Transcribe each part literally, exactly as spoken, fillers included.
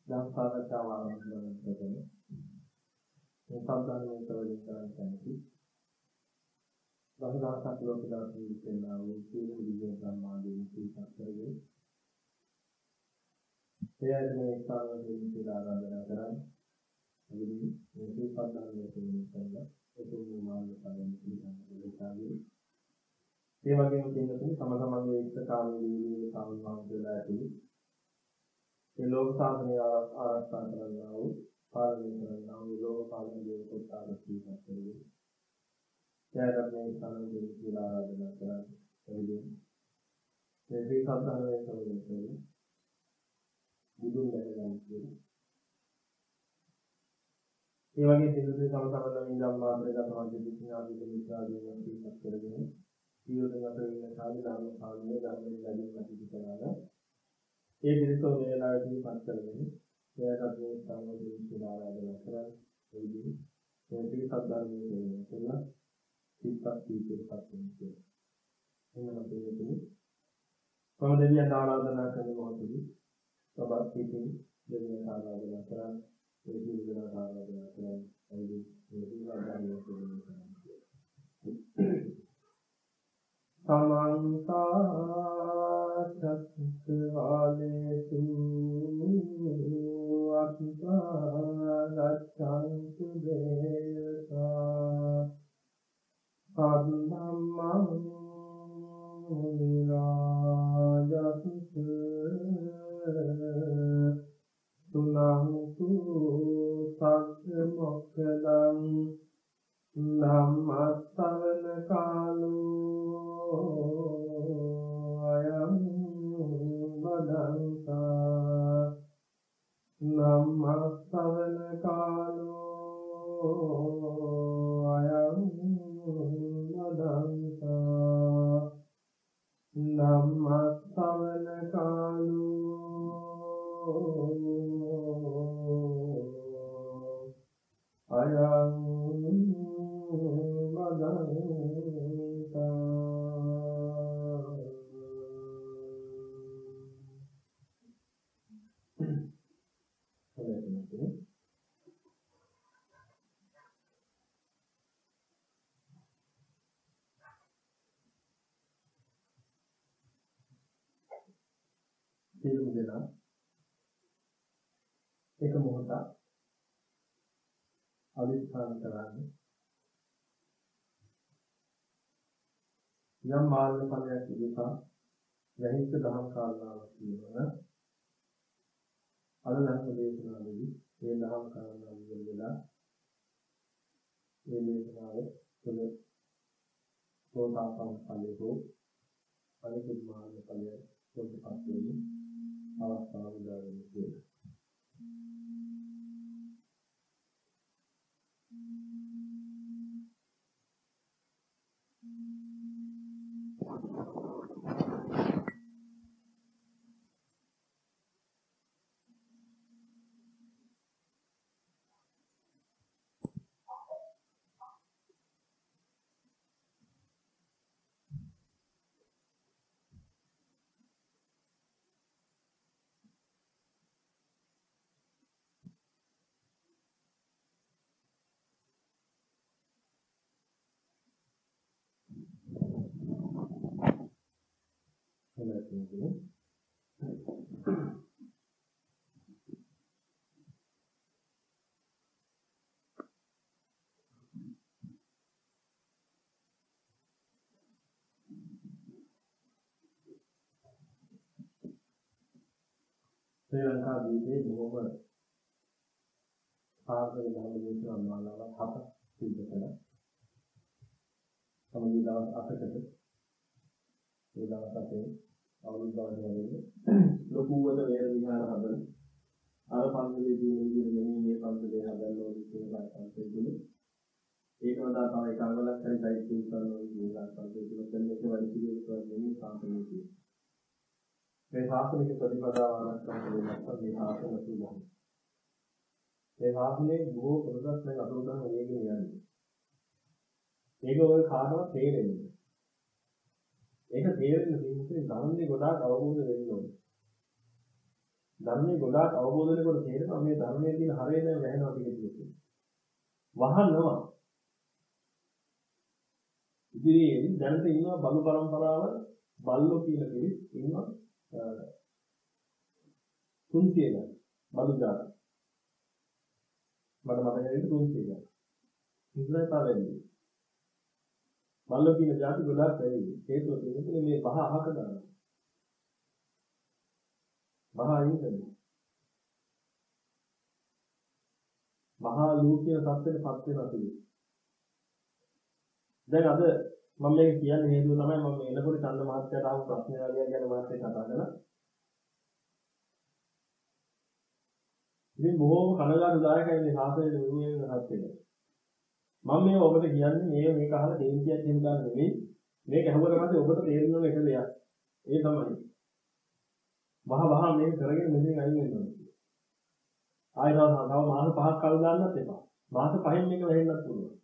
ධම් සාකච්ඡාව ආරම්භ කරන මේ සම්බන්ධයෙන් කවදින් කරන්න කැමති. දහදහසක් ලෝක දාතු විශ්ේනා වූ සියලු විද්‍යා සම්මාදයෙන් සිහිපත් කරගෙන එයත් මේ ස්ථානවලදී කියලා ආරාධනා කරන්නේ. අදින් මේ සිහිපත් ධර්මයේ තියෙන ඒකේ මාර්ග පාදයෙන් පිළිගන්න දෙලාගේ ඒ වගේම තියෙනවා තම තමන්ගේ ඉෂ්ඨකාමී වීර්යයේ සම්මාන දෙලා ඇති ඒ ලෝක සාධනය ආරක්ෂා කරනවා වූ පාලනය කරනවා වූ ලෝක පාලන දේවකත් ආරක්ෂිත කරගන්න. එයාට මේ සම්මානයෙන් කියලා ආරාධනා කරන්නේ. එදින මේ සිහිපත් ධර්මයේ සමගින් බුදුන් දැනගන්න කියලා. ඒ වගේ දෙවියන් තම තමන්ගේ ඉඳන් මාත්‍රේ ගතවන්ති විඥාන විද්‍යාදීන් සිහිපත් කරගෙන ජීවිතගත වෙන කාර්යදාන සාධනය ධර්මයෙන් ලැබෙන පිළිතුරන ඒ විදිහට වේලාවදී පත් කරගෙන එයාට මේ සම්මෝධයෙන් කියලා ආරාධනා කරන්නේ. ඒ විදිහට මේ පිළිපත් ධර්මයේ දෙන්න කියලා සිතක් පිළිපත් වෙනවා. එහෙනම් දෙවියන් කොහොමද දෙවියන් ආරාධනා කරන මොහොතදී සබත් පිටින් දෙවියන් ආරාධනා කරන්නේ. ඒ විදිහට ආරාධනා කරන්නේ. ඒ විදිහට මේ පිළිපත් ධර්මයේ දෙන්න. සමන්ත චක්කවාලේසු අත්ථගතන්තු දේවතා සම්මං විරාජස්ස තුනං සග්ග මොක්ඛදං ධම්මස්සවන කාලෝ අයං බදන්තා ධම්මස්සවන කාලෝ අයං බදන්තා ධම්මස්සවන කාලෝ අයං සියලුම දෙනා එක මොහොතක් අදිස්ථාන කරන්නේ යම් මාර්ග ඵලයක් ඉදසා වැහිච්ච දහම් කාරණාවක් කියනවා. අද ධර්ම දේශනාවේදී මේ දහම් කාරණාව විවරලා මේ දේශනාවේ තුල සෝතාපන්න ඵලයෝ අනිකුත් මාර්ග ඵලයන් පොත්පත් වලින් අවස්ථාව උදාවෙන්නේ කියලා. ශ්‍රී ලංකා දීපේ බොහොම සාර්ථක ධර්ම දේශනා මාලාවක් හතක් සිදු කළා. සමගි දවස් අටකට ඒ දවස් අටේ අවුරුදු ගානකට ලොකුවට වේර විහාර හදලා අර පන්සලේදී ඉන්නේ නෙමෙයි මේ පන්සලේ හදන්න ඕනේ කියලා පන්සලේ ඒක වඩා තව එක අංගලක් හරි සයිට් එක කරනවා කියලා පන්සලේ තුල දෙන්නේ වැඩි පිළිවෙලක් නෙමෙයි සාසනයේ. මේ ශාසනික ප්‍රතිපදාව ආරක්ෂා කරගන්න මේ ශාසන සූදානම්. මේ ශාසනයේ බොහෝ ප්‍රදර්ශන අතුරුදහන් වේගෙන යන්නේ. ඒක ඔය කාටවත් තේරෙන්නේ. ඒක තේරෙන්න තියෙන්නේ ධර්මයේ ගොඩාක් අවබෝධ වෙන්න ඕනේ. ධර්මයේ ගොඩාක් අවබෝධ වෙනකොට තේරෙනවා මේ ධර්මයේ තියෙන හරය නෑ වැහෙනවා ටික ටික. වහනවා. ඉතින් දැනට ඉන්නවා බලු පරම්පරාව බල්ලෝ කියන කෙනෙක් ඉන්නවා තුන්සිය ගන්න. බලු ජාත. මට මතක නැහැ තුන්සිය ගන්න. ඉස්රායල් පාවෙන්නේ. බල්ලෝ කියන ජාති ගොඩාක් වැඩි. හේතුව තියෙන්නේ මේ පහ අහක දානවා. මහා අයින්කද මහා ලෝකීය සත්‍යෙට පත් වෙනවා කියන්නේ. දැන් අද මම මේක කියන්නේ හේතුව තමයි මම මේ එනකොට චන්ද මහත්තයාට ආපු ප්‍රශ්න වලිය ගැන වාස්තේ කතා කරලා. ඉතින් බොහෝම කනගාටුදායකයි මේ සාසනයේ උරුමයෙන් රහත් වෙන්නේ. මම මේ ඔබට කියන්නේ මේ මේක අහලා දෙන්තියක් කියන ගන්න නෙවෙයි. මේක අහුවට පස්සේ ඔබට තේරෙන්න ඕන එක දෙයක්. ඒ තමයි වහ වහ මේක කරගෙන මෙතෙන් අයින් වෙන්න ඕනේ. ආයෙත් තව මාස පහක් කල් දාන්නත් එපා. මාස පහෙන් මේක වෙහෙන්නත් පුළුවන්.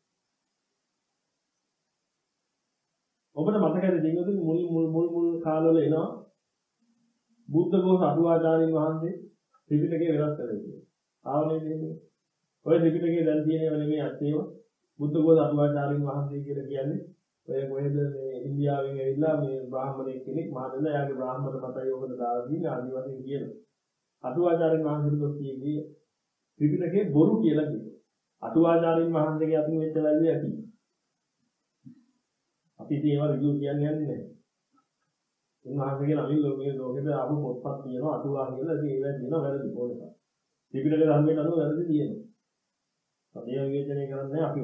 ඔබට මතකයිද දෙවියන්ගේ මුල් මුල් මුල් මුල් කාලවල එනවා බුද්ධ ඝෝෂ අටුවාචාර්යින් වහන්සේ ත්‍රිපිටකය වෙනස් කළා කියලා. ආවනේ දෙන්නේ. ඔය ත්‍රිපිටකය දැන් තියෙනව නෙමෙයි අත්‍යව බුද්ධ ඝෝෂ අටුවාචාර්යින් වහන්සේ කියලා කියන්නේ ඔය කොහෙද මේ ඉන්දියාවෙන් ඇවිල්ලා මේ බ්‍රාහ්මණයෙක් කෙනෙක් මහදෙල එයාගේ බ්‍රාහ්මණ මතය ඔබට දාලා දීන ආදි වශයෙන් කියනවා. අටුවාචාර්යින් වහන්සේට කියන්නේ ත්‍රිපිටකේ බොරු කියලා කියනවා. අටුවාචාර්යින් වහන්සේගේ අතින් වෙච්ච වැල්ලේ ඇති. අපි ඒවා ඍජු කියන්නේ නැහැ. උන්වහන්සේගේ නමින් ලෝකයේ ලෝකෙද ආපු පොත්පත් තියෙනවා අටුවා කියලා. ඉතින් ඒවා තියෙනවා වැරදි පොතක්. ත්‍රිපිටක ධර්මයට අනුව වැරදි තියෙනවා. අපි ඒ විවේචනය කරන්නේ අපිව.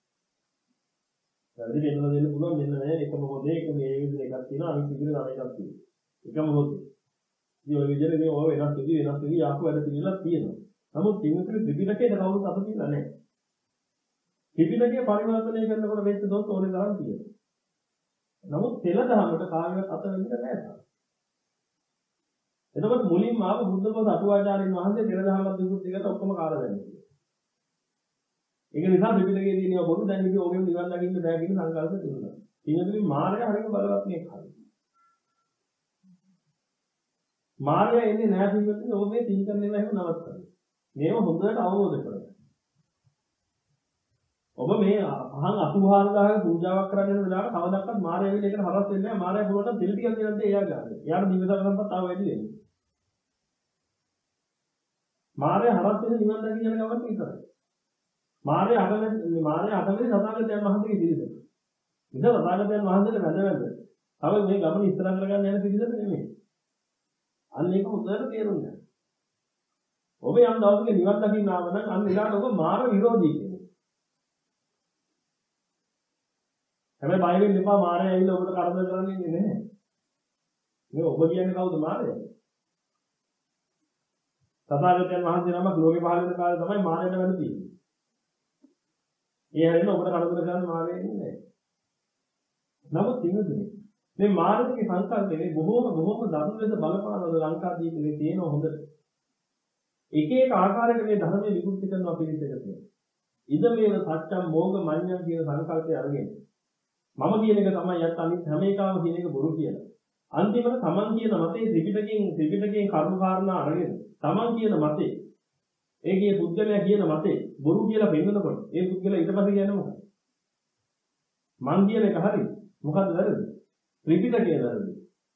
වැරදි දෙන්න දෙන්න පුළුවන් මෙන්න නැහැ එකම පොතේ එක මේ විදිහට එකක් තියෙනවා අනිත් විදිහට තව එකක් තියෙනවා. එකම පොතේ. ඉතින් ඔය විදිහට මේ ඔය වෙනස් විදි වෙනස් විදි ආපු වැඩ පිළිලක් තියෙනවා. නමුත් තින්කේ ත්‍රිපිටකේ කවුරුත් අත තියලා නැහැ. ත්‍රිපිටකේ පරිවර්තනය කරනකොට වෙච්ච දොස් ඕනේ තරම් තියෙනවා. නමුත් තෙල දහමට කායවත් අත වෙන්නේ නැහැ තාම. එතකොට මුලින්ම ආව බුද්ධ පොත අටුවාචාර්යින් වහන්සේ තෙල දහමත් විකුත් එකට ඔක්කොම කාලා දැම්මා. ඒක නිසා ත්‍රිපිටකයේ තියෙනවා බොරු දැන් ඉතින් ඕකෙම නිවන් දකින්න බෑ කියන සංකල්ප තිබුණා. ඉතින් මාර්ගය හරියට බලවත් මේ කාලේ. මාර්ගය එන්නේ නැහැ කිව්වොත් ඕක මේ තින් කරන්නේ නැහැ නවත්තන්න. මේව හොඳට අවබෝධ කරගන්න. ඔබ මේ පහන් අසුභාරදායක පූජාවක් කරන්න යන වෙලාවට කවදාවත් මාර්ගය ඇවිල්ලා ඒකට හරස් වෙන්නේ නැහැ. මාර්ගය පුළුවන් තෙල් ටිකක් දෙන්න එයා ගන්න. එයාට දිවසක් සම්පත් ආව වැඩි වෙන්නේ. මාර්ගය හරස් වෙන නිවන් දකින්න යන ගමන් විතරයි. මාර්ය අගමැති මාර්ය අගමැති සතාගතයන් වහන්සේගේ පිළිදෙල. ඉතින් සතාගතයන් වහන්සේට වැඳ වැඳ. තව මේ ගමන ඉස්සර කරගන්න යන පිළිදෙල නෙමෙයි. අන්න ඒක හොඳට තේරුම් ගන්න. ඔබ යම් දවසක නිවන් දකින්න ආව නම් අන්න ඊළඟ ඔබ මාර විරෝධී කෙනෙක්. හැබැයි බය වෙන්න එපා මාරය ඇවිල්ලා ඔබට කරදර කරන්නේ නැහැ. මේ ඔබ කියන්නේ කවුද මාරය? සතාගතයන් වහන්සේ නමක් ලෝකේ පහළ වෙන කාලේ තමයි මාරයට වැඩ තියෙන්නේ. ඒ හැරෙන්න ඔබට කරදර කරන්න මාර්ගය ඉන්නේ නැහැ. නමුත් ඉන්නේ මේ මාර්ගයේ සංකල්පනේ බොහෝම බොහෝම දරුණු ලෙස බලපානවද ලංකාදීපේ තියෙන හොඳට. එක එක ආකාරයක මේ ධර්මයේ විකෘති කරනවා පිළිසෙකට තියෙනවා. ඉද මේව සත්‍යම් මෝග මඤ්ඤම් කියන සංකල්පය අරගෙන මම කියන එක තමයි යත් අනිත් හැම එකම කියන එක බොරු කියලා. අන්තිමට තමන් කියන මතේ ත්‍රිපිටකයෙන් ත්‍රිපිටකයෙන් කරුණු කාරණා අරගෙන තමන් කියන මතේ ඒකේ පුද්ගලයා කියන මතේ බොරු කියලා පෙන්නනකොට ඒ පුද්ගලයා ඊට පස්සේ කියන්නේ මොකක්ද? මං කියන එක හරි. මොකද්ද වැරදි? ත්‍රිපිටකයේ වැරදි.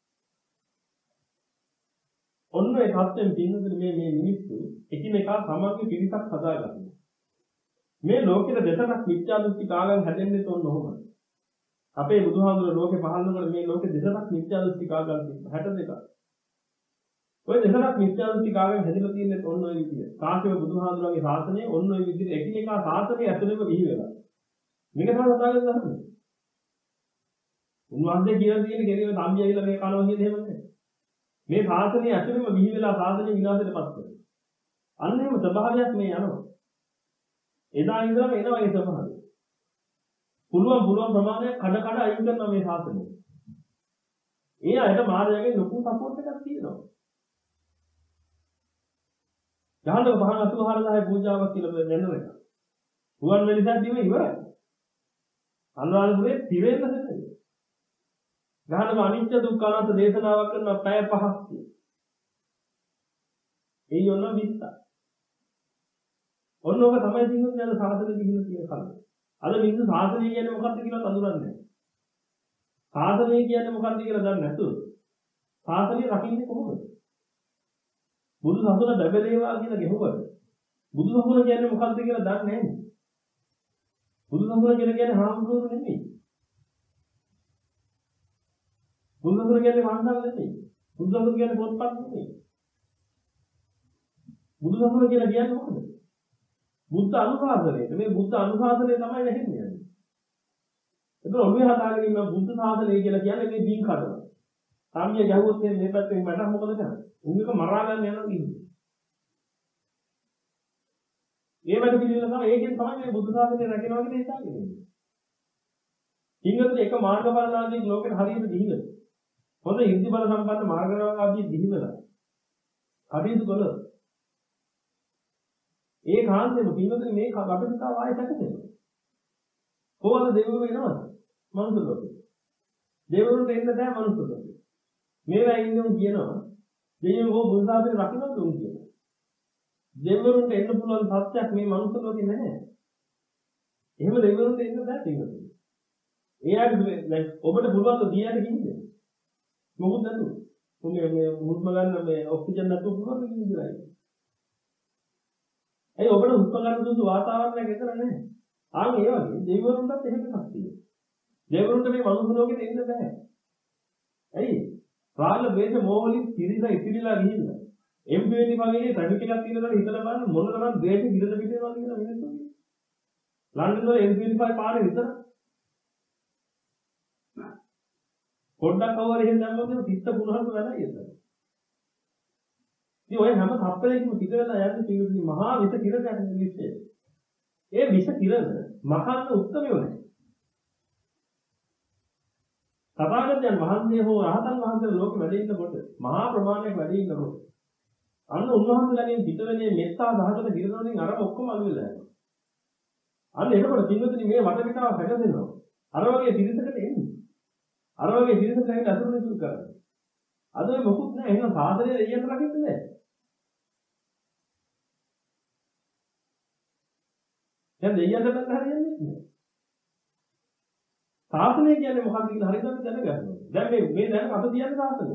ඔන්න ඒ සත්‍යෙන් පින්නතුනේ මේ මේ මිනිස්සු එකිනෙකා සමග පිරිසක් හදාගන්නවා. මේ ලෝකෙට දෙතරක් මිත්‍යා දෘෂ්ටි කාගන් හැදෙන්නේ තොන්න ඔහොමයි. අපේ බුදුහාමුදුරුවෝ ලෝකේ පහළ කරන මේ ලෝකෙ දෙතරක් මිත්‍යා දෘෂ්ටි කාගන් හැට දෙකක්. ඔය දෙතරක් මිත්‍යා දෘෂ්ටි කාගන් හැදිලා තියෙන්නේ ඔන්න ඔය විදිහට. කාශ්‍යප බුදුහාමුදුරුවෝගේ ශාසනය ඔන්න ඔය විදිහට එකිනෙකා ශාසනය ඇතුළෙම බිහි වෙලා. මේක තමයි සදාගෙන ගහන්නේ. උන්වහන්සේ කියලා තියෙන කෙනෙක් තම්බි ඇවිල්ලා මේ කනවා කියන එහෙම නැහැ. මේ ශාසනය ඇතුළෙම බිහි වෙලා ශාසනය විනාශයටපත් කරනවා. අන්න එහෙම ස්වභාවයක් මේ යනවා. එදා ඉඳලා එනවා ඒ ස්වභාවය. පුළුවන් පුළුවන් ප්‍රමාණයක් කඩ කඩ අයින් කරනවා මේ ශාසනය. ඒ අයට මාර්ගයෙන් ලොකු සපෝට් එකක් තියෙනවා. යහළව පහන් අසුහාරදාය පූජාවක් කියලා දැනන එක. ගුවන් වෙලිසද්දීම ඉවරයි. අනුරාධපුරේ තිරෙන්න දෙන්නේ. ගහනම අනිත්‍ය දුක්ඛ අනාත්ම දේශනාවක් කරන පැය පහක් තියෙනවා. ඒ යොන්න විත්ත. ඔන්න ඔක තමයි තින්නේ අද සාසනෙ ගිහින් තියෙන කල. අද මිනිස්සු සාසනය කියන්නේ මොකක්ද කියලා අඳුරන්නේ නැහැ. සාසනය කියන්නේ මොකක්ද කියලා දන්නේ නැතුව සාසනය රකින්නේ කොහොමද? බුදු සසුන බැබලේවා කියලා ගෙහුවට බුදු සසුන කියන්නේ මොකක්ද කියලා දන්නේ නැහැ. බුදු සසුන කියලා කියන්නේ හාමුදුරුවෝ නෙමෙයි. බුදු සසුන කියන්නේ වංශල් නෙමෙයි. බුදු සසුන කියන්නේ පොත්පත් නෙමෙයි. බුදු සසුන කියලා කියන්නේ මොකද? බුද්ධ අනුශාසනය. මේ බුද්ධ අනුශාසනය තමයි නැහෙන්නේ. ඒක ඔළුවේ හදාගෙන ඉන්න බුද්ධ ශාසනය කියලා කියන්නේ මේ දීන් කඩන. සාමිය ගැහුවොත් මේ පැත්තෙන් මට මොකද කරන්නේ? උන්නික මරා ගන්න යනවා කියන්නේ. ඒ වැඩ පිළිවෙල තමයි ඒකෙන් තමයි මේ බුද්ධ ශාසනය රැකෙනවා කියන හිතාගෙන ඉන්නේ. ඉංග්‍රීසි එක මාර්ගඵලලාදී ලෝකෙට හරියට ගිහිල්ලා. හොඳ ඉර්ධි බල සම්පන්න මාර්ගඵලලාදී ගිහිල්ලා. කටයුතු කළා. ඒ කාන්තේම පින්වතුනි මේ කපිටතාව ආයෙ සැකසෙනවා. කොහොමද දෙවිවරු එනවද? මනුස්ස ලෝකෙ. දෙවිවරුන්ට එන්න බෑ මනුස්ස ලෝකෙ. මේවා ඉන්නෝ කියනවා දෙවියෝ බුදු සාසනය රකින්නත් උන් කියනවා. දෙවිවරුන්ට එන්න පුළුවන් සත්‍යක් මේ මනුස්ස ලෝකෙ නැහැ. එහෙම දෙවිවරුන්ට එන්න බෑ පින්වතුනි. එයාට දැන් ඔබට පුළුවන් ද දියට ගිහින් මොකද නැතු. උගේ මේ හුස්ම ගන්න මේ ඔක්සිජන් නැතුව පුළුවන් ද ඉඳලා. ඒ ඔබට හුස්ම ගන්න දුසු වාතාවරණයක් එතන නැහැ. ආන් ඒ වගේ දෙවිවරුන්ටත් එහෙම එකක් තියෙනවා. දෙවිවරුන්ට මේ මනුස්ස ලෝකෙට එන්න බෑ. ඇයි? රාග වේද මොහොලින් පිරිලා ඉතිරිලා ගිහිල්ලා. එම් වෙන්නේ වගේ ටැග් එකක් තියෙනකොට හිතලා බලන්න මොන තරම් වේද විරද පිටේනවා කියලා මිනිස්සු. ලන්ඩන් වල එම් ට්වෙන්ටි ෆයිව් පාරේ විතර. පොඩ්ඩක් අවුව එහෙම දැම්මොත් සිත්ත පුනහම වැඩයි එතන. ඉතින් ඔය හැම කප්පලයකම පිට වෙලා යන්නේ පිළිතුරු මහා විස කිරණයක් නිවිස්සේ. ඒ විස කිරණ මකන්න උත්තරයෝ නැහැ. තථාගතයන් වහන්සේ හෝ රහතන් වහන්සේ ලෝකෙ වැඩ ඉන්නකොට මහා ප්‍රමාණයක් වැඩ ඉන්නකොට අන්න උන්වහන්සේලාගෙන් පිට වෙන්නේ මෙත්තා දහකට කිරණ වලින් අර ඔක්කොම අලු වෙලා යනවා. අන්න එතකොට පින්වතුනි මේ වටපිටාව හැදෙනවා. අර වගේ පිරිසකට එන්නේ. අර වගේ පිරිසකට ඇවිත් අසුරු නිසු කරන්නේ. අද මේ මොකුත් නැහැ. එහෙනම් සාසනය දෙයියන් රකින්නේ නැහැ. දැන් දෙයියන්ට බඳ හරියන්නේ නැහැ. සාසනය කියන්නේ මොකක්ද කියලා හරියට අපි දැනගන්න ඕනේ. දැන් මේ මේ දැන් අත තියන්නේ සාසනය.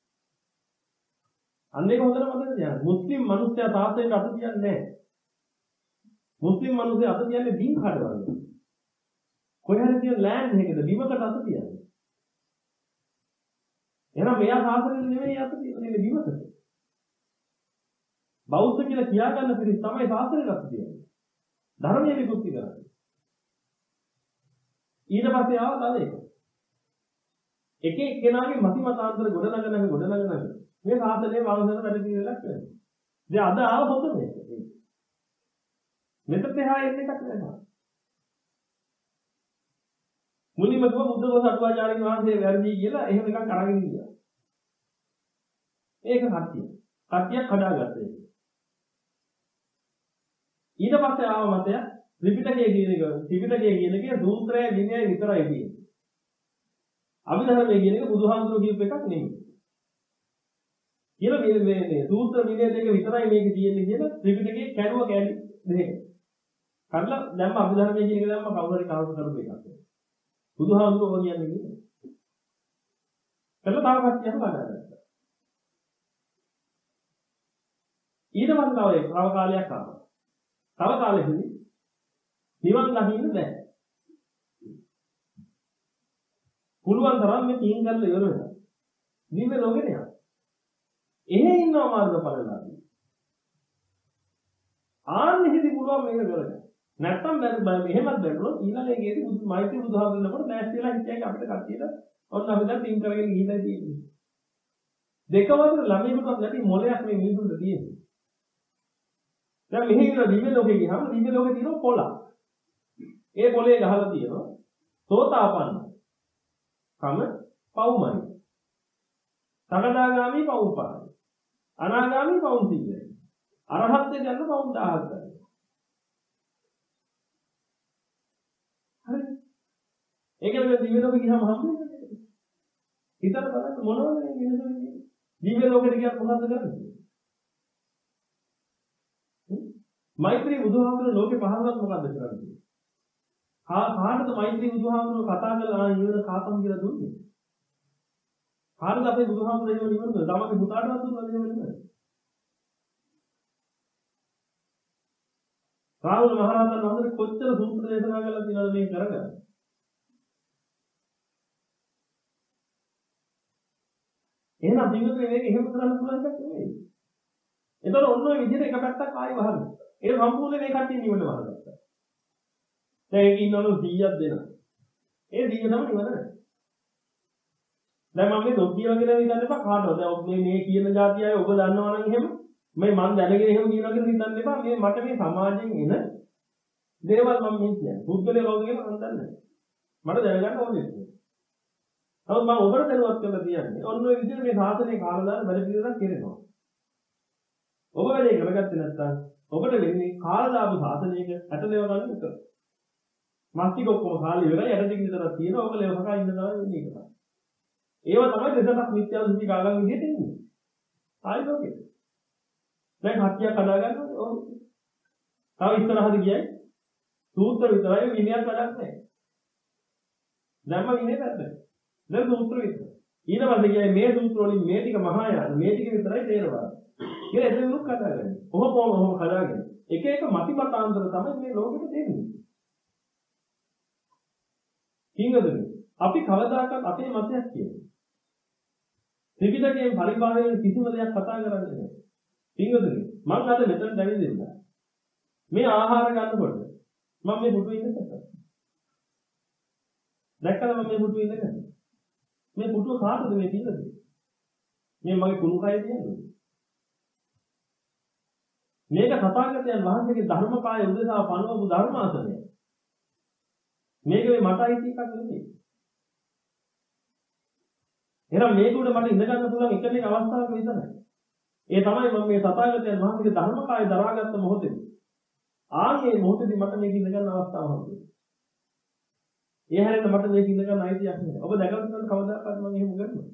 අන්න ඒක හොඳට මතක තියාගන්න. මුස්ලිම් මිනිස්සයා සාසනයට අත තියන්නේ නැහැ. මුස්ලිම් මිනිස්සයා අත තියන්නේ දීන් කඩවල. කොහේ හරි තියෙන ලෑන්ඩ් එකකද බිමකට අත තියන්නේ. එහෙනම් මෙයා සාසනෙ නෙමෙයි අත තියන්නේ බිමකට. බෞද්ධ කියලා කියාගන්න පිරිස තමයි සාසනෙට අත තියන්නේ. ධර්මයේ විකෘති කරන්නේ. ඊට පස්සේ ආව තව එක. එක එක්කෙනාගේ මති මතාන්තර ගොඩනගනක ගොඩනගනක මේ සාසනයේ වංශන වැඩ පිළිවෙලක් කරනවා. දැන් අද ආව හොඳ මේක. මෙතන එහා එන්න එකක් නැහැ. මුලින්ම කිව්ව බුද්ධ ඝෝෂ අටුවාචාර්යන් වහන්සේ වැරදි කියලා එහෙම එකක් අරගෙන ගියා. ඒක කට්ටිය. කට්ටියක් හදාගත්තා ඒක. ඊට පස්සේ ආව මතය ත්‍රිපිටකය කියන එක ත්‍රිපිටකය කියන එකේ සූත්‍රය විනය විතරයි තියෙන්නේ. අභිධර්මයේ කියන එක බුදුහාමුදුරුවෝ කියපු එකක් නෙමෙයි. කියලා මේ මේ මේ සූත්‍ර විනය දෙක විතරයි මේක තියෙන්නේ කියලා ත්‍රිපිටකයේ කැඩුව කැඩි දෙක. කඩලා දැම්ම අභිධර්මයේ කියන එක දැම්ම කවුරු හරි කවුරු කරපු එකක්. බුදුහාමුදුරුවෝ කියන්නේ කියන්නේ. කළා තාම කච්චියම බඩගත්තා. ඊට පස්සේ තව තව කාලයක් ආවා. තව කාලෙකදී නිවන් දකින්න බෑ. පුළුවන් තරම් මේ තීන් කරලා ඉවර වෙනවා. නිවෙ ලෝකෙට යනවා. එහෙ ඉන්නවා මාර්ගඵලලාදී. ආන්නෙහිදී පුළුවන් මේක කරගන්න. නැත්තම් බෑ එහෙමත් බැලුවොත් ඊළඟ එකේදී බුදු මෛත්‍රී බුදුහාමුදුරනකොට දැස් කියලා හිතේ අපිට කට්ටියට ඔන්න අපි දැන් තින් කරගෙන ගිහිල්ලා තියෙන්නේ. දෙකම අතර ළමයිකට නැති මොලයක් මේ මිනිසුන්ට තියෙන්නේ. දැන් මෙහි ඉන්න දිව්‍ය ලෝකේ ගියාම දිව්‍ය ලෝකේ තියෙන පොළක්. ඒ පොළේ ගහලා තියෙනවා සෝතාපන්න. කම පවුමයි. සකදාගාමි පවුපායි. අනාගාමි පවුම් සිල්ලයි. අරහත්ත්වයට යන පවුම් දහයක් ගන්න. හරි. ඒකද දිව්‍ය ලෝකෙ ගියාම හම්බෙන්නේ. හිතන්න බලන්න මොනවද මේ මිනිස්සු දිව්‍ය ලෝකෙට ගියත් මොකද්ද කරන්නේ? මෛත්‍රී බුදුහාමුදුරුවෝ ලෝකේ පහළවත් මොකද්ද කරන්නේ? කා කාටද මෛත්‍රී බුදුහාමුදුරුවෝ කතා කරලා නිවන කාපම් කියලා දුන්නේ? කාටද අපේ බුදුහාමුදුරුවෝ නිවන දුන්නේ? තමන්ගේ පුතාටවත් දුන්නද නිවන? රාහුල මහරහතන් වහන්සේ කොච්චර සූත්‍ර දේශනා කළා කියලාද මේ කරගන්නේ? එහෙනම් පින්වතුනි මේක එහෙම කරන්න පුළුවන් එකක් නෙමෙයි. ඒතකොට ඔන්න ඔය විදිහට එක පැත්තක් ආයෙ වහගන්න. ඒ සම්පූර්ණ මේ කට්ටිය නිවන වහගත්තා. දැන් ඒක ඉන්නවලු සීයක් දෙනවා. ඒ සීය තමයි නිවන නැහැ. දැන් මම මේ දොස් කියලා කියලා හිතන්න එපා කාටවත්. දැන් මේ මේ කියන જાතිය අය ඔබ දන්නවා නම් එහෙම මේ මන් දැනගෙන එහෙම කියනවා කියලා හිතන්න එපා. මේ මට මේ සමාජයෙන් එන දේවල් මම මේ කියන්නේ. පුද්ගලයා කවුද කියලා මම දන්නේ නැහැ. මට දැනගන්න ඕනේ. නමුත් මම ඔබට දැනුවත් කරලා තියන්නේ ඔන්න ඔය විදිහට මේ සාසනයේ කාලදාන වැඩ පිළිවෙලක් කෙරෙනවා. ඔබ වැඩේ කරගත්තේ නැත්නම් ඔබට වෙන්නේ කාලදාපු සාසනයක ඇටලෙව ගන්න විතර. මාස්ටික් ඔක්කොම කාලේ ඉවරයි යට ටික විතරක් තියෙනවා. ඔබ ලෙව හකා ඉන්න තමයි වෙන්නේ ඒක තමයි. ඒව තමයි දෙසක් මිත්‍යා දෘෂ්ටි කාලම් විදිහට ඉන්නේ. ආයි ලෝකෙ. දැන් හත්යක් හදා ගන්නවද? ඔව්. තව ඉස්සරහට ගියයි සූත්‍ර විතරයි විනයක් වැඩක් නැහැ. ධර්ම විනය පැත්තට. දැන් සූත්‍ර විතර. ඊට පස්සේ කියන්නේ මේ සූත්‍ර වලින් මේ ටික මහායාන මේ ටික විතරයි තේරෙනවා. කියලා එතන උත් කතා කරන්නේ. ඔහොම ඔහොම කතාගෙන. එක එක මතිමතාන්තර තමයි මේ ලෝකෙට දෙන්නේ. කිංගදනේ අපි කවදාකවත් අපේ මතයක් කියන්නේ. ත්‍රිපිටකයෙන් පරිබාහිර වෙන කිසිම දෙයක් කතා කරන්නේ නැහැ. කිංගදනේ මම අද මෙතන දැවිදෙන්න. මේ ආහාර ගන්නකොට මම මේ පුටු ඉන්නකත්. දැක්කද මම මේ පුටු ඉන්නකත්? මේ පුටුව කාටද මේ තියෙන්නේ? මේ මගේ කුණු කය තියන්නේ. මේක තථාගතයන් වහන්සේගේ ධර්මකාය උදෙසා පනවපු ධර්මාසනය. මේක මේ මට අයිති එකක් නෙමෙයි. එහෙනම් මේක උඩ මට ඉඳ ගන්න පුළුවන් එක එක අවස්ථාවක් විතරයි. ඒ තමයි මම මේ තථාගතයන් වහන්සේගේ ධර්මකාය දරාගත්ත මොහොතේ. ආන්ගේ මොහොතේදී මට මේක ඉඳ ගන්න අවස්ථාවක් හම්බුනේ. ඒ හැරෙන්න මට මේක ඉඳ ගන්න අයිතියක් නෑ. ඔබ දැකලා තියෙනවද කවදාකවත් මම එහෙම කරන්නේ?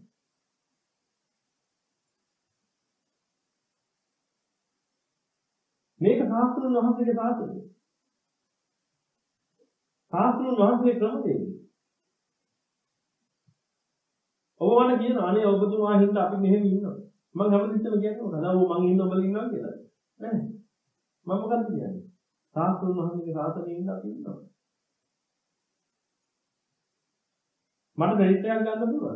මේක සාස්ත්‍රුන් වහන්සේගේ සාසනය. සාස්ත්‍රුන් වහන්සේගේ ක්‍රමවේදය. ඔබ වань කියන අනේ ඔබතුමා හින්දා අපි මෙහෙම ඉන්නවා. මම හැමතිස්සෙම කියන්නේ මොකද? ඔව් මං ඉන්න ඔබලා ඉන්නවා කියලා. නෑ. මම මොකක්ද කියන්නේ? සාස්ත්‍රුන් වහන්සේගේ සාසනයේ ඉන්න අපි ඉන්නවා. මට දෙහිත්‍යක් ගන්න පුළුවන්.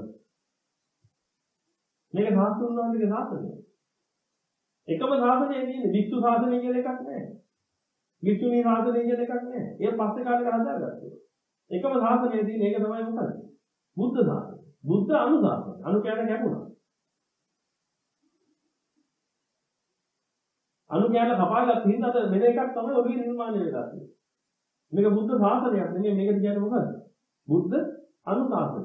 මේක සාස්ත්‍රුන් වහන්සේගේ සාසනය. එකම සාසනය කියන්නේ වික්ෂු සාසනය කියලා එකක් නැහැ. වික්ෂුණී සාසනය කියලා එකක් නැහැ. ඒක පස්සේ කාලෙක හදාගත්තා. එකම සාසනය තියෙන එක තමයි මොකද? බුද්ධ සාසනය. බුද්ධ අනුශාසනය. අනු කියන්නේ කැපුණා. අනු කියන්නේ කපාගත්ත හින්දා අද වෙන එකක් තමයි ඔළුවේ නිර්මාණය වෙලා තියෙන්නේ. මේක බුද්ධ ශාසනයක් නෙමෙයි මේකට කියන්නේ මොකද්ද? බුද්ධ අනුශාසනය.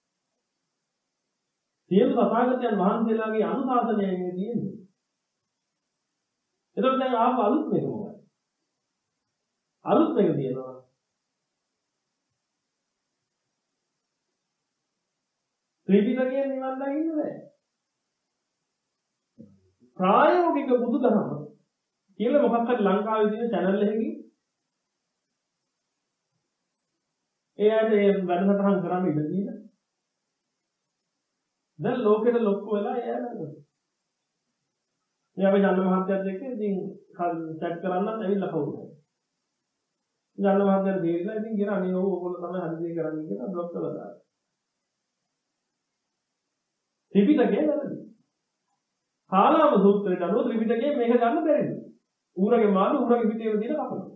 සියලු තථාගතයන් වහන්සේලාගේ අනුශාසනයයි මේ තියෙන්නේ. එතකොට දැන් ආපු අලුත් මේක මොකක්ද? අලුත් මේක තියෙනවා. ත්‍රිපිටකයෙන් නිවන් දකින්න බෑ. ප්‍රායෝගික බුදුදහම කියලා මොකක් හරි ලංකාවේ තියෙන channel එකකින් ඒ ඇයිද මේ වැඩසටහන් කරන්න ඉඩ දීලා දැන් ලෝකෙට ලොක්ක වෙලා එයා නේද? මේ අපි ජන්න මහත්තයත් එක්ක ඉතින් චැට් කරන්නත් ඇවිල්ලා කවුරුද? ජන්න මහත්තයා දෙවිලා ඉතින් කියන අනේ ඕගොල්ලෝ තමයි හරි දේ කරන්නේ කියලා බ්ලොක් කරලා දාලා. ත්‍රිපිටකේ වැරදි. කාලාම සූත්‍රයට අනුව ත්‍රිපිටකේ මේක ගන්න බැරිද? ඌරගේ මාළු ඌරගේ පිටේම දින කපනවා.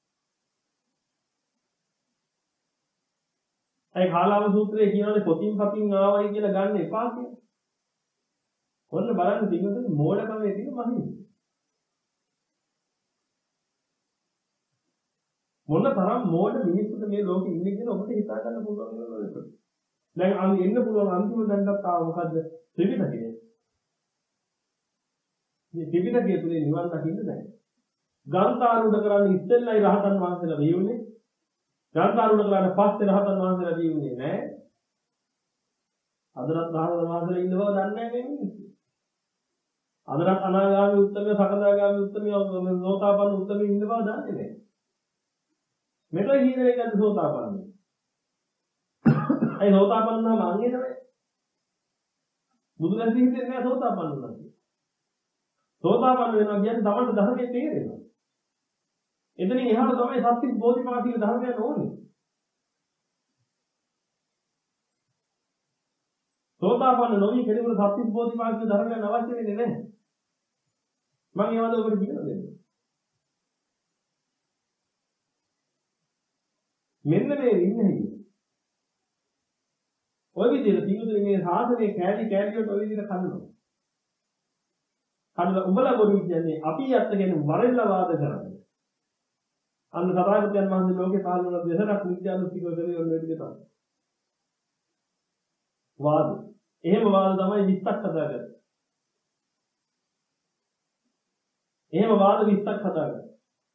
ඒ කාලාම සූත්‍රයේ කියනවානේ පොතින් පතින් ආවයි කියලා ගන්න එපා කියලා. ඔන්න බලන්න පිටුතුනි මෝඩකමේ තියෙන මහින්. මොන තරම් මෝඩ මිනිස්සුද මේ ලෝකෙ ඉන්නේ කියලා ඔබට හිතා ගන්න පුළුවන් නේද? දැන් අන්න එන්න පුළුවන් අන්තිම දැනගත් ආව මොකද්ද? ත්‍රිපිටකය. මේ ත්‍රිපිටකය තුනේ නිවන් දකින්න බෑ. ගාන්තාරුඩ කරන්නේ ඉස්සෙල්ලයි රහතන් වහන්සේලා වීුනේ. ගාන්තාරුඩ කරන්නේ පස්සේ රහතන් වහන්සේලා වීුනේ නෑ. අදවත් රහතන් වහන්සේලා ඉන්න බව දන්නේ නැහැ මේ මිනිස්සු. අදට අනාගාමී උත්තමය සකදාගාමී උත්තමය සෝතාපන්න උත්තමය ඉන්න බව දන්නේ නැහැ. මෙතන කියන එකද සෝතාපන්න. ඒ සෝතාපන්න නම් අංගේ තමයි. බුදුරජාණන් හිතේ නෑ සෝතාපන්න වුණා කියලා. සෝතාපන්න වෙනවා කියන්නේ තමන්ට ධර්මයේ තේරෙනවා. එතනින් එහාට තමයි සත්‍ය බෝධිපාක්ෂික ධර්මයන් ඕනේ. සෝතාපන්න නොවි කෙනෙකුට සත්‍ය බෝධිපාක්ෂික ධර්මයන් අවශ්‍ය වෙන්නේ නැහැ. මම ඒවද ඔබට කියලා දෙන්නේ. මෙන්න මේ ඉන්නේ. ඔය විදිහට පිටුතුනේ මේ සාසනයේ කෑලි කෑලි වලට ඔය විදිහට කනවා. කනලා උඹලා බොරු කියන්නේ අපි යත්තගෙන වරෙල්ලා වාද කරන්නේ. අන්න සතරාගතයන් වහන්සේ ලෝකේ පහළ වුණ දෙසරක් විද්‍යානුස්තිකව කරේ ඔන්න ඔය ටික තමයි. වාද. එහෙම වාද තමයි විස්සක් හදාගන්නේ. එහෙම වාද විස්සක් හදාගන්නේ.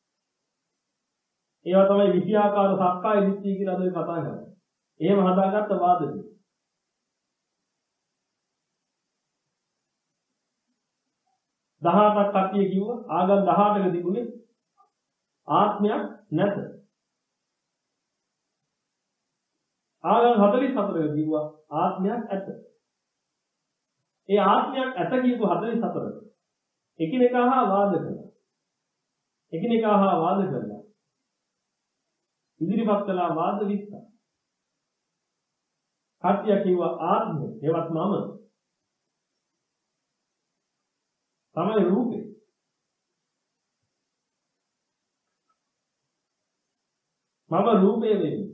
ඒවා තමයි විෂයාකාර සක්කාය දිට්ඨිය කියලා අපි කතා කරන්නේ. එහෙම හදාගත්ත වාදද. දහඅටක් කට්ටිය කිව්වා ආගම් දහඅටක තිබුණේ ආත්මයක් නැත. ආගම් හතළිස් හතරක කිව්වා ආත්මයක් ඇත. ඒ ආත්මයක් ඇත කියපු හතළිස් හතරක එකිනෙකා හා වාද කළා. එකිනෙකා හා වාද කළා. ඉදිරිපත් කළා වාද විස්ස. කට්ටිය කිව්වා ආත්මය ඒවත් මම තමයි රූපේ. මම රූපේ වෙන්නේ.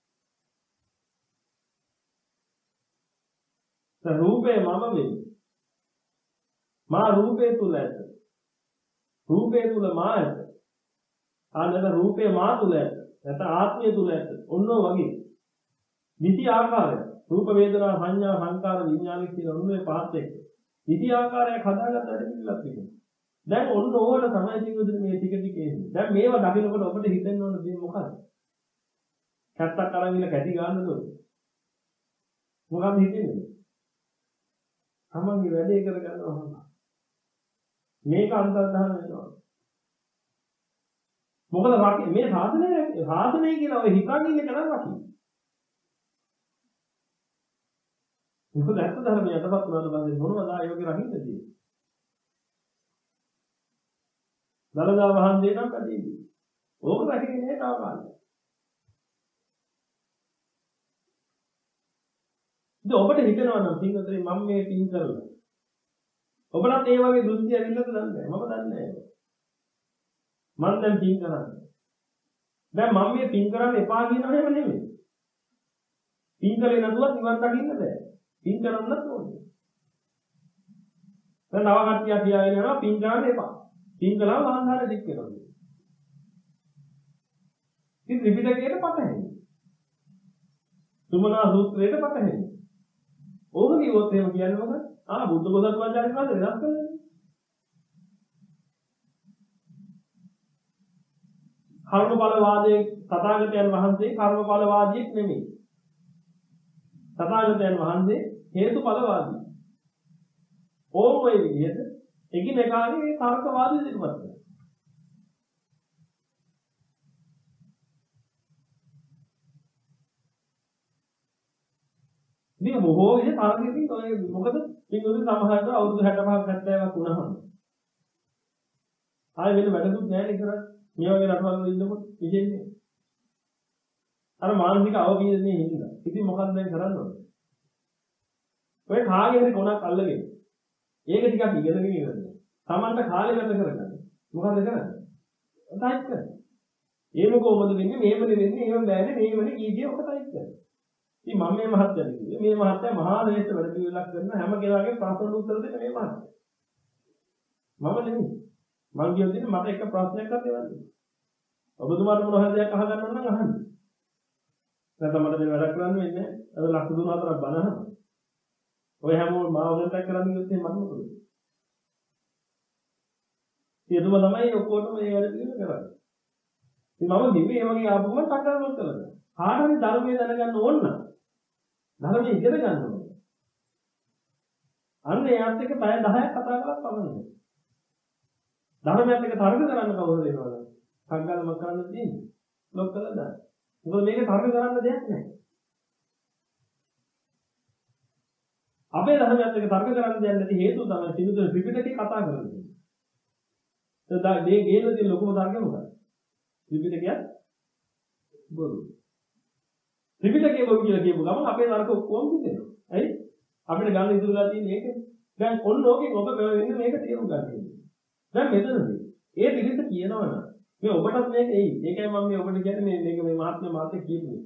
දැන් රූපේ මම වෙන්නේ. මා රූපේ තුල ඇත. රූපේ තුල මා ඇත. ආනන්ද රූපේ මා තුල ඇත. නැත්නම් ආත්මය තුල ඇත. ඔන්න වගේ. නිති ආකාරය. රූප වේදනා සංඥා සංකාර විඥාන කියන ඔන්නේ පහත් එක්ක. නිති ආකාරයක් හදාගත්ත වැඩ පිළිලක් තිබුණා. දැන් ඔන්න ඕවල තමයි ජීවිතේ මේ ටික ටික එන්නේ. දැන් මේවා දකිනකොට ඔබට හිතෙන්න ඕන දේ මොකක්ද? කැත්තක් අරන් ඉන්න කැටි ගන්නද? මොකක්ද හිතෙන්නේ? තමන්ගේ වැඩේ කර ගන්නවා. මේක අන්තර්ධාන වෙනවා. මොකද රකින්න මේ සාධනය සාධනය කියලා ඔය හිතන් ඉන්නේ කරන් රකින්න. මොකද ඇත්ත ධර්මය යටපත් වුණාට පස්සේ මොනවද ආයෝගේ රකින්න තියෙන්නේ? දලදා වහන්සේ නම් කදීදී. ඕක රකින්නේ නැහැ තාම. ඉතින් ඔබට හිතෙනවා නම් පින්වතුනි මම මේ පින් කරලා. ඔබලත් ඒ වගේ දෘෂ්ටි ඇවිල්ලාද දන්නේ නැහැ. මම දන්නේ නැහැ. මම දැන් පින් කරන්නේ. දැන් මම මේ පින් කරන්න එපා කියනව එහෙම නෙමෙයි. පින් කරේ නැතුවත් නිවන් දකින්න බෑ. පින් කරන්නත් ඕනේ. දැන් නව කට්ටිය කියාගෙන යනවා පින් කරන්න එපා. පින් කළා මහන්සාර දික් වෙනවා. ඉතින් ත්‍රිපිටකයට පටහැන්නේ. සුමනා සූත්‍රයට පටහැන්නේ. ඕක කිව්වොත් එහෙම කියන්නේ මොකද? ආ බුද්ධ පොතක් වන්දනා කරනවාද වෙනස් කරන්නේ? කර්මඵල වාදයේ තථාගතයන් වහන්සේ කර්මඵල වාදියෙක් නෙමෙයි. තථාගතයන් වහන්සේ හේතුඵල වාදී. ඕම ඔය විදිහට එකිනෙකාගේ තර්ක වාදී ඉදිරිපත් කරනවා. මේ බොහෝ විට තරගෙකින් ඔය මොකද පින්වතුනි සමහරවිට අවුරුදු හැටපහක් හැත්තෑවක් වුණාම ආයෙ වෙන වැඩකුත් නැහැ නේ කරන්නේ. මේ වගේ රටවල් වල ඉන්නකොට ඉන්නේ. අර මානසික අවබෝධයේ හින්දා. ඉතින් මොකක්ද දැන් කරන්න ඕනේ? ඔය කාගේ හරි කොනක් අල්ලගෙන ඒක ටිකක් ඉගෙනගෙන ඉවරයි. Tamanta කාලේ ගත කරගන්න. මොකද කරන්නේ? ටයිප් කරන්න. ඒ මොකෝ මොකද වෙන්නේ? මේවනේ වෙන්නේ, ඒව බෑනේ, මේවනේ කීකිය ඔක ටයිප් කරන්න. ඉතින් මම මේ මහත්තයාට කිව්වේ මේ මහත්තයා මහා දේශ වැඩ පිළිවෙලක් කරන හැම කෙනාගේම ප්‍රශ්න උත්තර දෙන්න මේ මහත්තයා. මම නෙමෙයි. මම කියන්නේ මට එක ප්‍රශ්නයක්වත් දෙවන්නේ. ඔබතුමාට මොන හරි දෙයක් අහගන්න ඕන නම් අහන්න. නැත්නම් මට මේ වැඩක් කරන්න වෙන්නේ නැහැ. අද ලක්ෂ තුන හතරක් බනහම. ඔය හැමෝම මාව කන්ටැක්ට් කරන් ගියොත් එහෙනම් මම මොකද? ඊටම තමයි ඔක්කොටම මේ වැඩ පිළිවෙල කරන්නේ. ඉතින් මම කිව්වේ මේ වගේ ආපුවම සැකරනොත් කරලා. කාට හරි ධර්මයේ දැනගන්න ඕන නම් ධර්මයේ ඉගෙන ගන්න ඕනේ. අන්න එයාත් එක්ක පැය දහයක් කතා කරලා පමණයි. ධර්මයත් එක්ක තර්ක කරන්න කවුරු දෙනවද? සංගල්ම කරන්න තියෙන්නේ. ලොක් කළා දාන්න. මොකද මේක තර්ක කරන්න දෙයක් නැහැ. අපේ ධර්මයත් එක්ක තර්ක කරන්න දෙයක් නැති හේතුව තමයි සිංහල ත්‍රිපිටකේ කතා කරන්නේ. එතන මේ ගේන දේ ලොකුම තර්කය මොකක්ද? ත්‍රිපිටකය බොරු. ත්‍රිපිටකේ බොරු කියලා කියපු ගමන් අපේ තර්ක ඔක්කොම පිටිනවා. ඇයි? අපිට ගන්න ඉතුරුලා තියෙන්නේ ඒකනේ. දැන් ඔන්න ඕකෙන් ඔබ වෙන්නේ මේක තේරුම් ගන්න ඕනේ. දැන් මෙතනදී ඒ පිළිස කියනවනම් මේ ඔබටත් මේක එයි. ඒකයි මම මේ ඔබට කියන්නේ මේ මේක මේ මහත්ම මාතේ කියපු.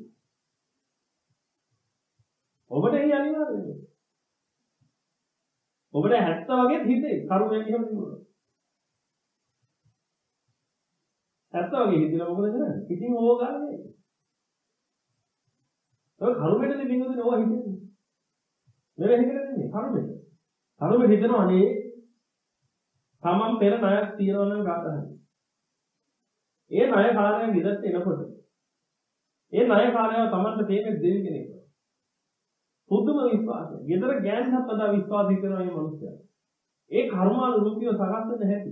ඔබට එයි අනිවාර්යයෙන්ම. ඔබට හැත්ත වගේ හිතේ කරුණයක් එහෙම තිබුණා. හැත්ත වගේ හිතලා මොකද කරන්නේ? ඉතින් ඕක ගන්නනේ. ඔය කරුමෙටනේ බින්දුනේ ඕවා හිතන්නේ. නෙවෙයි හිතන්නේ නෙමෙයි කරුමෙට. කරුමෙට හිතනවා අනේ තමන් පෙර ණයක් තියනවා නම් ගන්න. ඒ ණය කාර්යයෙන් ඉදත් එනකොට ඒ ණය කාර්යව තමන්ට තේරෙන්නේ දෙවි කෙනෙක්. පුදුම විශ්වාසය. ගෙදර ගෑනහත් වඩා විශ්වාසී කරනවා මේ මිනිස්සයා. ඒ කර්මානුරූපීව සකස් වෙන්න හැටි.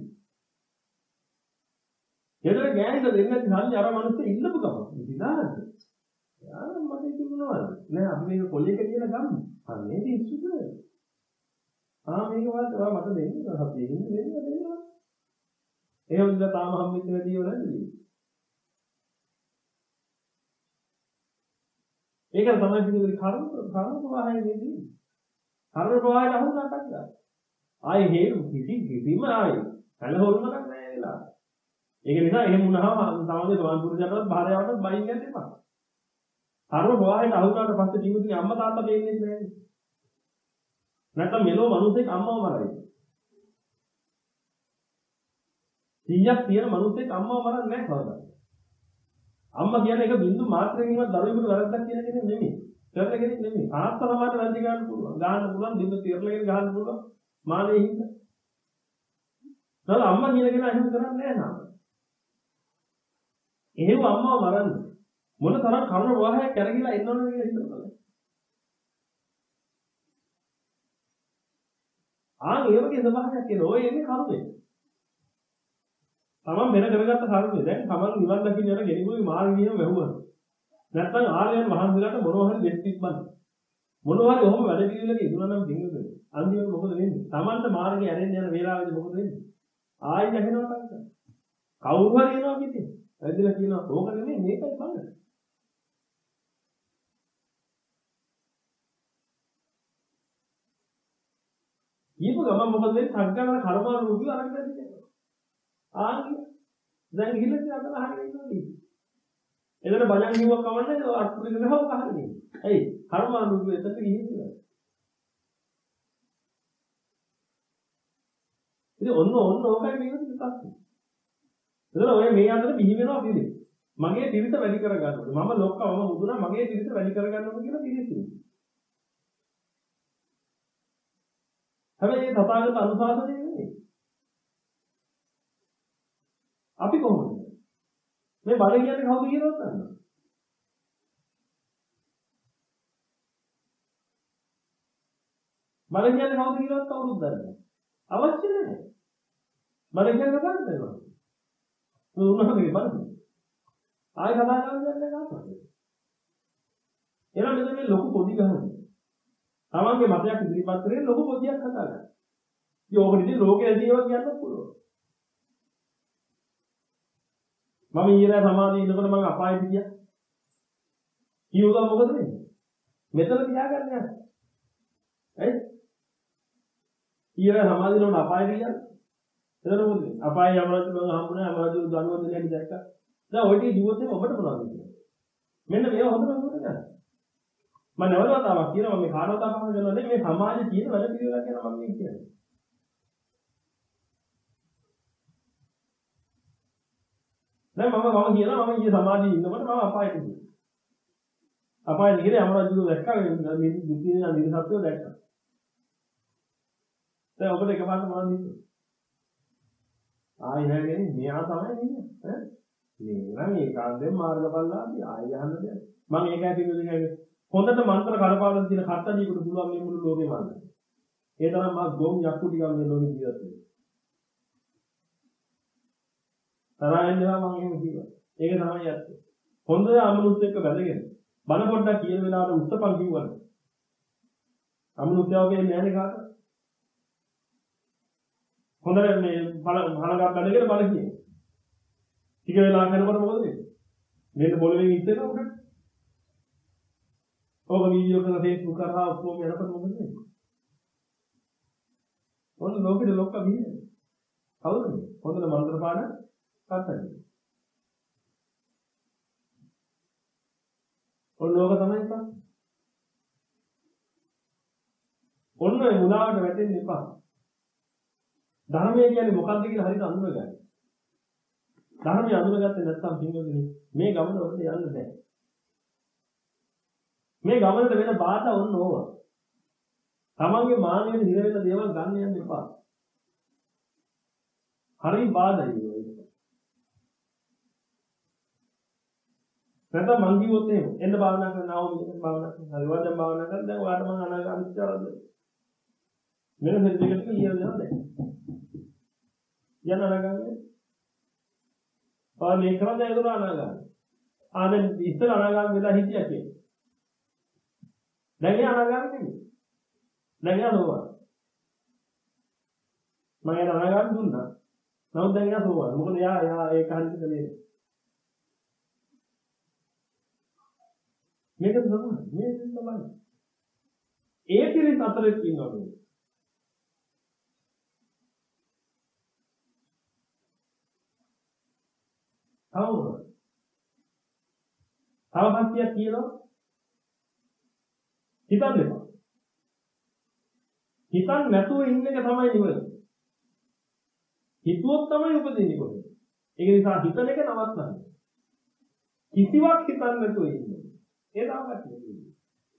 ගෙදර ගෑනට දෙන්නේ නැති සල්ලි අර මිනිස්සු ඉල්ලපු ගමන්. ඉතිනාද? යා මට ඉතිමුණාද? නෑ අපි මේක කොලේක කියලා ගමු. ආ මේක ඉස්සුද? ආ මේක වාට මට දෙන්න අපි ඉන්නේ දෙන්න දෙන්න. එහෙම ඉඳලා තාම හම්බෙන්නේ නැතිව නැද්ද? ඒක තමයි පිළිගන්නේ කර්ම කර්ම ප්‍රවාහයේදී. කර්ම ප්‍රවාහයට අහු නැටක් ගන්න. ආයේ හේතු කිසි කිසිම ආයේ කලහොරුමක් නැහැ වෙලා. ඒක නිසා එහෙම වුණාම තමන්ගේ සමාන පුරුෂයන්වත් භාර්යාවටත් බයින් යන්න එපා. කර්ම ප්‍රවාහයට අහු වුණාට පස්සේ ජීවිතේ අම්මා තාත්තා දෙන්නේ නැහැ. නැත්නම් මෙලෝ මිනිස්සෙක් අම්මව මරයි. සීයක් තියෙන මිනිස්සෙක් අම්මව මරන්නේ නැහැ කවදාවත්. අම්මා කියන්නේ එක බින්දු මාත්‍රකින්වත් දරුවෙකුට වැරද්දක් කියන කෙනෙක් නෙමෙයි. කරන කෙනෙක් නෙමෙයි. තාත්තා සමානට වැරදි ගන්න පුළුවන්. ගන්න පුළුවන් බින්දු තිරලගෙන ගන්න පුළුවන්. මානේ හින්දා. නේද අම්මා කියන කෙනා එහෙම කරන්නේ නැහැ නාම. එහෙම අම්මව මරන්න මොන තරම් කරුණ ප්‍රවාහයක් කරගිලා ඉන්නවද කියලා හිතනවා. ආන් ඒ වගේ ස්වභාවයක් තියෙනවා. ඔය එන්නේ කරුණේ. තමන් වෙන කරගත්ත කරුණේ. දැන් තමන් නිවන් දකින්න යන ගෙනිගුරුයි මාර්ගියම වැහුවා. නැත්තම් ආර්යයන් වහන්සේලාට මොනවා හරි දෙස් තිබ්බන්න. මොනවා හරි ඔහොම වැඩ පිළිවෙලක ඉදුණා නම් දිනුද. අන්තිමට මොකද වෙන්නේ? තමන්ට මාර්ගය ඇරෙන්න යන වේලාවේදී මොකද වෙන්නේ? ආයෙ නැගෙනවා තමයි. කවුරු හරි එනවා පිටින්. ඇදලා කියනවා ඕක නෙමෙයි මේකයි බලන්න. ඊපු ගමන් මොකද වෙන්නේ? සංකල්පන කර්මානුරූපීව අරගෙන යනවා. ආන්ගේ දැන් ගිහිල්ලා ඉතින් අතන අහගෙන ඉන්නවා. එතන බලන් කිව්වක් කවන්නේ අත්පුරික ගහව ගහන්නේ. ඇයි? කර්මානුරූපීව එතන ගිහිල්ලා. ඉතින් ඔන්න ඔන්න ඕකයි මේක පිටස්සේ. එතන ඔය මේ අතර බිහි වෙනවා පිළි. මගේ පිළිත වැඩි කර ගන්න ඕනේ. මම ලොක්කා මම මුදුනා මගේ පිළිත වැඩි කර ගන්න ඕනේ කියලා පිළිසිනේ. හැබැයි මේ තථාගත අනුශාසනය නෙමෙයි. අපි කොහොමද? මේ බඩ කියන්නේ කවුද කියලාවත් දන්නවද? බඩ කියන්නේ කවුද කියලාවත් කවුරුත් දන්නේ නැහැ. අවශ්‍ය නැහැ. බඩ කියන්නේ කවුද දන්නවද? මේ උන්වහන්සේගේ බඩ. ආයෙ කතා කරන්න යන්නේ කාටද? එහෙනම් මෙතන මේ ලොකු පොඩි ගහන්නේ. තමන්ගේ මතයක් ඉදිරිපත් කරගෙන ලොකු පොදියක් කතා කරනවා. ඉතින් ඕක නිදි ලෝකයේ ඇදීවා කියන්න පුළුවන්. මම ඊයේ සමාධියේ ඉන්නකොට මම අපායට ගියා. කියුවා මොකද වෙන්නේ? මෙතන තියාගන්න යන්න. ඇයි? ඊයේ සමාධියේ නෝන අපායට ගියා. එතන මොකද? අපායේ යමරජු මම හම්බුනේ යමරජු දනුවද නැති දැක්කා. දැන් ඔය ටික ජීවිතේ ඔබට මොනවද කියන්නේ? මෙන්න මේව හොඳට මොකද ගන්න. මම නවතාවක් කියනවා මේ කාරණා තමයි කරනවා නේ මේ සමාජයේ තියෙන වැඩ පිළිවෙලක් ගැන මම කියන්නේ. දැන් මම මම කියනවා මම ඊයේ සමාජයේ ඉන්නකොට මම අපායට ගියා. අපායට ගිහලා යමරජු දැක්කා මේ දුකින නිරසත්ව දැක්කා. දැන් ඔබට එකපාරට මොනවද හිතුනේ? ආයෙ හැගෙන්නේ මෙයා තමයි ඉන්නේ ඈ මේ නම් ඒකාන්තයෙන් මාර්ගඵලලාභී ආයෙ යහන්න දෙයක්. මම ඒකයි කියන්නේ හොඳට මන්ත්‍ර කරපාලන තියෙන කට්ටඩියකට පුළුවන් මේ මුළු ලෝකෙම වන්න. ඒ තරම් මා ගොම් යක්කු ටිකක් මේ ලෝකේ ජීවත් වෙනවා. තරහින් දේවා මම එහෙම කිව්වා. ඒක තමයි ඇත්ත. හොඳ අමනුෂ්‍ය එක්ක බැඳගෙන බන පොඩ්ඩක් කියන වෙලාවට උත්තපන් කිව්වනේ. අමනුෂ්‍යවගේ නෑනේ කාටද? හොඳට මේ බල බලගා බැඳගෙන බල කියන්නේ. ටික වෙලා කරනකොට මොකද වෙන්නේ? මේක පොළවේ ඉස්සෙනවා උඩට. ඔබ වීඩියෝ කරලා Facebook කරා ඔක්කොම යනකොට මොකද වෙන්නේ? ඔන්න ලෝකෙට ලොක්ක බින්නේ. කවුද මේ? හොඳට මන්ත්‍ර පාන කතාවේ. ඔන්න ලෝක තමයි ඉතින්. ඔන්න ඒ මුලාවට වැටෙන්න එපා. ධර්මය කියන්නේ මොකක්ද කියලා හරියට අඳුනගන්න. ධර්මය අඳුනගත්තේ නැත්නම් පින්වතුනි මේ ගමන ඔන්න යන්න බෑ. මේ ගමනට වෙන බාධා ඔන්න ඕවා. තමන්ගේ මානෙට හිර වෙන දේවල් ගන්න යන්න එපා. හරි බාධායි ඒක. නැත්නම් මං කිව්වොත් එහෙම එන්න භාවනා කරනවා වගේ භාවනා කරනවා. හරි වදන් භාවනා කරලා දැන් ඔයාලට මං අනාගාමී ඉස්සරහද. මෙන්න මෙන්න දෙකට කියලා දෙනවා දැන්. යන අනාගාමී. ආ මේ කරන්නේ ඒක අනාගාමී. ආ දැන් ඉස්සර අනාගාමී වෙලා හිටියා කියන්නේ. දැන් ඒ අනාගාමී නෙමෙයි. දැන් යනවා. මම යන අනාගාමී දුන්නා. නමුත් දැන් යනවා. මොකද යා යා ඒක හරියට කළේ. මේක තමයි. මේක තමයි. ඒ පිළිත් අතරේ ඉන්නවා මේ. තවම. තව කතියක් කියනවා. හිතන්න එපා. හිතන්න නැතුව ඉන්න එක තමයි නිවන. හිතුවොත් තමයි උපදින්නේ කොහෙද. ඒක නිසා හිතන එක නවත්තන්න. කිසිවක් හිතන්න නැතුව ඉන්න. ඒ දාගන්න නෙවෙයි.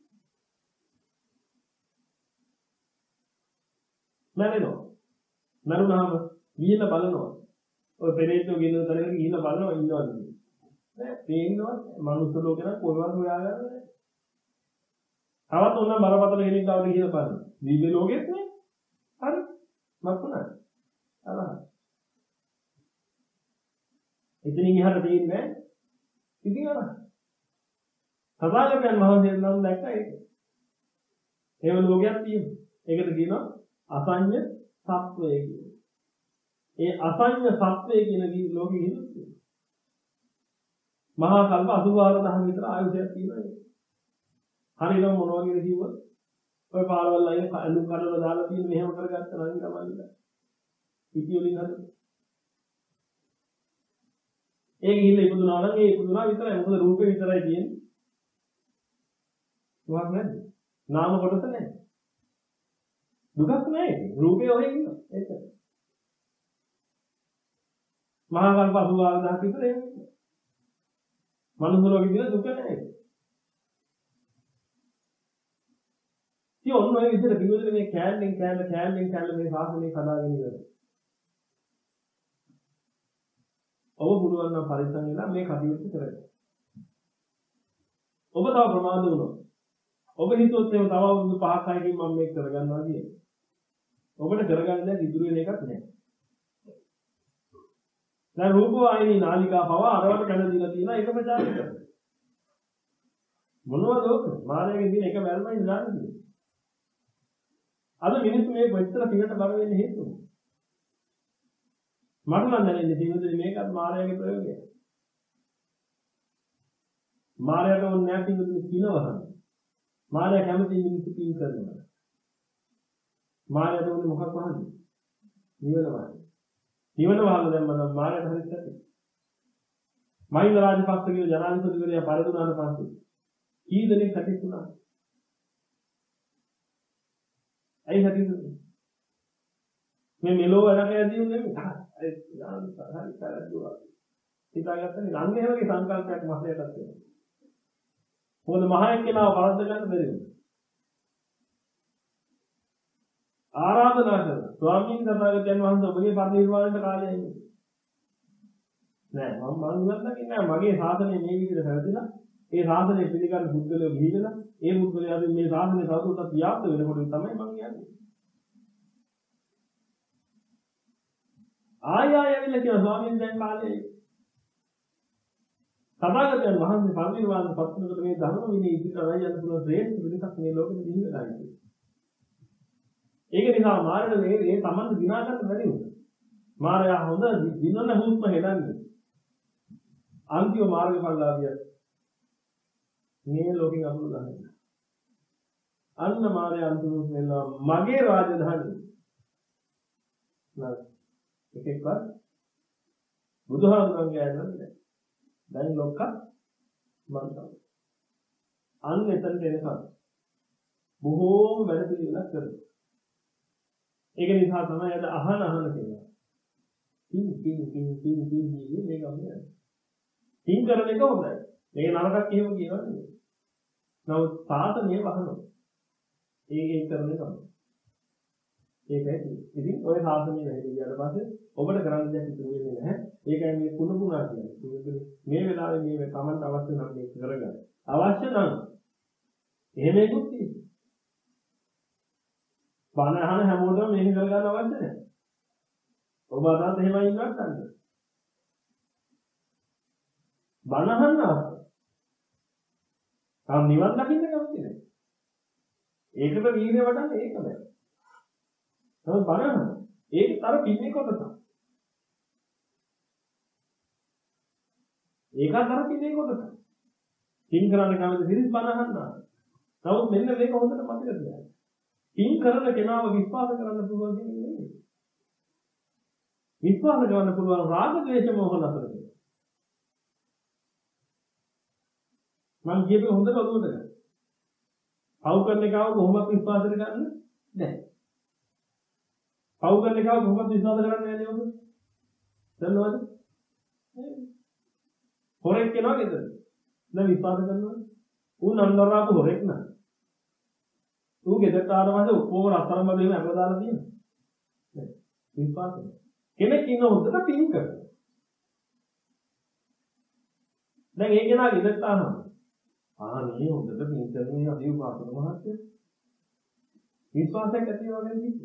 මැරෙනවා. මරුණාම ගිහිල්ලා බලනවා. ඔය පෙරේතෝ ගිහින් තැනකට ගිහිල්ලා බලනවා ඉන්නවද කියලා. නෑ පේනවා මනුස්ස ලෝකේ නම් කොහෙවත් හොයාගන්න නෑ. තවත් උන්න බරපතල කෙනෙක් ගාවට ගිහිල්ලා බලනවා. දීපේ ලෝකෙත් නේ. හරි. මක්කුණා. අරහ. එතනින් එහාට තියෙන්නේ නෑ. ඉතින් අරහ. සදාගතයන් වහන්සේ නම් දැක්කා ඒක. ඒව ලෝකයක් තියෙනවා. ඒකට කියනවා අසඤ්ඤ සත්වය කියලා. ඒ අසඤ්ඤ සත්වය කියන ලෝකෙ ඉන්නේ. මහා කල්ප අසූ හාරදහම විතර ආයුෂයක් තියෙනවා ඒක. හරියටම මොනවා කියලා කිව්වොත් ඔය පාරවල් අයින අලු කඩවල දාලා තියෙන මෙහෙම කරගත්ත නම් තමයි. පිටි වලින් හරි. ඒ ගිහිල්ලා ඉපදුනා නම් ඒ ඉපදුනා විතරයි. මොකද රූපේ විතරයි තියෙන්නේ. දුකක් නැද්ද? නාම කොටස නැහැ. දුකක් නැහැ. රූපේ ඔහෙ ඉන්නවා. ඒක. මහා කල්ප අසූ හාරදහක් විතර ඒක. මනුස්ස ලෝකෙ දින දුක නැහැ. ඉතින් ඔන්න ඔය විදිහට කිව්වොත් මේ කෑල්ලෙන් කෑල්ල කෑල්ලෙන් කෑල්ල මේ සාසනය කඩාගෙන ඉවරයි. ඔබ පුළුවන් නම් පරිස්සම් වෙලා මේ කටයුතු කරන්න. ඔබ තව ප්‍රමාද වුණොත් ඔබ හිතුවොත් එහෙම තව අවුරුදු පහක් හයකින් මම මේක කරගන්නවා කියන්නේ. ඔබට කරගන්න දැන් ඉතුරු වෙන එකක් නැහැ. දැන් රූපවාහිනී නාලිකා පවා අරවට කැඳ දීලා තියෙනවා ඒක ප්‍රචාරය කරනවා. මොනවද ඔක? මායාවේ දින එක මැරෙන්නයි දාන්නේ. අද මිනිස්සු මේ වෙච්චර පිටට බර වෙන්නේ හේතුව. මට නම් දැනෙන්නේ ජීවිතේ මේකත් මායාවේ ප්‍රයෝගයක්. මායාවට ඕනේ නැති විදිහට කිනවහන. මායාව කැමති මිනිස්සු පින් කරනවා. මායාවට ඕනේ මොකක් වහන්නේ? නිවනවා. නිවන වහලා දැම්ම නම් මායාවට හරියට ඇති. මහින්ද රාජපක්ෂ කියන ජනාධිපතිවරයා පරිදුනාට පස්සේ කී දෙනෙක් කටිතුණා? ඇයි හැටින්නේ? මේ මෙලෝ වැඩ කරදී නෙමෙයි. ඒ හරි කරද්දුවා. හිතාගත්තනේ නම් මේ වගේ සංකල්පයක් මහලයටත් තියෙනවා. මොකද මහායන් කෙනාව වරද්ද ගන්න බැරි වුණා. ආරාධනා කරනවා. ස්වාමීන් වහන්සේ වහන්සේ ඔබගේ පරිනිර්වාණයට කාලය එන්නේ. නෑ මම මම ඉවත්නකින් නෑ මගේ සාධනය මේ විදිහට පැවතිලා ඒ සාධනය පිළිගන්න පුද්ගලයෝ ගිහිලා ඒ පුද්ගලයාගෙන් මේ සාධනය තවදුරටත් ව්‍යාප්ත වෙනකොට තමයි මම යන්නේ. ආය ආය ඇවිල්ලා කියන ස්වාමීන් දැන් කාලේ සමාගතයන් වහන්සේ පරිනිර්වාණ පත්නකට මේ ධර්ම විනය ඉදිරියට යන්න පුළුවන් ශ්‍රේෂ්ඨ වෙනසක් මේ ලෝකෙට දිවි වෙලා ඉන්නේ. ඒක නිසා මාරණ මේ මේ සම්බන්ධ දිනා ගන්න බැරි වුණා. මාරයා හොඳ දිනන හුස්ම හෙලන්නේ. අන්තිම මාර්ගඵලලාභිය මේ ලෝකෙන් අමුල ගන්නවා. අන්න මාරයා අන්තිම හුස්ම හෙලනවා මගේ රාජධානිය. නේද? එකෙක්වත් බුදුහාමුදුරන්ගේ ඇනන්නේ දැන් ලොක්ක මන්තව. අන්න එතනට එනකම් බොහෝම වැඩ පිළිවෙලක් කරනවා. ඒක නිසා තමයි අද අහන අහන කියනවා. පින් පින් පින් පින් පින් කියන්නේ මේක අමතක. පින් කරන එක හොඳයි. මේක නරකක් එහෙම කියනවා නෙමෙයි. නමුත් සාසනය වහනවා. ඒක ඒක කරන එක තමයි. ඒකයි. ඉතින් ඔය සාසනය නැති ගියාට පස්සේ ඔබට කරන්න දෙයක් ඉතුරු වෙන්නේ නැහැ. ඒකයි මේ කුණු කුණා කියන්නේ. මේ වෙලාවේ මේ කමන්ට අවශ්‍ය නම් මේක කරගන්න. අවශ්‍ය නම් එහෙම ඒකුත් තියෙනවා. බණ අහන හැමෝටම මේක කරගන්න අවශ්‍ය නැහැ. ඔබ අදත් එහෙමයි ඉන්නවත් නැහැ. බණ අහන්න අවශ්‍යයි. තාම නිවන් දකින්න කැමති නැහැ. ඒකට වීර්ය වඩන්න ඒක බෑ. තමයි බණ අහන්න. ඒක තර පින්නේ කොටස. ඒකත් අර පින්නේ කොටස. පින් කරන්න කැමති සිරිස් බණ අහන්න. නමුත් මෙන්න මේක හොඳට මතක තියාගන්න. පින් කරන කෙනාව විශ්වාස කරන්න පුළුවන් දෙයක් නෙමෙයි. විශ්වාස කරන්න පුළුවන් රාග ද්වේෂ මොහ නතර කරගන්න. මම කියපේ හොඳට ඔළුවට ගන්න. පව් කරන එකව කොහොමද විශ්වාස කරගන්න? නැහැ. පව් කරන එකව කොහොමද විශ්වාස කරන්නේ නැහැ නේද? දන්නවද? හොරෙක් කෙනා නේද? දැන් විශ්වාස කරනවා. ඌ නන්දරාපු හොරෙක් නෑ. ඌ ගෙදරට ආවට පස්සේ ඔක්කොම රත්තරන් බඩේම අපල දාලා තියෙනවා. නේද? විශ්වාස කරනවා. කෙනෙක් ඉන්න හොඳට පින් කරනවා. දැන් ඒ කෙනා ගෙදරට ආනවා. ආ මේ හොඳට පින් කරන්නේ අපි උපාසක මහත්තයා. විශ්වාසයක් ඇති වෙනවා නේද?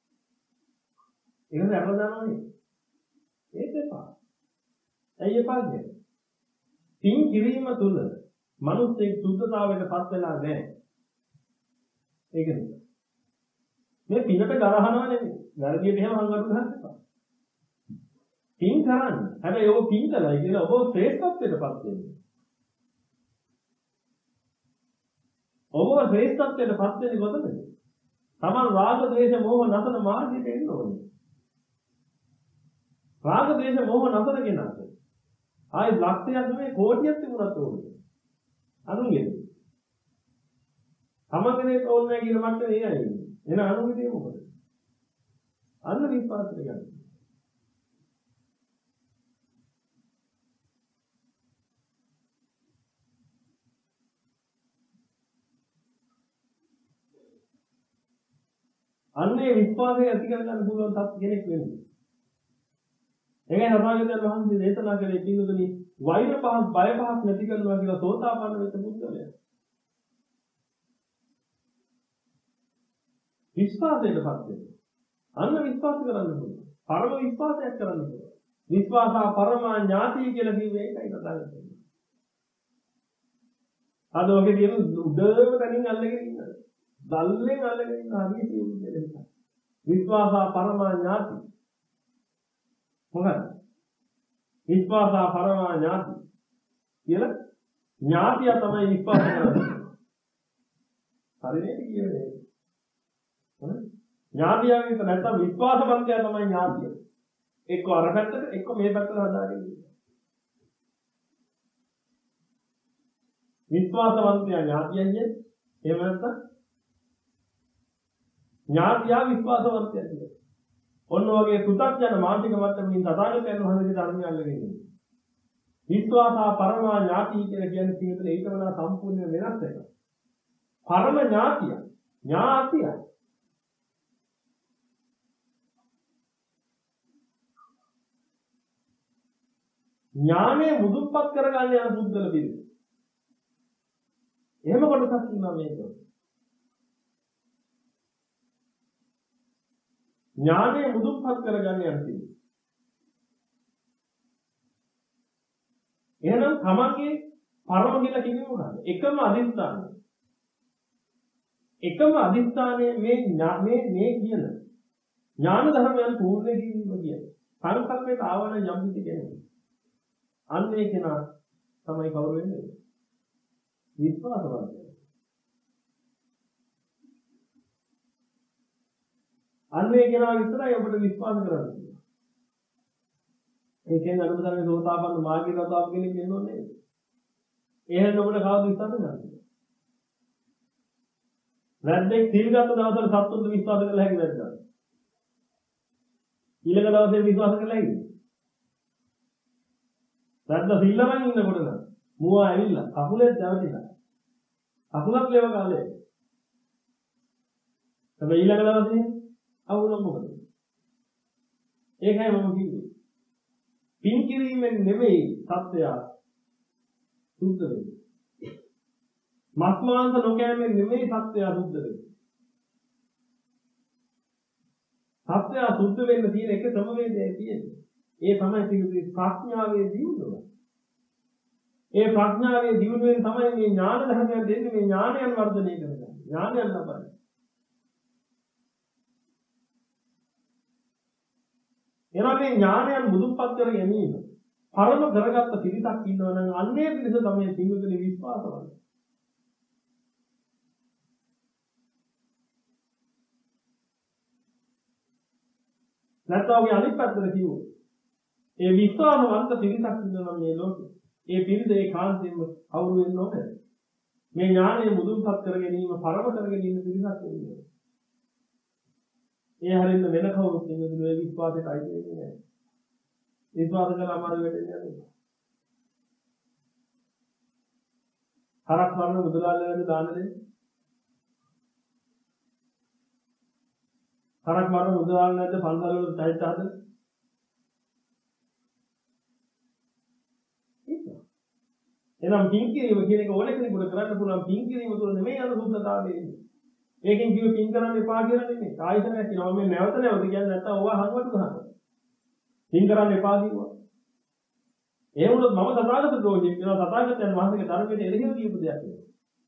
ඒකද අපල දානවනේ. ඒක එපා. ඇයි එපා කියන්නේ? පින් කිරීම තුළ මනුස්සයෙක් සුද්ධතාවයටපත් වෙලා නැහැ. ඒක නේ. මේ පිනට ගරහනවා නෙමෙයි. වැරදියට එහෙම හංගටු ගන්න එපා. පින් කරන්න. හැබැයි ඔබ පින් කළයි කියලා ඔබ ශ්‍රේෂ්ඨත්වයටපත් වෙන්නේ. ඔබ ශ්‍රේෂ්ඨත්වයටපත් වෙන්නේ කොතනද? තමන් රාග ද්වේෂ මෝහ නැසන මාර්ගයට එන්න ඕනේ. රාග ද්වේෂ මෝහ නැසන කෙනාට ආයි ලක්ෂයක් නෙමෙයි කෝටියක් තිබුණත් ඕනේ. අනුන්ගෙද? තමන්ගේ ඕනේ නැහැ කියන මට්ටමේ ඒ අය ඉන්නේ. එන අනුන්ගේ මොකද? අන්න විශ්වාස කරගන්න. අන්නේ විශ්වාසය ඇති කරගන්න පුළුවන් තත් කෙනෙක් වෙන්නේ. ඒකයි සමාජයෙන් වහන්සේ දේශනා කළේ පිළිතුරුනි වෛර පහක් බය පහක් නැති කරනවා කියලා සෝතාපන්න වෙච්ච පුද්ගලයා. විශ්වාසයටපත් වෙනවා. අන්න විශ්වාස කරන්න පුළුවන්. පරම විශ්වාසයක් කරන්න පුළුවන්. විශ්වාසා පරමා ඥාති කියලා කිව්වේ ඒකයි කතා කරන්නේ. අද ඔගේ තියෙන උඩම තනින් අල්ලගෙන ඉන්නවා. දල්ලෙන් අල්ලගෙන ඉන්න හරියට උන්නේ. විශ්වාසා පරමා ඥාති මොකද? විශ්වාසා පරමා ඥාති කියලා ඥාතිය තමයි විශ්වාස කරන්නේ. හරියට කියන්නේ. හරි? ඥාතියගේ නැත්නම් විශ්වාසවන්තය තමයි ඥාතිය. එක්ක අර පැත්තට එක්ක මේ පැත්තට හදාගෙන ඉන්නේ. විශ්වාසවන්තය ඥාතියන්නේ එහෙම නැත්නම් ඥාතිය විශ්වාසවන්තය කියන්නේ. ඔන්න වගේ සුතක් යන මානසික මට්ටමින් තථාගතයන් වහන්සේගේ ධර්මය අල්ලගෙන ඉන්නේ. විශ්වාසා පරමා ඥාති කියලා කියන්නේ පිළිතුර ඊට වඩා සම්පූර්ණ වෙනස් එකක්. පරම ඥාතිය ඥාතිය ඥානය මුදුන්පත් කරගන්න යන බුද්ධල පිළිතුර. එහෙම කොටසක් ඉන්නවා මේක. ඥානය මුදුන්පත් කරගන්න යන පිළිතුර. එහෙනම් තමන්ගේ පරම කියලා කිව්වේ මොකක්ද? එකම අදිස්ථානය. එකම අදිස්ථානය මේ මේ මේ කියන ඥාන ධර්මයන් පූර්ණ කිරීම කියන්නේ. සංකල්පයට ආවන යම් කිසි කෙනෙක්. අන්න ඒ කෙනා තමයි කවුරු වෙන්නේ? විශ්වාසවන්තය. අන්න ඒ කෙනා විතරයි ඔබට විශ්වාස කරන්නේ. ඒකෙන් අනුතරේ සෝතාපන්න මාර්ගය රතාව කෙනෙක් වෙන්න ඕනේ නේද? එහෙනම් ඔබට කවුද විශ්වාස කරන්නේ? වැද්දෙක් සීල් ගත්ත දවසට සත්තුන්ට විශ්වාස කරලා හැකි වැද්දා. ඊළඟ දවසේ විශ්වාස කරලා හැකිද? වැද්දා සීල්ලමන් ඉන්නකොට නම් මුවා ඇවිල්ලා කකුලේ දැවටිලා. කකුලක් ලෙව කාලේ. හැබැයි ඊළඟ දවසේ අවුලක් මොකද? ඒකයි මම කිව්වේ. පින් කිරීමෙන් නෙමෙයි සත්‍යය සුද්ධ වෙන්නේ. මස් මාංශ නොකෑමෙන් නෙමෙයි සත්‍යය සුද්ධ වෙන්නේ. සත්‍යය සුද්ධ වෙන්න තියෙන එක ක්‍රමවේදයයි තියෙන්නේ. ඒ තමයි පිළිතුරේ ප්‍රඥාවේ දියුණුව. ඒ ප්‍රඥාවේ දියුණුවෙන් තමයි මේ ඥාන ධර්මයන් දෙන්නේ මේ ඥානයන් වර්ධනය කරගන්නේ. ඥානයන් ලබන්නේ. එනවා මේ ඥානයන් මුදුන්පත් කර ගැනීම පරම කරගත්ත පිරිසක් ඉන්නවා නම් අන්නේ පිරිස තමයි පින්වතුනි විශ්වාසවන්ත. නැත්නම් ඔය අනිත් පැත්තට කිව්වොත් ඒ විශ්වාසවන්ත පිරිසක් ඉන්නවා මේ ලෝකේ. ඒ පිරිස ඒ කාන්තෙන්ම අවුරු වෙන්න ඕනේ. මේ ඥානය මුදුන්පත් කර ගැනීම පරම කර ගැනීම පිරිසක් වෙන්නේ. ඒ හරින්න වෙන කවුරුත් ඉන්නේ මේ විශ්වාසයට අයිති වෙන්නේ නැහැ. විශ්වාස කරලා අමාරු වෙන්නේ නැහැ. හරක් වරන මුදලාලයන්ට දාන දෙන්නේ. හරක් වරන මුදලාලයන්ට පන්සල් වල සාහිත්‍ය හදන. එනම් පින් කිරීම කියන එක ඕන කෙනෙකුට කරන්න පුළුවන් පින් කිරීම තුළ නෙමෙයි අනුසුද්ධතාවය එන්නේ. ඒකෙන් කිව්ව පින් කරන්න එපා කියලා නෙමෙයි. ආයතනයක් කියනවා මේ නැවත නැවත කියන්නේ නැත්තම් ඕවා හංගවට ගහනවා. පින් කරන්න එපා කිව්වා. ඒ වුණොත් මම තථාගත දෝෂික වෙනවා තථාගතයන් වහන්සේගේ ධර්මයට එරෙහිව කියපු දෙයක් නේ.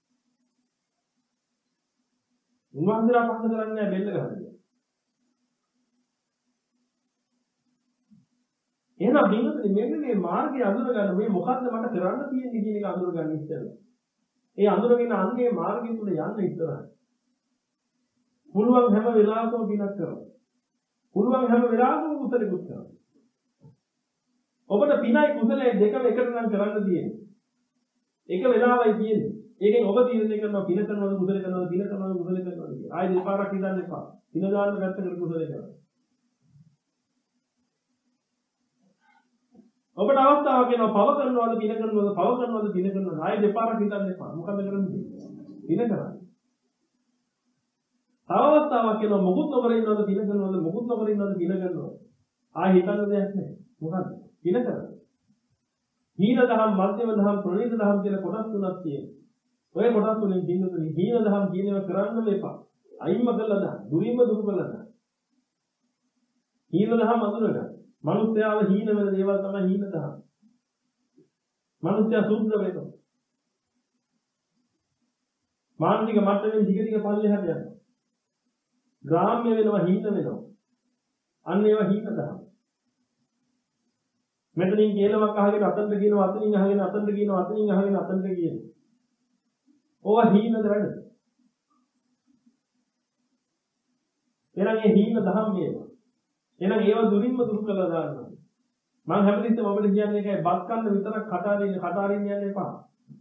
උන්වහන්සේලා පහද කරන්නේ නැහැ බෙල්ල ගහන්නේ. එහෙනම් බින්දුනේ මෙන්න මේ මාර්ගය අඳුර ගන්න මේ මොකද්ද මට කරන්න තියෙන්නේ කියන එක අඳුර ගන්න ඉස්සෙල්ලා. ඒ අඳුරගෙන අන්නේ මාර්ගය තුල යන්න ඉස්සරහ. පුළුවන් හැම වෙලාවකම පිනක් කරනවා. පුළුවන් හැම වෙලාවකම කුසලෙකුත් කරනවා. ඔබට පිනයි කුසලයි දෙකම එකට නම් කරන්න තියෙන්නේ. එක වෙලාවයි තියෙන්නේ. ඒකෙන් ඔබ තීරණය කරනවා පින කරනවද කුසල කරනවද පින කරනවද කුසල කරනවද කියලා. ආයෙ දෙපාරක් හිතන්න එපා. පින දාන්න පැත්තකට කුසල කරනවා. ඔබට අවස්ථාවක් එනවා පව කරනවද පින කරනවද පව කරනවද පින කරනවද ආයෙ දෙපාරක් හිතන්න එපා. මොකද කරන්නේ? පින කරන්නේ. තව අවස්ථාවක් එනවා මොකුත් නොකර ඉන්නවද පින කරනවද මොකුත් නොකර ඉන්නවද පින කරනවද ආයෙ හිතන්න දෙයක් නැහැ. මොකද්ද? පින කරන්නේ. හීන දහම් මධ්‍යම දහම් ප්‍රණීත දහම් කියලා කොටස් තුනක් තියෙනවා. ඔය කොටස් තුනෙන් බින්දුතුනි හීන දහම් කියන ඒවා කරන්නම එපා. අයින්ම කළා දාන්න. දුරින්ම දුරු කළා දාන්න. හීන දහම් අඳුරගන්න. මනුස්සයාව හීන වෙන දේවල් තමයි හීන දහම්. මනුස්සයා සුද්ධ වෙනවා. මානසික මට්ටමින් දිග දිග පල්ලෙහාට යනවා. ග්‍රාම්‍ය වෙනවා හීන වෙනවා. අන්න ඒවා හීන දහම්. මෙතනින් කියලාවක් අහගෙන අතන්ට කියනවා අතනින් අහගෙන අතන්ට කියනවා අතනින් අහගෙන අතන්ට කියනවා. ඕවා හීනද වැඩ. එහෙනම් මේ හීන දහම් මේවා. එහෙනම් ඒවා දුරින්ම දුරු කළා දාන්න. මම හැමතිස්සෙම ඔබට කියන්නේ ඒකයි බත් කන්න විතරක් කටාරින්න කටාරින්න යන්න එපා.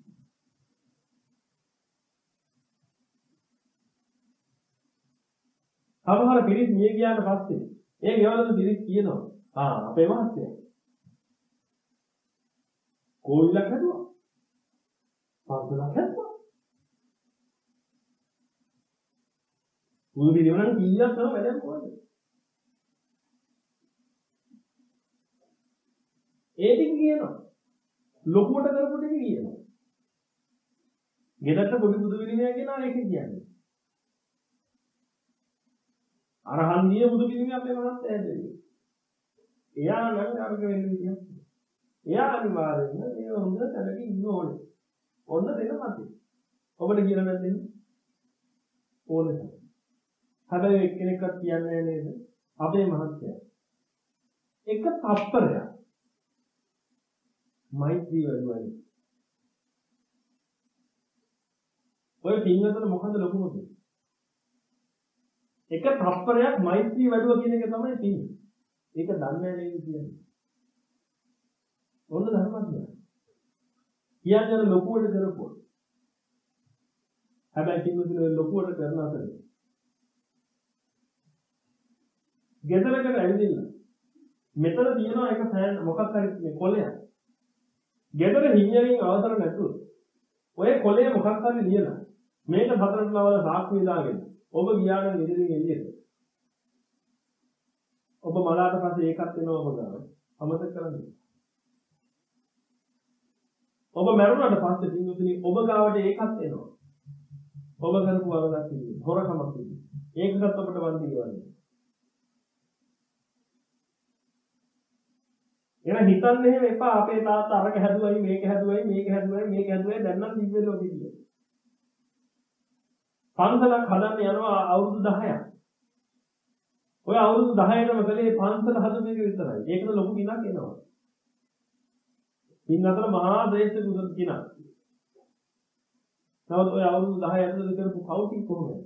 සමහර පිරිස් මිය ගියාට පස්සේ ඒ ගෙවලද පිරිස් කියනවා ආ අපේ මහත්තයා කෝවිලක් හැදුවා. පන්සලක් හැදුවා. බුදු පිළිවෙලක් කීයක් කරන වැඩක් කොහොමද? ඒකින් කියනවා. ලොකුවට කරපු දෙයක් කියනවා. ගෙදරට පොඩි බුදු පිළිමයක් කියනවා ඒක කියන්නේ. අරහන්දිය බුදු පිළිමයක් අපේ මහත්තයා හැදුවේ. එයා නම් අරක වෙන්නේ විදියක්. එයා අනිවාර්යයෙන්ම මේ හොඳ තැනක ඉන්න ඕනේ. ඔන්න දෙන මතය. ඔබට කියලා නැද්ද? ඕනේ. හැබැයි එක්කෙනෙක්වත් කියන්නේ නේද? අපේ මහත්තයා. එක තප්පරයක්. මෛත්‍රී වැඩුවයි. ඔය පින්වතුන් මොකද ලොකුම දේ? එක තප්පරයක් මෛත්‍රී වැඩුවා කියන එක තමයි පින්. ඒක දන්නේ නැහැ නේද කියන්නේ. ඔන්න ධර්මඥය. කියන්නේ ලොකුවට කරපුවා. හැබැයි පින්වතුන් ලොකුවට කරන අතරේ ගෙදරකට ඇවිදින්න. මෙතන තියෙනවා එක ෆෑන් මොකක් හරි මේ කොළයක්. ගෙදර හිමියකින් අවසර නැතුව ඔය කොළේ මොකක් හරි ලියලා මේක හතරට ලවල සාක්කුවේ දාගෙන ඔබ ගියා නම් ගෙදරින් එළියට. ඔබ මලාට පස්සේ ඒකත් එනවා ඔබ ගාව. අමතක කරන්නේ. ඔබ මරුණාට පස්සේ පින්වතුනි ඔබ ගාවට ඒකත් එනවා. ඔබ කරපු වරදක් පිළිගන්න. හොරකමක් පිළිගන්න. ඒකකට ඔබට වන්දි ගෙවන්නේ. එන හිතන්න එහෙම එපා අපේ තාත්තා අරක හැදුවයි මේක හැදුවයි මේක හැදුවයි මේක හැදුවයි දැන් නම් දිව්‍ය ලෝකෙ කියලා. පන්සලක් හදන්න යනවා අවුරුදු දහයක්. ඔය අවුරුදු දහයටම කලේ පන්සල හදන එක විතරයි. ඒකට ලොකු දිනක් එනවා. ඉන්න අතර මහා ශ්‍රේෂ්ඨ කුසල දිනක්. නමුත් ඔය අවුරුදු දහය ඇතුළත කරපු කවුටි කොහොමද?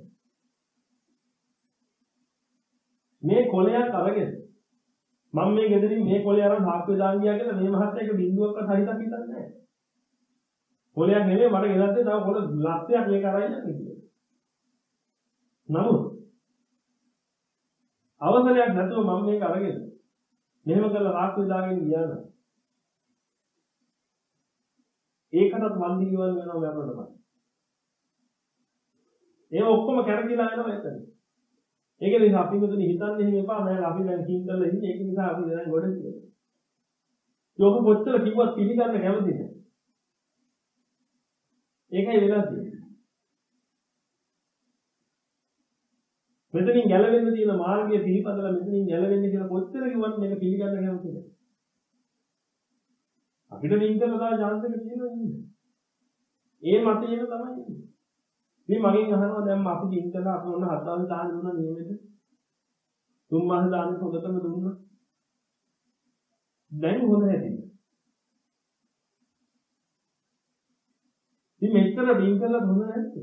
මේ කොලයක් අරගෙන මම මේ ගෙදරින් මේ කොලේ අරන් හාක්කුවේ දාන් ගියා කියලා මේ මහත්තයා එක බින්දුවක්වත් හරියට හිතන්නේ නැහැ. කොලයක් නෙමෙයි මට ගෙනත් තව කොල ලක්ෂයක් මේක අරන් යන්නේ කියලා. නමුත් අවසරයක් නැතුව මම මේක අරගෙන මෙහෙම කරලා හාක්කුවේ දාගෙන ගියා නම් ඒකටත් වන්දි ගෙවල් වෙනවා මරණයට පස්සේ. ඒ ඔක්කොම කැරකිලා යනවා එතන. ඒක නිසා අපි මෙතන හිතන්නේ එහෙම එපා මම අපි දැන් කින් කරලා ඉන්නේ ඒක නිසා අපි දැන් ගොඩ කියලා. යෝග කොච්චර කිව්වත් පිළිගන්න කැමති නැහැ. ඒකයි වෙලා තියෙන්නේ. මෙතනින් ගැලවෙන්න තියෙන මාර්ගය පිළිපදලා මෙතනින් ගැලවෙන්න කියලා කොච්චර කිව්වත් මේක පිළිගන්න කැමති නැහැ. අපිට වින් කරලා තව chance එක තියෙනවා ඉන්නේ. ඒ මතයේම තමයි ඉන්නේ. මේ මගෙන් අහනවා දැන් අපි දින් කරලා අපි ඔන්න හත් දවස් දාන්න දුන්නා නියමෙට. තුන් මාස දාන්න හොඳටම දුන්නා. දැන් හොඳ හැදෙන්නේ. ඉතින් මෙච්චර දින් කරලා හොඳ නැද්ද?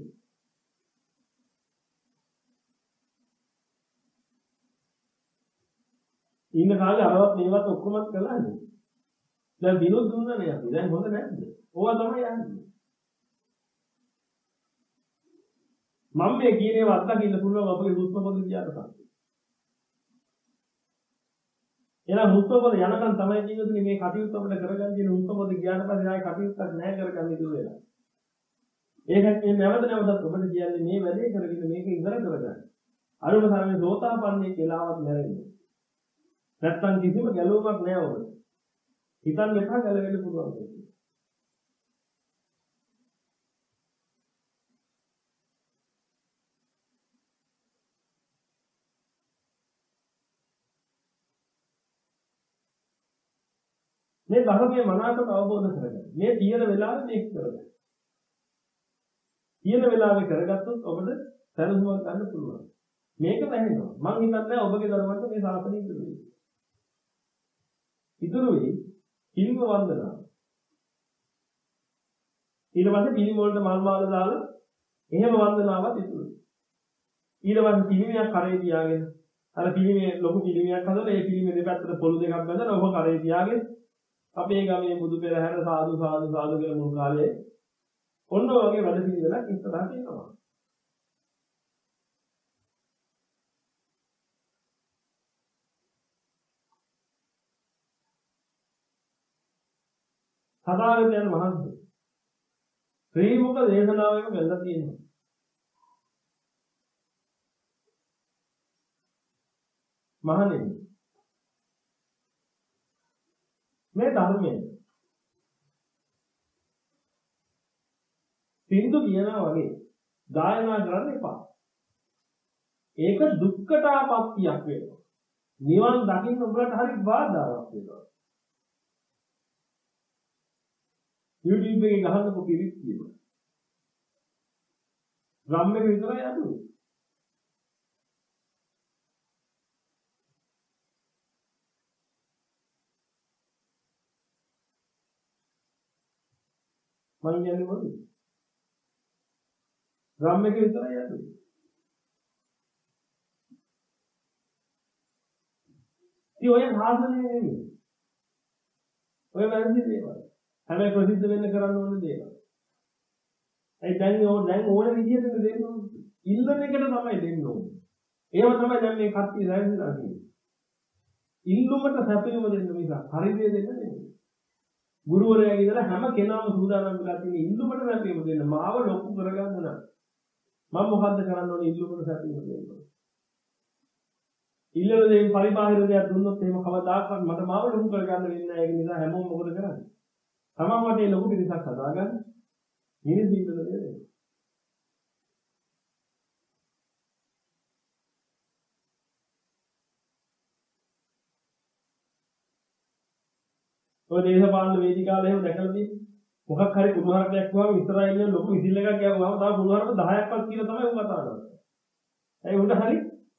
ඉන්න කාලේ අරවත් මේවත් ඔක්කොමත් කළානේ. දැන් දිනුත් දුන්නානේ අපි. දැන් හොඳ නැද්ද? ඕවා තමයි යන්නේ. මම මේ කියන ඒවා අත්දකින්න පුළුවන් අපේ හුස්ම පොද ගියාට පස්සේ. එහෙනම් හුස්ම පොද යනකම් තමයි ජීවිතේ මේ කටයුත්ත අපිට කරගන්න තියෙන හුස්ම පොද ගියාට පස්සේ ආයෙ කටයුත්තක් නැහැ කරගන්න ඉතුරු වෙලා. ඒකත් මේ නැවත නැවතත් ඔබට කියන්නේ මේ වැඩේ කරගෙන මේක ඉවර කරගන්න. අරුම සමේ සෝතාපන්නයේ කියලාවත් නැරෙන්නේ. නැත්තම් කිසිම ගැලවීමක් නැහැ ඔබට. හිතන්න එපා ගැලවෙන්න පුළුවන් කියලා. මේ ධර්මයේ මනාකොට අවබෝධ කරගන්න. මේ තියෙන වෙලාවෙ මේක කරගන්න. තියෙන වෙලාවෙ කරගත්තොත් ඔබට සැලසුමක් ගන්න පුළුවන්. මේක වැහෙනවා. මම හිතන්නේ ඔබගේ ධර්මයට මේ සාසනය ඉතුරු වෙයි. ඉතුරු වෙයි පිළිම වන්දනා. ඊට පස්සේ පිළිම වලට මල් මාල දාලා එහෙම වන්දනාවක් ඉතුරු වෙයි. ඊට පස්සේ පිළිමයක් කරේ තියාගෙන අර පිළිමේ ලොකු පිළිමයක් හදලා ඒ පිළිමේ දෙපැත්තට පොළු දෙකක් බඳලා ඔබ කරේ තියාගෙන අපේ ගමේ බුදු පෙරහැර සාදු සාදු සාදු කියලා මුල් කාලේ ඔන්න ඔයගේ වැඩ පිළිවෙලක් ඉස්සරහට එනවා. සදාගතයන් වහන්සේ ශ්‍රී මුක දේශනාවෙම වෙලා තියෙනවා. මහණෙනි මේ ධර්මයේ සින්දු කියනවා වගේ ගායනා කරන්න එපා. ඒක දුක්ඛතාපත්තියක් වෙනවා. නිවන් දකින්න උඹලට හරි බාධාවක් වෙනවා. YouTube එකේ ගහන්නකො පිරිත් කියනවා. ඩ්‍රම් එක විතරයි අඩුයි. මම කියන්නේ මොකද? ඩ්‍රම් එක විතරයි අඩුයි. ඉතින් ඔය සාසනය නෙමෙයි. ඔය වැරදි දේවල්. හැබැයි ප්‍රසිද්ධ වෙන්න කරන්න ඕන දේවල්. ඒ දැන් ඕන දැන් ඕන විදිහට දෙන්න ඕනේ. ඉල්ලන එකට තමයි දෙන්න ඕනේ. ඒව තමයි දැන් මේ කට්ටිය දැනගන්නවා කියන්නේ. ඉල්ලුමට සැපයුම දෙන්න මිසක් හරි දේ දෙන්න නෙමෙයි. ගුරුවරයාගේ ඉඳලා හැම කෙනාම සූදානම් වෙලා තියෙන ඉල්ලුමට සැපයුම දෙන්න. මාව ලොකු කරගන්න නම් මම මොකද්ද කරන්න ඕනේ ඉල්ලුමට සැපයුම දෙන්න. ඉල්ලන දෙයින් පරිබාහිර දෙයක් දුන්නොත් එහෙම කවදාකවත් මට මාව ලොකු කරගන්න වෙන්නේ නැහැ. ඒක නිසා හැමෝම මොකද කරන්නේ? තමන් වටේ ලොකු පිරිසක් හදාගන්න. මිනිස් ඉල්ලන දේ දෙන්න. ඔය දේශපාලන වේදිකාවල එහෙම දැකලා තියෙන්නේ. මොකක් හරි කුණුහරුපයක් වුණාම ඉස්සරහින් ලොකු විසිල් එකක් ගියාම තව කුණුහරුප දහයක්වත් කියලා තමයි උන් කතා කරන්නේ. ඒ උන්ට හරි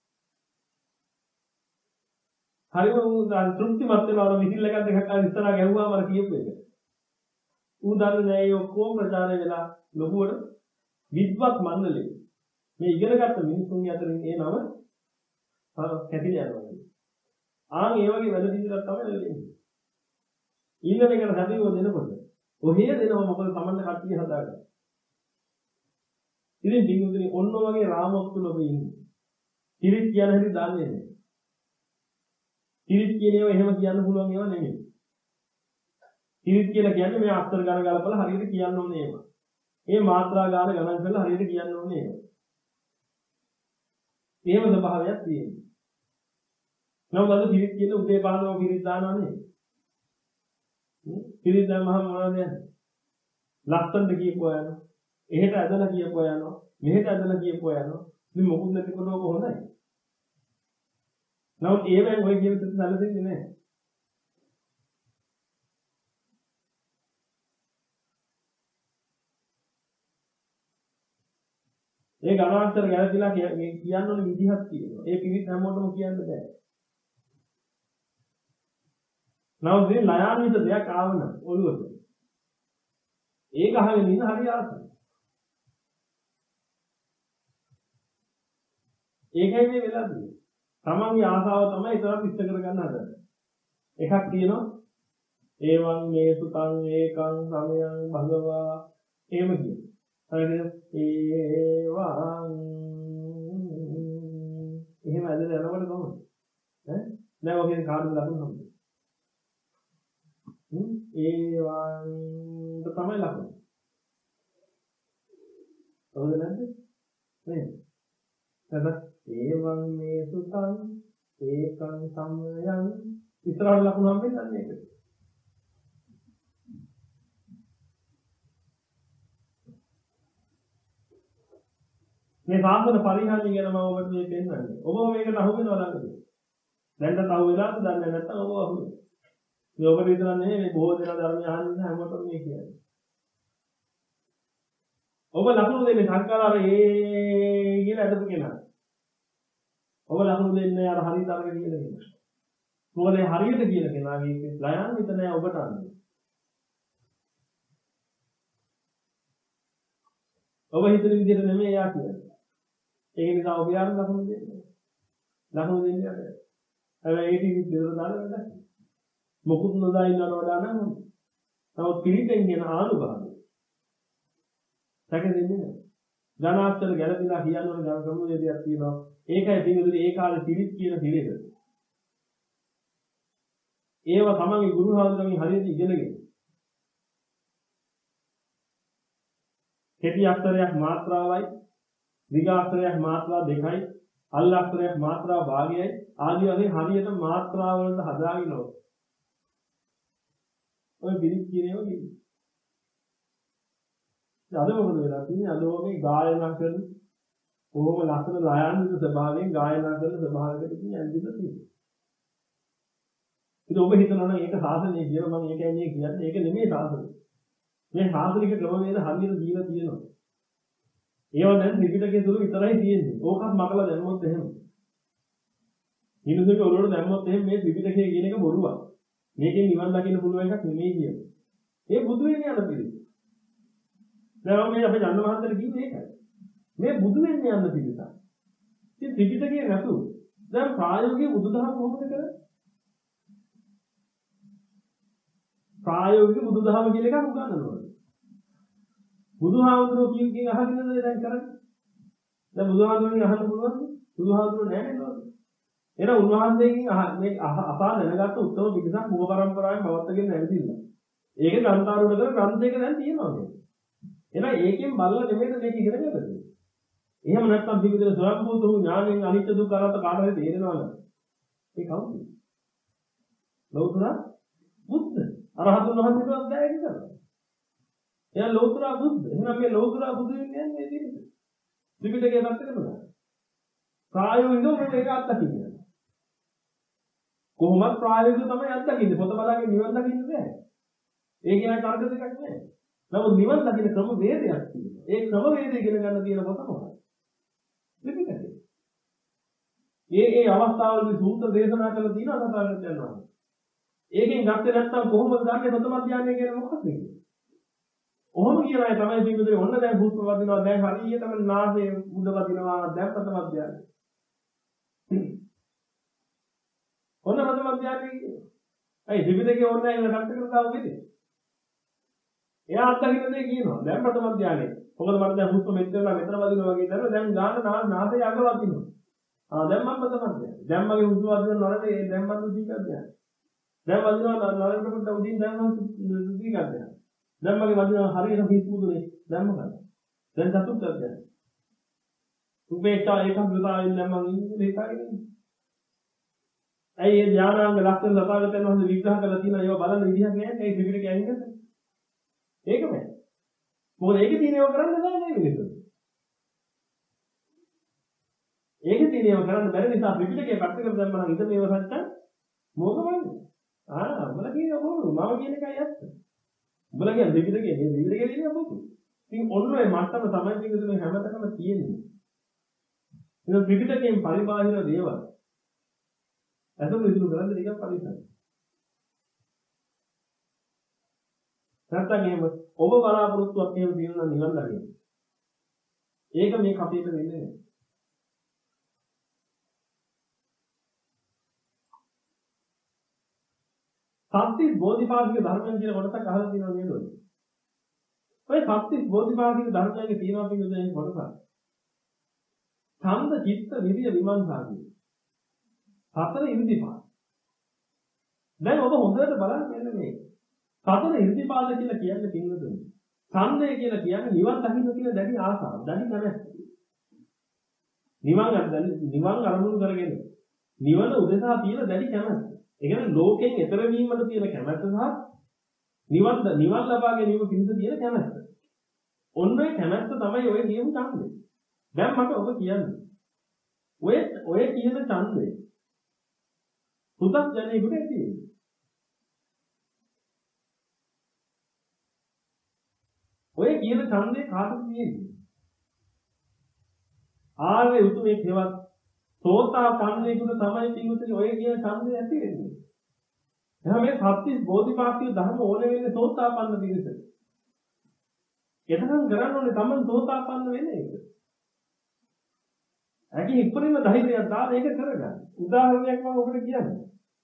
හරිම තෘප්තිමත් වෙනවා විසිල් එකක් දෙකක් අර ඉස්සරහා ගැහුවාම අර කියපු එක. ඌ දන්නේ නැහැ ඒ ඔක්කොම ප්‍රචාරය වෙලා ලොකුවට විද්වත් මණ්ඩලෙ. මේ ඉගෙනගත්ත මිනිස්සුන්ගේ අතරින් ඒ නම කැපිලා යනවා. ආන් ඒ වගේ වැඩ පිළිවෙලක් තමයි වෙන්නේ. ඊළඟ එකට හැදෙව දෙනකොට ඔහේ දෙනවා මොකද Tamanne කට්ටිය හදාගන්න. ඉතින් දිනුදුනි ඔන්න ඔයගේ රාමොක් තුල ඔබ ඉන්නේ. ඉරිත් කියන හැටි දන්නේ නැහැ. ඉරිත් කියන ඒවා එහෙම කියන්න පුළුවන් ඒවා නෙමෙයි. ඉරිත් කියලා කියන්නේ මේ අක්ෂර ගණන ගලපලා හරියට කියන්න ඕනේ ඒවා. මේ මාත්‍රා ගාන ගණන් කරලා හරියට කියන්න ඕනේ ඒවා. එහෙම ස්වභාවයක් තියෙනවා. නමුත් අද ඉරිත් කියන උදේ පහළම ඉරිත් දානවා නේ. පිරිත් දැන් මහා මොනවද යන්නේ? ලස්සනට කියපුවා යනවා. එහෙට ඇදලා කියපුවා යනවා. මෙහෙට ඇදලා කියපුවා යනවා. ඉතින් මොකුත් නැතිකොට ඔබ හොඳයි. නමුත් ඒවෙන් ඔය කියන සත්‍ය සැලසෙන්නේ නැහැ. ඒ ගණනාන්තර ගැලපිලා කියන්න ඕන විදිහක් තියෙනවා. ඒ පිරිත් හැමෝටම කියන්න බෑ. නමුත් මේ ලයාන්විත දෙයක් ආවන ඔළුවට ඒක අහගෙන ඉන්න හරි ආසයි. ඒකයි මේ වෙලා තියෙන්නේ. තමන්ගේ ආසාව තමයි ඒතරම් ඉෂ්ට කරගන්න හදන්නේ. එකක් තියෙනවා ඒවං මේ සුතං ඒකං සමයං භගවා එහෙම කියනවා. හරිද? ඒවං එහෙම ඇදලා යනකොට කොහොමද? ඈ දැන් ඔකේ කාඩ් ලකුණු හම්බෙන්නේ. ඒවං තමයි ලකුණු. හවුද නැද්ද? නේද? එතකොට ඒවං මේ සුතං ඒකං සම්යං ඉස්සරහට ලකුණු හම්බෙන්නේ නැහැ මේක. මේ සාසන පරිහානිය ගැන මම ඔබට මේ පෙන්නන්නේ. ඔබ මේකට අහු වෙනව ළඟදී. දැන්ට අහු වෙලාද දන්නේ නැත්නම් ඔබ අහු වෙනවා. මේ ඔබට විතර නෙමෙයි මේ බොහෝ දෙනා ධර්මය අහන්න ඉන්න හැමෝටම මේ කියන්නේ. ඔබ ලකුණු දෙන්නේ සංකාර ඒ කියලා අදපු කෙනා. ඔබ ලකුණු දෙන්නේ අර හරියට අරගෙන කියන කෙනා. මොකද හරියට කියන කෙනාගේ ලයන් විතර නෑ ඔබට අන්නේ. ඔබ හිතන විදිහට නෙමෙයි එයා කියන්නේ. ඒක නිසා ඔබ යාර ලකුණු දෙන්නේ. ලකුණු දෙන්නේ නැහැ. හැබැයි ඒක ඉතින් දෙවර දාලා වැඩක්. මොකුත් නොදා ඉන්නවට වඩා නම් නමුත් පිළිතෙන් කියන ආනුභාවය සැකසෙන්නේ නැහැ. ධනාස්තර ගැළපීලා කියන්න ඕන ගම සමුදේයක් තියෙනවා. ඒකයි පිළිතුරු ඒ කාලේ පිළිත් කියන පිළිද. ඒව තමන්ගේ ගුරු හාමුදුරුවන්ගෙන් හරියට ඉගෙනගෙන කෙටි අක්ෂරයක් මාත්‍රාවයි දිග අක්ෂරයක් මාත්‍රා දෙකයි අල්ල අක්ෂරයක් මාත්‍රා භාගයයි ආදී වශයෙන් හරියට මාත්‍රා වලට හදාගෙන ඔය පිළිත් කියන ඒවා කියන්නේ. අද මොකද වෙලා තියෙන්නේ? අද මේ ගායනා කරන කොහොම ලස්සන ලයන්විත ස්වභාවයෙන් ගායනා කරන ස්වභාවයකට කියන්නේ ඇඳිලා තියෙනවා. ඉතින් ඔබ හිතනවා නම් ඒක සාසනය කියලා මම ඒකයි මේ කියන්නේ. ඒක නෙමෙයි සාසනය. මේ සාසනික ක්‍රමවේද හරියට දීලා තියෙනවා. ඒවා දැන් ත්‍රිපිටකයේ තුල විතරයි තියෙන්නේ. ඕකත් මකලා දැම්මොත් එහෙම. මිනිස්සුන්ගේ ඔළුවට දැම්මොත් එහෙම මේ ත්‍රිපිටකය කියන එක බොරුවක්. මේකෙන් නිවන් දකින්න පුළුවන් එකක් නෙමෙයි කියන්නේ. ඒ බුදු වෙන්නේ යන පිළිස. දැන් මේ අපේ ජන්න මහත්තයා කිව්වේ ඒකයි. මේ බුදු වෙන්නේ යන පිළිස. ඉතින් ත්‍රිපිටකයේ නැතු. දැන් ප්‍රායෝගික බුදුදහම කොහොමද කරන්නේ? ප්‍රායෝගික බුදුදහම කියන එකක් උගන්වනවා. බුදුහාමුදුරුවෝ කියන කේ අහගෙනද දැන් කරන්නේ? දැන් බුදුහාමුදුරුවෝගෙන් අහන්න පුළුවන්ද? බුදුහාමුදුරුවෝ නැහැ නේද? එහෙනම් උන්වහන්සේගෙන් අහ මේ අසා දැනගත්ත උත්තර පිටසක් මුව පරම්පරාවෙන් පවත්වාගෙන නැවිදින්න. ඒක ග්‍රන්ථාරූඪ කර ග්‍රන්ථයක දැන් තියෙනවා මේක. එහෙනම් ඒකෙන් බලලා නෙමෙයිද මේක ඉගෙන ගන්නේ. එහෙම නැත්නම් පිළිවිදල ස්වයංභූත වූ ඥාණයෙන් අනිත්‍ය දුක්ඛ අනාත්ම කාටද තේරෙනවද? ඒ කවුද? ලෞතර බුද්ධ. අරහතුන් වහන්සේට දැනෙන්නේ කරනවා. එයා ලෞතර බුද්ධ. එහෙනම් මේ ලෞතර බුදු වෙන්නේ මේ විදිහට. ත්‍රිපිටකයේ පැත්තකම නෑ. ප්‍රායෝගිකව මේක අත්දකින්න. කොහොමද ප්‍රායෝගිකව තමයි අත්දකින්නේ. පොත බලාගෙන නිවන් දකින්න බෑ. ඒ කියන්නේ තර්ක දෙකක් නෑ. නමුත් නිවන් දකින්න ක්‍රම වේදයක් තියෙනවා. ඒ ක්‍රම වේදය ඉගෙන ගන්න තියෙන පොත මොකක්ද? ත්‍රිපිටකය. ඒ ඒ අවස්ථාවලදී සූත්‍ර දේශනා කරලා තියෙන අසතාවකට යනවා. ඒකෙන් ගත්තේ නැත්නම් කොහොමද දන්නේ ප්‍රථම ධානය කියන්නේ මොකක්ද කියන්නේ? ඔහොම කියන අය තමයි ජීවිතේ ඔන්න දැන් භූත වදිනවා දැන් හරියටම නාසයේ උඩ වදිනවා දැන් ප්‍රථම ධානය. ඔන්න ප්‍රථම ධානය කියන්නේ. ඇයි ජීවිතේ ඕනේ නැහැ කියලා කට්ට කරලා දාව වෙන්නේ? එයා අත්දකින්න දේ කියනවා. දැන් ප්‍රථම ධානය. මොකද මම දැන් හුස්ම මෙච්චරලා මෙතන වදිනවා වගේ දැන් දැන් ගාන නාසයේ අග වදිනවා. ආ දැන් මම ප්‍රථම ධානය. දැන් මගේ හුස්ම වදින නරනේ දැන් මම දුක ධානය. දැන් වදිනවා නරකට උදින් දැන් මම දුක ධානය. දැන් මගේ වදිනවා හරියට හිස්මුදුනේ දැන් මොකද? දැන් චතුර්ථ ධානය. උපේක්ෂා ඒකග්‍රතාවයෙන් දැන් මම ඉන්නේ ඒකයි. ඇයි මේ ඥානාංග ලක්ෂණ සතාවතෙන් වහන්සේ විග්‍රහ කරලා තියෙනවා ඒවා බලන්න විදිහක් නෑ ඒ ත්‍රිපිටකය ඇහිඳ. ඒකමයි. මොකද ඒකේ තියෙන ඒවා කරන්න බෑ නේ මිනිස්සු. ඒකේ තියෙන ඒවා කරන්න බැරි නිසා ත්‍රිපිටකය පැත්තකට දැම්මම ඉතින් මේව සත්‍ය මොකමන්නේ? ආ උඹලා කියන බොරු මම කියන එකයි ඇත්ත. උඹලා කියන ත්‍රිපිටකය මේ ත්‍රිපිටකය කියන බොරු. ඉතින් ඔන්න ඔය මට්ටම තමයි පිටුදුනේ හැමතැනම තියෙන්නේ. ඒක ත්‍රිපිටකයෙන් පරිබාහිර දේවල්. අදම ඉදිරි කරන්නේ ටිකක් පරිස්සම්. නැත්නම් එහෙම ඔබ බලාපොරොත්තුවක් එහෙම තියෙනවා නිවන් දකින්න. ඒක මේ කපේට වෙන්නේ නැහැ. සත්‍තිස් බෝධිපාක්ෂික ධර්මයන් කියන කොටසක් අහලා තියෙනවද නේද? ඔය සත්‍තිස් බෝධිපාක්ෂික ධර්මයන්ගේ තියෙනවා කියන දේ කොටසක්. ඡන්ද චිත්ත විරිය විමර්ශනා කියන. සතර ඉර්ධිපාද. දැන් ඔබ හොඳට බලන්න මෙන්න මේක. සතර ඉර්ධිපාද කියලා කියන්නේ පින්වතුනි. ඡන්දය කියලා කියන්නේ නිවන් දකින්න තියෙන දැඩි ආසාව, දැඩි කැමැත්ත. නිවන් නිවන් අරමුණු කරගෙන නිවන උදෙසා තියෙන දැඩි කැමැත්ත. ඒ කියන්නේ ලෝකයෙන් එතර වීමට තියෙන කැමැත්ත සහ නිවන් නිවන් ලබා ගැනීම පිණිස තියෙන කැමැත්ත. ඔන්න ඔය කැමැත්ත තමයි ඔය නියම ඡන්දය. දැන් මට ඔබ කියන්නේ. ඔය ඔය කියන ඡන්දය සුදක් ජනෙකුට ඇති වෙන්නේ. ඔය කියන ඡන්දේ කාටද තියෙන්නේ? ආර්ය උතුමේ හේවත් සෝතාපන්නෙකුට තමයි පිටුතුනි ඔය කියන ඡන්දේ ඇති වෙන්නේ. එහෙනම් මේ සත්‍තිස් බෝධිපාක්ෂික ධර්ම ඕනේ වෙන්නේ සෝතාපන්න පිරිසට. එතනම් කරන්න ඕනේ තමන් සෝතාපන්න වෙන එක. ඇයි ඉක්මනින්ම ධෛර්යයක් දාලා ඒක කරගන්න. උදාහරණයක් මම ඔබට කියන්නම්.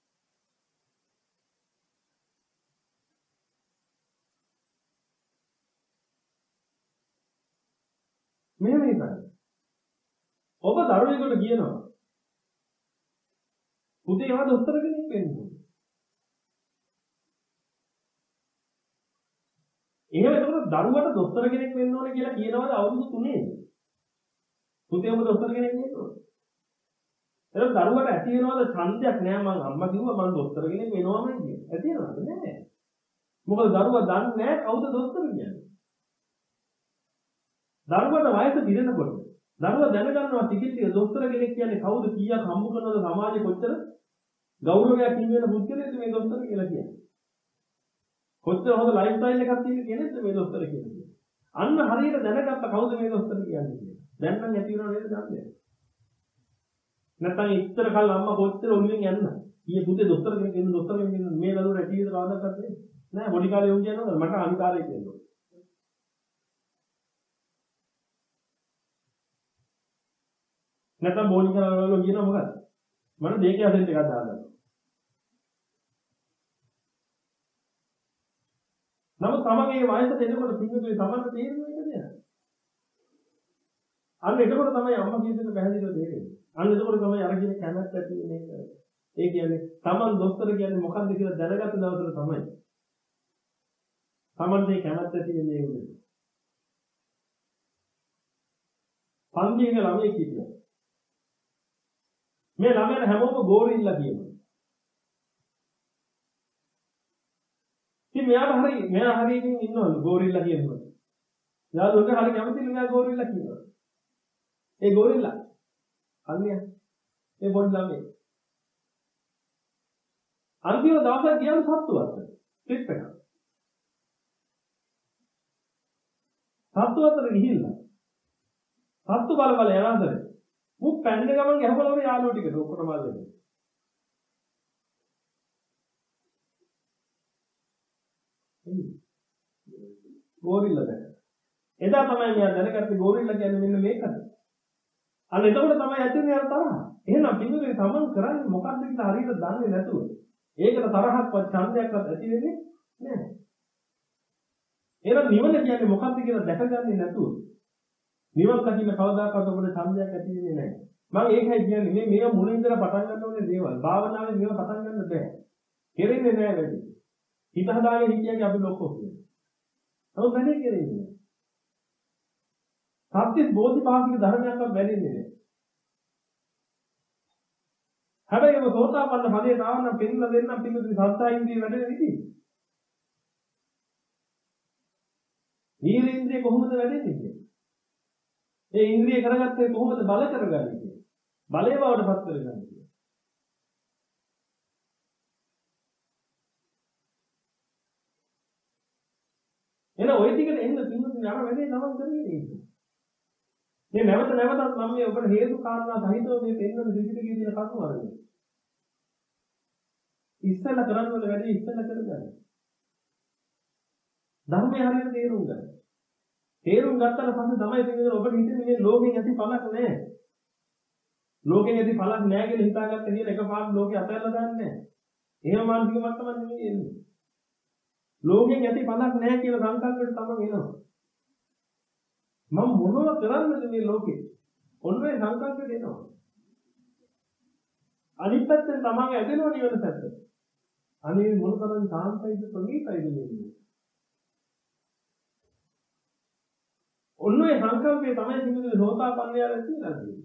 මෙහෙම හිතන්න. ඔබ දරුවෙකුට කියනවා පුතේ ආ දොස්තර කෙනෙක් වෙන්න ඕනේ. එහෙම එතකොට දරුවට දොස්තර කෙනෙක් වෙන්න ඕනේ කියලා කියනවාද අවුරුදු තුනේ? පුතේ ඔබ දොස්තර කෙනෙක් වෙන්න ඕනේ. එහෙනම් දරුවට ඇති වෙනවද ඡන්දයක් නෑ මං අම්මා කිව්වා මං දොස්තර කෙනෙක් වෙනවමයි කියන්නේ. ඇති වෙනවද නෑ. මොකද දරුවා දන්නේ නෑ කවුද දොස්තර කියන්නේ. දරුවට වයස පිරෙනකොට දරුවා දැනගන්නවා ටිකින් ටික දොස්තර කෙනෙක් කියන්නේ කවුද කීයක් හම්බ කරනවද සමාජෙ කොච්චර ගෞරවයක් හිමි වෙන පුද්ගලයෙක්ද මේ දොස්තර කියලා කියන්නේ. කොච්චර හොඳ ලයිෆ් ස්ටයිල් එකක් තියෙන කෙනෙක්ද මේ දොස්තර කියන්නේ. අන්න හරියට දැනගත්ත කවුද මේ දොස්තර කියන්නේ කියලා. දැන් නම් ඇති වෙනව නේද දන්නේ. නැත්නම් ඉතර කල් අම්මා කොච්චර ඔළුවෙන් යන්න. ඊයේ පුතේ දොස්තර කෙනෙක් ඉන්න දොස්තර කෙනෙක් ඉන්න මේ දරුවෝ ඇටි විතර කවදාවත් නැහැ. නෑ පොඩි කාලේ උන් කියනවා මට අනිකාරය කියනවා. නැත්නම් බෝනි කරවල කියනවා මොකක්ද? මට දෙකේ අසෙන්ට් එකක් දාන්න. නමුත් තමන්ගේ වයසට එනකොට පිටුදුයි තමන්ට තේරෙන්නේ නේද? අන්න එතකොට තමයි අම්මා කියන දේ පැහැදිලිව තේරෙන්නේ. අන්න එතකොට තමයි අර කියන කැමැත්ත ඇති වෙන්නේ. ඒ කියන්නේ තමන් දොස්තර කියන්නේ මොකක්ද කියලා දැනගත්ත දවසට තමයි. තමන්ට ඒ කැමැත්ත ඇති වෙන්නේ උනේ. පන්තියේ ළමයි කියනවා. මේ ළමයාට හැමෝම ගෝරිල්ලා කියනවා. ඉතින් මෙයාට හරි මෙයා හරියකින් ඉන්නවලු ගෝරිල්ලා කියනවා. යාළුවෝ හරි කැමතිලු මෙයා ගෝරිල්ලා කියනවා. ඒ ගෝරිල්ලා අන්නේ ඒ පොඩි ළමයි. අන්තිම දවසේ ගියම සත්තු අතර ට්‍රිප් එක. සත්තු අතර ගිහිල්ලා සත්තු බල බල යන අතරේ මු පැන්න ගමන් ගැහුවලවල යාළුවෝ ටිකට ඔක්කොම අල්ලගෙන. ගෝරිල්ලා දැක්ක. එදා තමයි මෙයා දැනගත්තේ ගෝරිල්ලා කියන්නේ මෙන්න මේකද. අන්න එතකොට තමයි ඇතිනේ අර තරහ. එහෙනම් පිටුනේ තමන් කරන්නේ මොකක්ද කියලා හරියට දන්නේ නැතුව. ඒකට තරහක්වත් ඡන්දයක්වත් ඇති වෙන්නේ නැහැ. එහෙනම් නිවන කියන්නේ මොකක්ද කියලා දැකගන්නේ නැතුව. නිවන් දකින්න කවදාකවත් ඔබට ඡන්දයක් ඇති වෙන්නේ නැහැ. මම ඒකයි කියන්නේ මේ මේව මුලින් ඉඳලා පටන් ගන්න ඕනේ දේවල්. භාවනාවේ මේව පටන් ගන්න බෑ. කෙරෙන්නේ නැහැ වැඩි. හිත හදාගෙන හිටියගේ අපි ලොක්කෝ කියන්නේ. නමුත් වැඩි කෙරෙන්නේ නැහැ. සත්‍ය බෝධිපාක්ෂික ධර්මයක්වත් වැඩින්නේ නැහැ. හැබැයි ඔබ සෝතාපන්න ඵලයට ආව නම් පිළිල දෙන්නම් පිළිතුරු සත්‍යයි ඉන්ද්‍රිය වැඩෙන විදිහ. ඊරින්ද්‍රිය කොහොමද වැඩෙන්නේ කියන්නේ? ඒ ඉන්ද්‍රිය කරගත්තේ කොහොමද බල කරගන්නේ කියන්නේ? බලය බවට පත් කරගන්නේ කියන්නේ. එන ওই ටිකට එන්න පින්නුතුනි අර වැඩේ තමන් කරගෙන ඉන්නේ. මේ නැවත නැවතත් මම මේ ඔබට හේතු කාරණා සහිතව මේ පෙන්වන ත්‍රිපිටකයේ තියෙන කරුණු අරගෙන. ඉස්සෙල්ලා කරන්න ඕන වැඩේ ඉස්සෙල්ලා කරගන්න. ධර්මය හරියට තේරුම් ගන්න. තේරුම් ගත්තට පස්සේ තමයි පින්නුතුනි ඔබට හිතෙන්නේ මේ ලෝකෙන් ඇති පළක් නැහැ. ලෝකෙන් ඇති පළක් නැහැ කියලා හිතාගත්ත කියලා එකපාරට ලෝකේ අතහැරලා දාන්නේ නැහැ. එහෙම මානසික මට්ටමක් නෙමෙයි එන්නේ. ලෝකෙන් ඇති පළක් නැහැ කියලා සංකල්පෙට තමයි එනවා. මම මොනව කරන්නද මේ ලෝකේ? ඔන්නේ සංකල්පෙට එනවා. අනිත් පැත්තෙන් තමයි ඇදෙනවා නිවන පැත්ත. අනේ මොන තරම් සාන්තයිද ප්‍රණීතයිද මේ. ඔන්නේ සංකල්පේ තමයි සිංහලේ සෝතාපන්නයාලා කියලා කියන්නේ.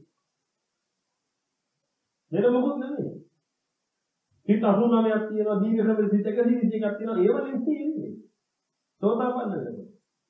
දෙල මොකුත් නෙමෙයි. හිත අසුනමයක් තියෙනවා දීර්ඝ ක්‍රමෙ හිත එක දීර්ඝ එකක් තියෙනවා ඒව නෙමෙයි ඉන්නේ. සෝතාපන්න වෙනවා.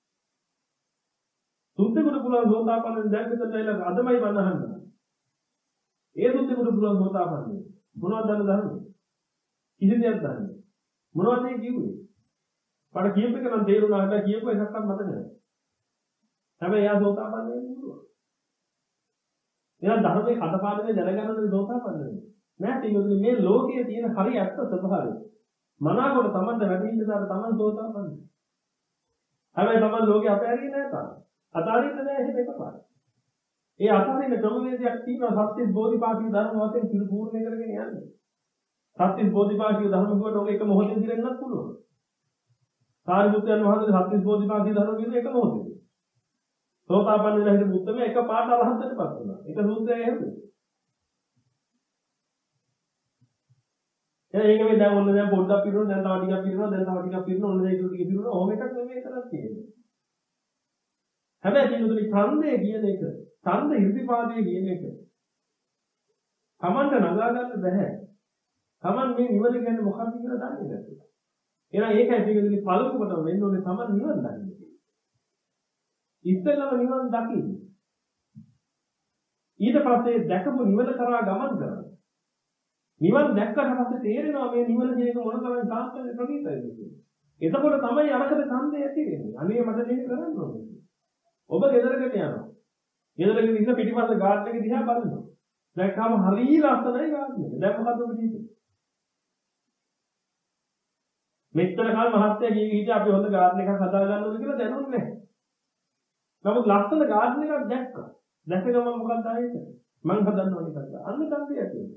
සුද්ධිගුණ පුළුවන් සෝතාපන්න දැන් විතරයි අදමයි වන්නහන්න. ඒ සුද්ධිගුණ පුළුවන් සෝතාපන්න. මොනවද දන්න දන්නේ? කිසි දෙයක් දන්නේ. මොනවද ඒ කිව්වේ? පාඩ කියපු එක නම් තේරුණා හැබැයි කියපු එකක්වත් මතක නැහැ. හැබැයි එයා සෝතාපන්න වෙන්න පුළුවන්. එයා ධර්මයේ කඩපාඩමේ දැනගන්න සෝතාපන්න වෙනවා. නෑ පිටුදුනේ මේ ලෝකයේ තියෙන හරි ඇත්ත ස්වභාවය. මනාකොට Tamanට වැඩිහිඳ දාන Taman සෝතාපන්න. හැබැයි Taman ලෝකේ අපහැරියේ නෑ තාම. අතාරින්න නෑ එහෙම එකපාර. ඒ අතාරින්න ක්‍රමවේදයක් තියෙනවා සත්‍ය බෝධිපාක්ෂික ධර්ම වශයෙන් පිළිපූර්ණ කරගෙන යන්නේ. සත්‍ය බෝධිපාක්ෂික ධර්ම කියනකොට ඔක එක මොහොතේ දිරෙන්නත් පුළුවන්. සාරිපුත්‍රයන් වහන්සේ සත්‍ය බෝධිපාක්ෂික ධර්ම කියන එක මොහොතේ. සෝතාපන්න වෙලා හිටපු උත්තරම එක පාට අරහතටපත් වුණා. ඒක සූත්‍රය එහෙමද? ඒක මේ දැන් ඔන්න දැන් පොඩ්ඩක් පිරුණා දැන් තව ටිකක් පිරුණා දැන් තව ටිකක් පිරුණා ඔන්න දැන් ඒක ටික පිරුණා ඕම එකක් නෙමෙයි කරක් තියෙන්නේ. හැබැයි කිනුතුනි ඡන්දය කියන එක ඡන්ද ඉර්ධිපාදයේ කියන එක Tamanට නගා ගන්න බෑ. Taman මේ නිවන කියන්නේ මොකක්ද කියලා දන්නේ නැතුව. එහෙනම් ඒකයි කිනුතුනි පළමු කොට වෙන්න ඕනේ Taman නිවන දකින්න. ඉස්සෙල්ලම නිවන දකින්න. ඊට පස්සේ දැකපු නිවන කරා ගමන් කරන්න. නිවන් දැක්කට පස්සේ තේරෙනවා මේ නිවන කියන මොන තරම් සාර්ථක ප්‍රතිපදයක්ද කියලා. එතකොට තමයි අරකට ඡන්දය ඇති වෙන්නේ. අනේ මට මේක කරන්න ඕනේ. ඔබ ගෙදරකට යනවා. ගෙදරක ඉන්න පිටිපස්ස ගාඩන් එක දිහා බලනවා. දැක්කම හරිය ලස්සනයි ගාඩන් එක. දැන් මොකද ඔබ කියන්නේ? මෙච්චර කාල මහත්තයා ගිහී හිටියා අපි හොඳ ගාඩන් එකක් හදා ගන්න ඕනේ කියලා දැනුන්නේ නැහැ. නමුත් ලස්සන ගාඩන් එකක් දැක්කා. දැක්ක ගමන් මොකක්ද ආයේ? මං හදන්න ඕනේ කියලා. අන්න ඡන්දය ඇති වෙනවා.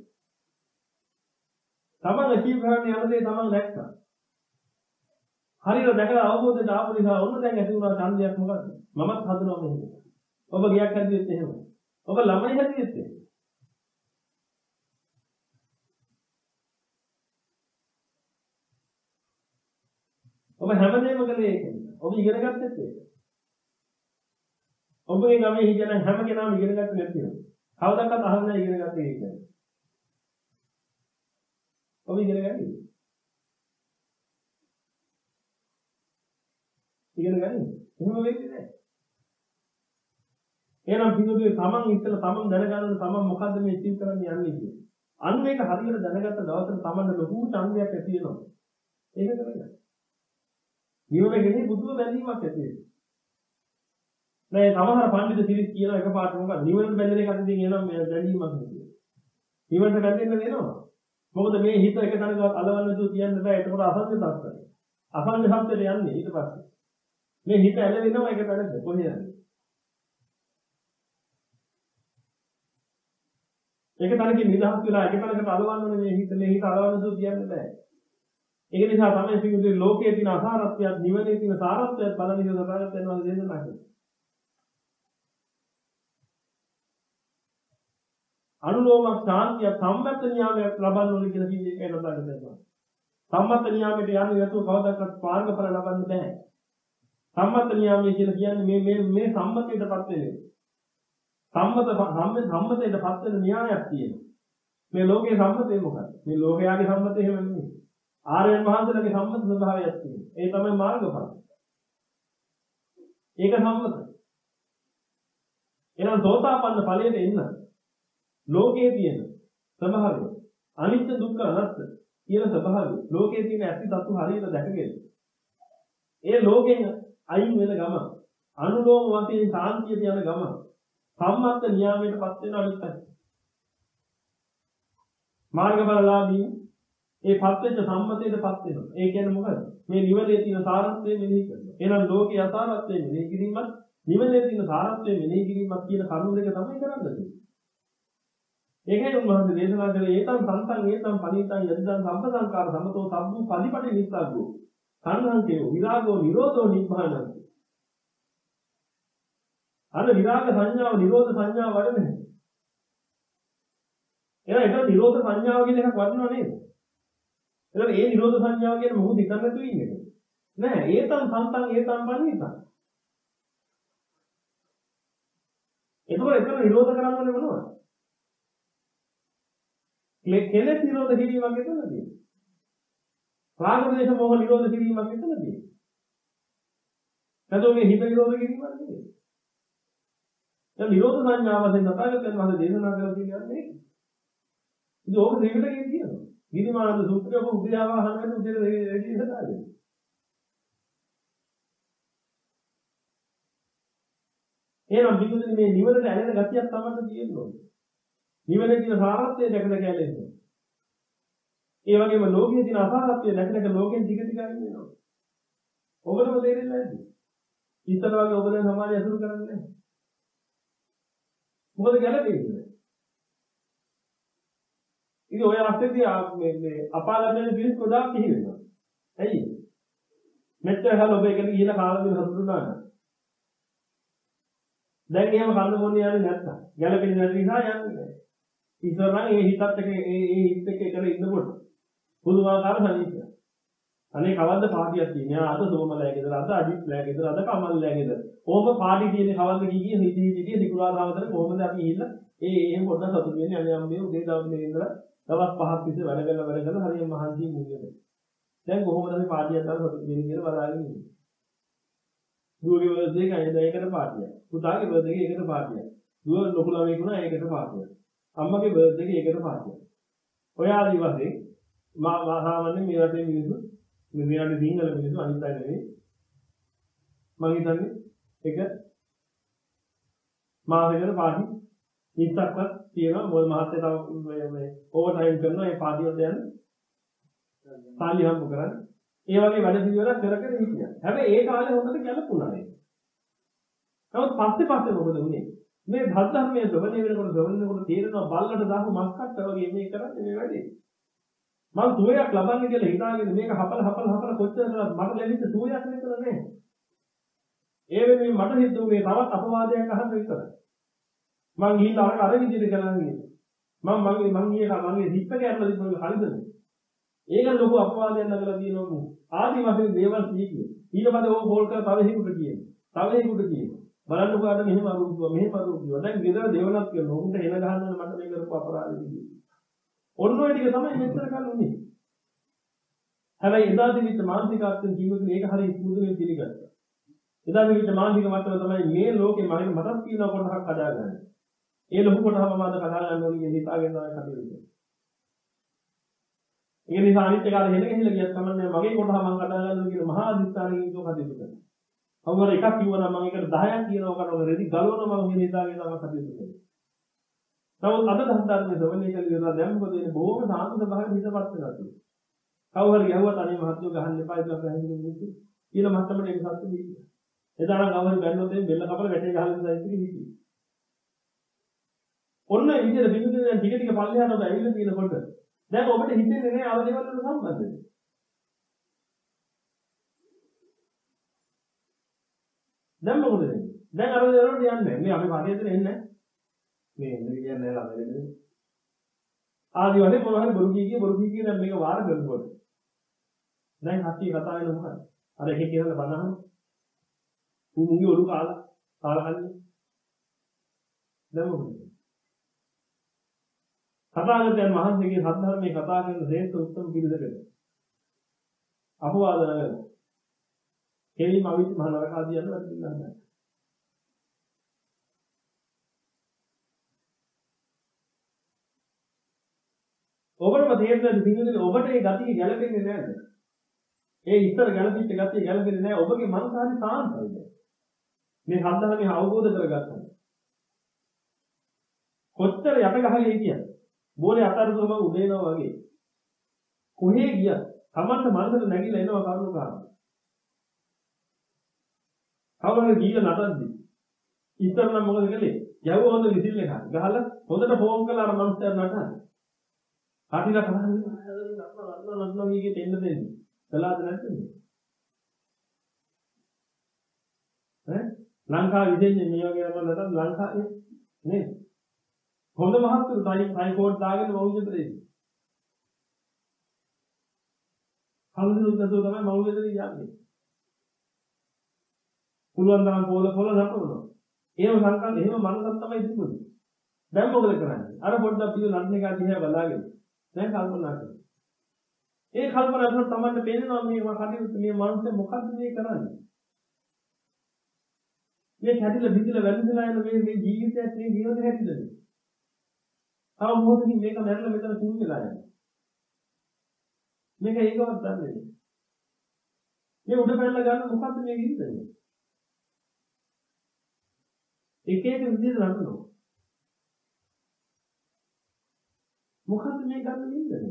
තමන් අචීව් කරන්න යන දේ තමන් දැක්කා. හරියට දැකලා අවබෝධයට ආපු නිසා ඔන්න දැන් ඇති වුණා ඡන්දයක් මොකද්ද? මමත් හදනවා මේක. ඔබ ගියක් හැදුවෙත් එහෙම. ඔබ ළමයි හැදුවෙත් එහෙම. ඔබ හැමදේම කළේ ඒකද? ඔබ ඉගෙන ගත්තෙත් ඒක. ඔබගේ ගමේ හිටියන හැම කෙනාම ඉගෙන ගත්තේ නැති වෙනවා. කවදාවත් අහන්න නැහැ ඉගෙන ගත්තේ ඒක. ඔබ ඉගෙන ගන්නේ. ඉගෙන ගන්නේ. එහෙම වෙන්නේ නැහැ. එහෙනම් පිටුදුවේ තමන් ඉස්සෙල්ලා තමන් දැනගන්න තමන් මොකද්ද මේ අචීව් කරන්න යන්නේ කියන්නේ. අන්න මේක හරියට දැනගත්ත දවසට තමන්ට ලොකු ඡන්දයක් ඇති වෙනවා. ඒක කරගන්න. නිවනකදී බුදුව බැඳීමක් ඇති වෙනවා. නෑ සමහර පඬිතු සිරිත් කියන එකපාරට මොකද නිවනට බැඳෙන එක අදින් එනවා මේ බැඳීමක් නෙවෙයි. නිවනට බැඳෙන්න වෙනවා. මොකද මේ හිත එක තැනකවත් අලවන්න තු කියන්න බෑ. ඒකට අසං්‍ය තත්ත්වය. අසං්‍ය තත්ත්වයට යන්නේ ඊට පස්සේ. මේ හිත ඇලෙනවා එක තැනක කොහේ යන්නේ. ඒක තැනකින් නිදහස් වෙලා එක තැනකට අලවන්න ඕනේ මේ හිත මේ හිත අලවන්න තු කියන්න බෑ. ඒක නිසා තමයි පිටුදුවේ ලෝකයේ තියෙන අසාරත්වයක් නිවනේ තියෙන සාරත්වයක් බලන විදිහ සතරත් වෙනවා දේශනා කරන්නේ. අනුලෝම ශාන්තිය සම්මත නියාමයක් ලබන්න ඕනේ කියලා කිව්වේ ඒකයි ලබන්න බෑ. සම්මත නියාමයට යන්නේ නැතුව කවදාවත් මාර්ගඵල ලබන්න බෑ. සම්මත නියාමය කියලා කියන්නේ මේ මේ මේ සම්මතයටපත් වෙන්නේ. සම්මත සම්මතයටපත් වෙන න්‍යායක් තියෙනවා. මේ ලෝකයේ සම්මතය මොකක්ද? මේ ලෝකයාගේ සම්මතය එහෙම නෙමෙයි. ආර්යයන් වහන්සේලාගේ සම්මත ස්වභාවයක් තියෙනවා. ඒ තමයි මාර්ගඵල. ඒක සම්මතයි. එහෙනම් සෝතාපන්න ඵලයට එන්න ලෝකයේ තියෙන ස්වභාවය අනිත්‍ය දුක්ඛ අනාත්ම කියන ස්වභාවය ලෝකයේ තියෙන ඇති තත්තු හරියට දැකගෙන ඒ ලෝකයෙන් අයින් වෙන ගම අනුලෝම වශයෙන් සාන්තියට යන ගම සම්මත නියාමයටපත් වෙන අනිත්‍යයි මාර්ගඵලලාභී ඒ පත් වෙච්ච සම්මතයටපත් වෙනවා. ඒ කියන්නේ මොකද? මේ නිවනේ තියෙන සාරත්වය මෙනෙහි කරනවා. එහෙනම් ලෝකයේ අසාරත්වය මෙනෙහි කිරීමත් නිවනේ තියෙන සාරත්වය මෙනෙහි කිරීමත් කියන කරුණු දෙක තමයි කරන්නේ. ඒකයි උන්වහන්සේ දේශනා කළේ ඒතම් සංසං ඒතම් පනිතං යදිදං සම්පසංකාර සමතෝ සම්බු පරිපටි නිස්සග්ගෝ සංඝංකේ විරාගෝ නිරෝධෝ නිබ්බානං. අර විරාග සංඥාව නිරෝධ සංඥාව වඩන්නේ. එහෙනම් ඒක නිරෝධ සංඥාව කියන එකක් වඩනව නේද? එහෙනම් ඒ නිරෝධ සංඥාව කියන මොහොත හිතන්න තු ඉන්නේ. නෑ ඒතම් සංසං ඒතම් පනිතං. ඒකවල එතන නිරෝධ කරන්න ඕනේ මොනවද? මේ කෙලෙස් නිරෝධ කිරීමක් එතනදී. රාග දේශ මොහ නිරෝධ කිරීමක් එතනදී. නැත්නම් මේ හිත නිරෝධ කිරීමක් නෙවෙයි. දැන් නිරෝධ සංඥාව වශයෙන් තථාගතයන් වහන්සේ දේශනා කරලා තියෙන්නේ ඉතින් ඕක දෙවිකට කියනවා. නිර්මාණද සූත්‍රය ඔබ උද්‍යාව අහන්න උදේට රෙඩි හදාගන්න. එහෙනම් විදුලි මේ නිවනට ඇලෙන ගතියක් තමයි තියෙන්නේ. නිවනේ තියෙන සාරත්වය දැක දැක ඇලෙන්නේ. ඒ වගේම ලෝකයේ තියෙන අසාරත්වය දැක දැක ලෝකෙන් ටික ටික අයින් වෙනවා. ඔබටම තේරෙන්නේ නැද්ද? ඉස්සර වගේ ඔබ දැන් සමාජය අසුරු කරන්නේ නැහැ. මොකද ගැළපෙන්නේ? ඉතින් ඔය අවස්ථේදී මේ මේ අපාගතන පිළිස් ගොඩාක් පිහි වෙනවා. ඇයි? මෙච්චර හල ඔබ එකට ගිහිලා කාලා දින හසුරුනා නෑ. දැන් එහෙම කන්න බොන්න යන්නේ නැත්තම් ගැළපෙන්නේ නැති නිසා යන්නේ නැහැ. ඉස්සර නම් ඒ හිතත් එක ඒ ඒ හිත එක එකට ඉන්නකොට පුදුමාකාර සනීපයක්. අනේ කවද්ද පාටියක් තියෙන්නේ? අද සෝමලෑ ගෙදර, අද අජිත්ලෑ ගෙදර, අද කමල්ලෑ ගෙදර. කොහොම පාටි තියෙන්නේ කවද්ද කී කී හිතී හිතී සිකුරාදාවතර කොහොමද අපි ගිහිල්ලා ඒ එහෙම පොඩ්ඩක් සතුටු වෙන්නේ අනේ අම්මේ උදේ දවසේ ඉඳලා දවස් පහක් තිස්සේ වැඩ කරලා වැඩ කරලා හරියට මහන්සි මුන්නේ. දැන් කොහොමද අපි පාටියක් දාලා සතුටු වෙන්නේ කියලා බලාගෙන ඉන්නේ. දුවගේ බර්ත්ඩේ එක අයද ඒකට පාටියක්. පුතාගේ බර්ත්ඩේ එක ඒකට පාටියක්. දුව ලොකු ළමයෙක් වුණා ඒකට පාටියක්. අම්මගේ බර්ත්ඩේ එක ඒකට පාටියක්. ඔය ආදි වශයෙන් මා සාමාන්‍යයෙන් මේ රටේ මිනිස්සු මේ මෙයාගේ සිංහල මිනිස්සු අනිත් අය නෙවෙයි. මම හිතන්නේ ඒක මාසෙකට පාටි විස්සක්වත් තියෙනවා. මොල් මහත්තයා තව මේ මේ ඕවර් ටයිම් කරනවා. ඒ පාටි වලට යන සාලි හම්බ කරන්නේ. ඒ වගේ වැඩ පිළිවෙලක් කර කර හිටියා. හැබැයි ඒ කාලේ හොඳට ගැලපුණා ඒක. නමුත් පස්සේ පස්සේ මොකද වුනේ? මේ ධර්මයේ ශ්‍රවණය වෙනකොට ශ්‍රවණය වෙනකොට තේරෙනවා බල්ලට දාපු මස් කට්ට වගේ මේ කරන්නේ මේ වැඩේ. මම සුවයක් ලබන්නේ කියලා හිතාගෙන මේක හපල හපල හපල කොච්චර මට ලැබිච්ච සුවයක් නෙතර නෑ. ඒ වෙනුවෙන් මට හිතුවේ තවත් අපවාදයක් අහන්න විතරයි. මං ගිහිල්ලා අර අර විදිහට කරන්නේ. මම මගේ මං ගියේ මගේ හිත කැරලා තිබුණේ හරිදනේ. ඒක ලොකු අපවාදයක් නගලා තියෙනවා. ආදි වශයෙන් දේවල් කීකිය. ඊට පස්සේ ඕක බෝල් කරලා තව හිකුට කියනවා. තව හිකුට කියනවා. බලන්නකෝ අර මෙහෙම අරුද්දුවා මෙහෙම අරුද්දුවා. දැන් ගෙදර දේවලක් කරනවා. උන්ට එන ගහන්න මට මේ කරපු අපරාධෙ කිව්වා. ඔන්න ඔය ටික තමයි මෙච්චර කල් උනේ. හැබැයි එදා තිබිච්ච මානසිකත්වයෙන් ජීවිතේ ඒක හරිය පුදුමයෙන් පිළිගත්තා. එදා තිබිච්ච මානසික මට්ටම තමයි මේ ලෝකේ මම මටත් කියන කොටහක් හදාගන්න. ඒ ලොකු කොටහම මම අද කතා කරන්න ඕනේ කියලා හිතාගෙන තමයි කටයුතු. ඒ නිසා අනිත් එක අර හෙල ගහලා ගියත් කමන්නේ මගේ කොටහ මම කතා කරනවා කියන මහා අධිස්ථානයේ ඉන්න කටයුතු කරනවා. කවුරු එකක් කිව්වනම් මම ඒකට දහයක් කියනවා කරනවා රෙදි ගලවනවා මම මේ හිතාගෙන තමයි කටයුතු කරන්නේ. නමුත් අද ධර්මයේ ශ්‍රවණය කරලා දැන් මොකද වෙන්නේ බොහොම සාන්ත ස්වභාවයෙන් හිතපත් වෙනවා කියන්නේ. කවුරු හරි යවුවත් අනේ මහත්තුෝ ගහන්න එපා කියලා පැහැදිලි වෙන්නේ. ඊළ මට්ටමට ඒක සත්‍ය දෙන්නේ. එදානම් කවුරු බැන්නොත් එන්නේ බෙල්ල කපලා වැටේ ගහලා ඉඳලා ඉතිරි හිටියේ. ඔන්න විදියට බිඳුනේ දැන් ටික ටික පල්ලෙහාට ඔබ ඇවිල්ලා තියෙනකොට දැන් ඔබට හිතෙන්නේ නෑ අර දේවල් වලට සම්බන්ධද? දැන් මොකද වෙන්නේ? දැන් අර දේවල් වලට යන්නේ නෑ. මේ අපි පරිදෙට එන්නේ නෑ. මේ මේ කියන්නේ නෑ ළමයි. ආදි වශයෙන් මොනවා හරි බොරු කී කිය බොරු කී කිය දැන් මේක වාර කරනකොට. දැන් හත්ටි කතා වෙන මොකද? අර එකේ කියලා බනහම. ඌ මුගේ ඔලු කාලා කාලා කන්නේ. දැන් මොකද? කතාගතයන් වහන්සේගේ සද්ධර්මයේ කතා කරන ශ්‍රේෂ්ඨ උත්තම පිළිදෙකට අපවාද නගන කෙලිම අවිත් මහ නරකාදී යන වැඩ පිළිගන්න නැහැ. ඔබටම තේරෙන්නේ පිළිදෙල ඔබට ඒ ගතිය ගැලපෙන්නේ නැද්ද? ඒ ඉස්සර ගැලපිච්ච ගතිය ගැලපෙන්නේ නැහැ. ඔබගේ මනස හරි සාන්තයිද? මේ සද්ධර්මයේ අවබෝධ කරගත්තා. කොච්චර යට ගහගෙන හිටියද? බෝලේ අතරුම උදේනවා වගේ. කොහේ ගියත් තමන්ට මනසට නැගිලා එනවා කරුණු කාරණා. කවුරුහරි ගිහලා නටද්දි ඉස්සර නම් මොකද කළේ? යවුව හොඳ විසිල් එකක් ගහලා හොඳට ෆෝම් කරලා අර මනුස්සයා නටන. කාටිලා කරන්නේ නටන නටන නටන වීගේ දෙන්න දෙන්නේ. කළාද නැත්නම්? ඈ ලංකාව විදෙන්නේ මේ වගේ යනවා නටන ලංකාවේ නේද? හොඳ මහත්තුරු තයි තයි කෝඩ් දාගෙන මවුල් දෙතේ. කවුරුත් නැතුව තමයි මවුල් දෙතේ යන්නේ. පුළුවන් තරම් පොල පොල නටනවා. එහෙම සංකල්ප එහෙම මනසක් තමයි තිබුණේ. දැන් මොකද කරන්නේ? අර පොඩ්ඩක් පිළ නටන එක දිහා බලාගෙන දැන් කල්පනා කරනවා. ඒ කල්පනා කරනකොට තමයි පේනවා මේ කටයුතු මේ මනුස්සය මොකද්ද මේ කරන්නේ? මේ කැටිලා බිඳිලා වැළඳලා යන මේ මේ ජීවිතයත් මේ ජීවිතය හැටිද? තව මොහොතකින් මේක මැරලා මෙතන තුන් වෙලා යනවා. මේක ඒකවත් දන්නේ නැහැ. මේ උඩ පැනලා ගන්න මොකද්ද මේක ඉන්නේ? එක එක විදිහට නටනවා. මොකද්ද මේ ගන්න ඉන්නේ?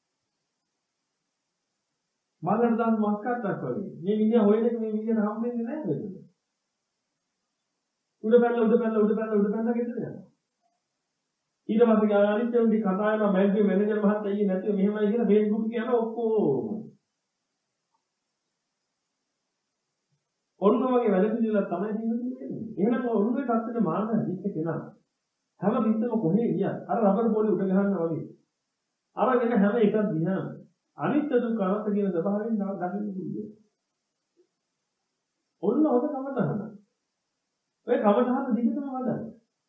මාළට දාන මස්කට්ටක් වගේ. මේ විදිහ හොයන එක මේ විදිහට හම්බෙන්නේ නැහැ මෙතන. උඩ පැනලා උඩ පැනලා උඩ පැනලා උඩ පැනලා ගෙදර යනවා. ඊට පස්සේ අනිත් උන්ටි කතා කරනවා බැංකුවේ මැනේජර් මහත්තයා ඊයේ නැතිව මෙහෙමයි කියලා Facebook එකේ යනවා ඔක්කොම. ඔන්න වගේ වැඩ පිළිවෙලක් තමයි තියෙන්නේ. එහෙනම් ඔළුවේ පැත්තට මාන්න හිච්ච කෙනා හැම පිටම කොහේ ගියත් අර රබර් බෝලේ උඩ ගහනවා වගේ. අරගෙන හැම එකක් දිහාම අනිත්‍ය දුක්ඛ අනාත්ම කියන ස්වභාවයෙන් දකින්න පුළුවන්. ඔන්න හොද කමතහන. ඔය කමතහන දිගටම වඩන්න.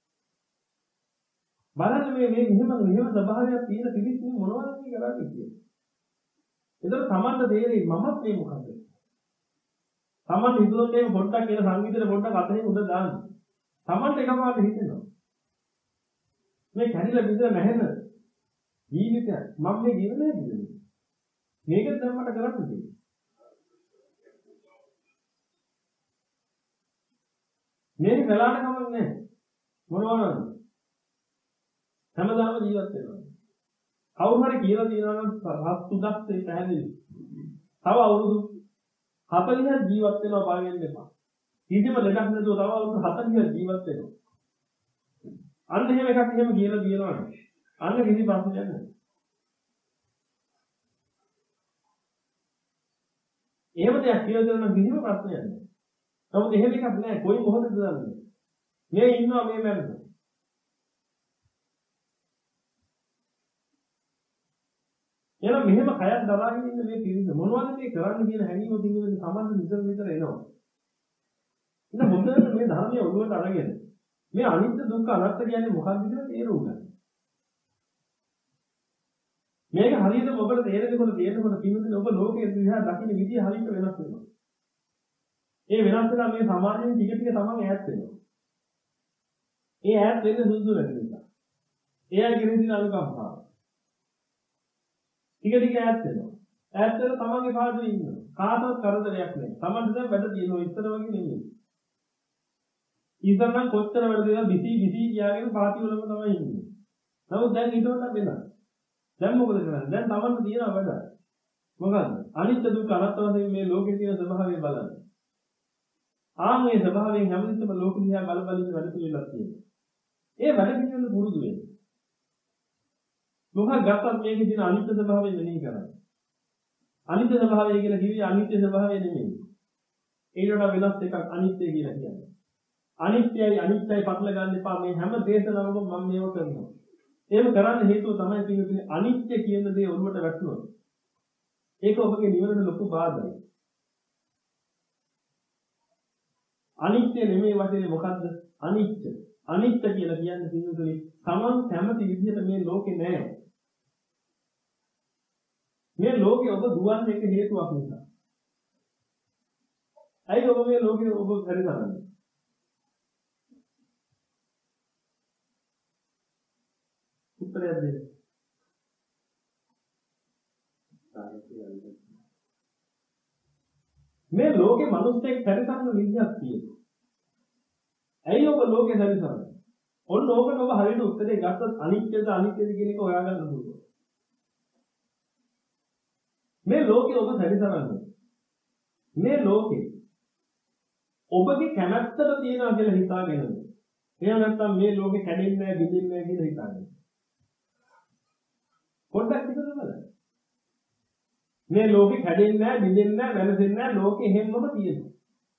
බලන්න මේ මේ මෙහෙම මෙහෙම ස්වභාවයක් තියෙන පිළිස් මොනවද මේ කරන්නේ කියන්නේ. ඒතර සමන්ද තේරෙයි මමත් මේ මොකද? සමන් හිතුවොත් මේ පොඩ්ඩක් කියන සංගීතේ පොඩ්ඩක් අතේ උඩ දාන්න. සමන්ට එකපාරට හිතෙනවා. මේ කැඩිලා බිඳලා නැහෙන ජීවිතයක් මම මේ ජීවනයේ දිනේ. මේක දැන් මට කරන්න තියෙන්නේ. මේක කළාට කමක් නැහැ. මොනවද? හැමදාම ජීවත් වෙනවා. කවුරු හරි කියලා දිනනවා නම් හත්තුදක් ඒ පැහැදිලි. තව අවුරුදු හතළිහක් ජීවත් වෙනවා බලන්න එපා. කිසිම ලෙඩක් නැතුව තව අවුරුදු හතළිහක් ජීවත් වෙනවා. අන්න එහෙම එකක් එහෙම කියලා දිනනවා නම් අන්න කිසි ප්‍රශ්නයක් නැහැ. එහෙම දෙයක් කියලා දෙනවා නම් කිසිම ප්‍රශ්නයක් නැහැ. නමුත් එහෙම එකක් නැහැ. කොයි මොහොතද දන්නේ? මේ ඉන්නවා මේ මැරෙනවා. එහෙනම් මෙහෙම කයක් දරාගෙන ඉන්න මේ පිරිස මොනවද මේ කරන්න කියන හැඟීම තිබුණේ සමහර විතර විතර එනවා. ඉතින් හොඳට මේ ධර්මයේ ඔළුවට අරගෙන මේ අනිත්‍ය දුක්ඛ අනාත්ම කියන්නේ මොකක්ද කියලා තේරුම් ගන්න. මේක හරියට ඔබට තේරෙනකොට තේරෙනකොට කිව්වොත් ඔබ ලෝකයේ දිහා දකින්න විදිය හරියට වෙනස් වෙනවා. ඒ වෙනස් වෙලා මේ සමාජයෙන් ටික ටික තමන් ඈත් වෙනවා. ඒ ඈත් වෙන්න සුදුසු නැති නිසා. එයා කිරින් දින අනුකම්පාව. ටික ටික ඈත් වෙනවා. ඈත් වෙලා තමන්ගේ පාඩුවේ ඉන්නවා. කාටවත් කරදරයක් නැහැ. තමන්ට දැන් වැඩ තියෙනවා ඉස්සර වගේ නෙමෙයි. ඉතින් නම් කොච්චර වැඩ දෙනවා බිසි බිසි කියාගෙන පාටි වලම තමයි ඉන්නේ. නමුත් දැන් ඊටවට වෙනවා. දැන් මොකද කරන්නේ? දැන් තමන්ට තියෙන වැඩ. මොකද්ද? අනිත්‍ය දුක්ඛ අනාත්ම වශයෙන් මේ ලෝකේ තියෙන ස්වභාවය බලන්න. ආන් මේ ස්වභාවයෙන් හැමතිස්සම ලෝක දිහා බල බල ඉන්න වැඩ පිළිවෙලක් තියෙනවා. ඒ වැඩ පිළිවෙල පුරුදු වෙන්න. මොකක් ගත්තත් මේකේ තියෙන අනිත්‍ය ස්වභාවය මෙනෙහි කරන්න. අනිත්‍ය ස්වභාවය කියලා කිව්වේ අනිත්‍ය ස්වභාවය නෙමෙයි. ඒකට වෙනස් එකක් අනිත්‍ය කියලා කියන්නේ. අනිත්‍යයි අනිත්‍යයි පටල ගන්න එපා මේ හැම දේශනාවකම මම මේව කරනවා. එහෙම කරන්න හේතුව තමයි කියන්නේ අනිත්‍ය කියන දේ ඔළුවට වැටුණොත්. ඒක ඔබගේ නිවනට ලොකු බාධායි. අනිත්‍ය නෙමෙයි වශයෙන් මොකද්ද? අනිත්‍ය. අනිත්‍ය කියලා කියන්නේ සිංහලෙන් තමන් කැමති විදිහට මේ ලෝකේ නෑ. මේ ලෝකේ ඔබ දුවන්නේ එක හේතුවක් නිසා. ඇයි ඔබ මේ ලෝකේ ඔබ හරි කරන්නේ? උත්තරයක් දෙන්න. මේ ලෝකේ මිනිස්සෙක් පරිසම්න විදිහක් තියෙනවා. ඇයි ඔබ ලෝකේ සැරිසරන්නේ? ඔන්න ඕකට ඔබ හරියට උත්තරේ ගත්තත් අනිත්‍යද අනිත්‍යද කියන එක හොයාගන්න පුළුවන්. මේ ලෝකේ ඔබ සැරිසරන්නේ. මේ ලෝකේ ඔබගේ කැමැත්තට තියනවා කියලා හිතාගෙනද? එහෙම නැත්නම් මේ ලෝකේ කැඩෙන්නේ නැහැ, බිඳෙන්නේ නැහැ කියලා හිතාගෙන. පොඩ්ඩක් හිතලා බලන්න. මේ ලෝකේ කැඩෙන්නේ නැහැ, බිඳෙන්නේ නැහැ, වෙනසෙන්නේ නැහැ, ලෝකේ හැමම තියෙනවා.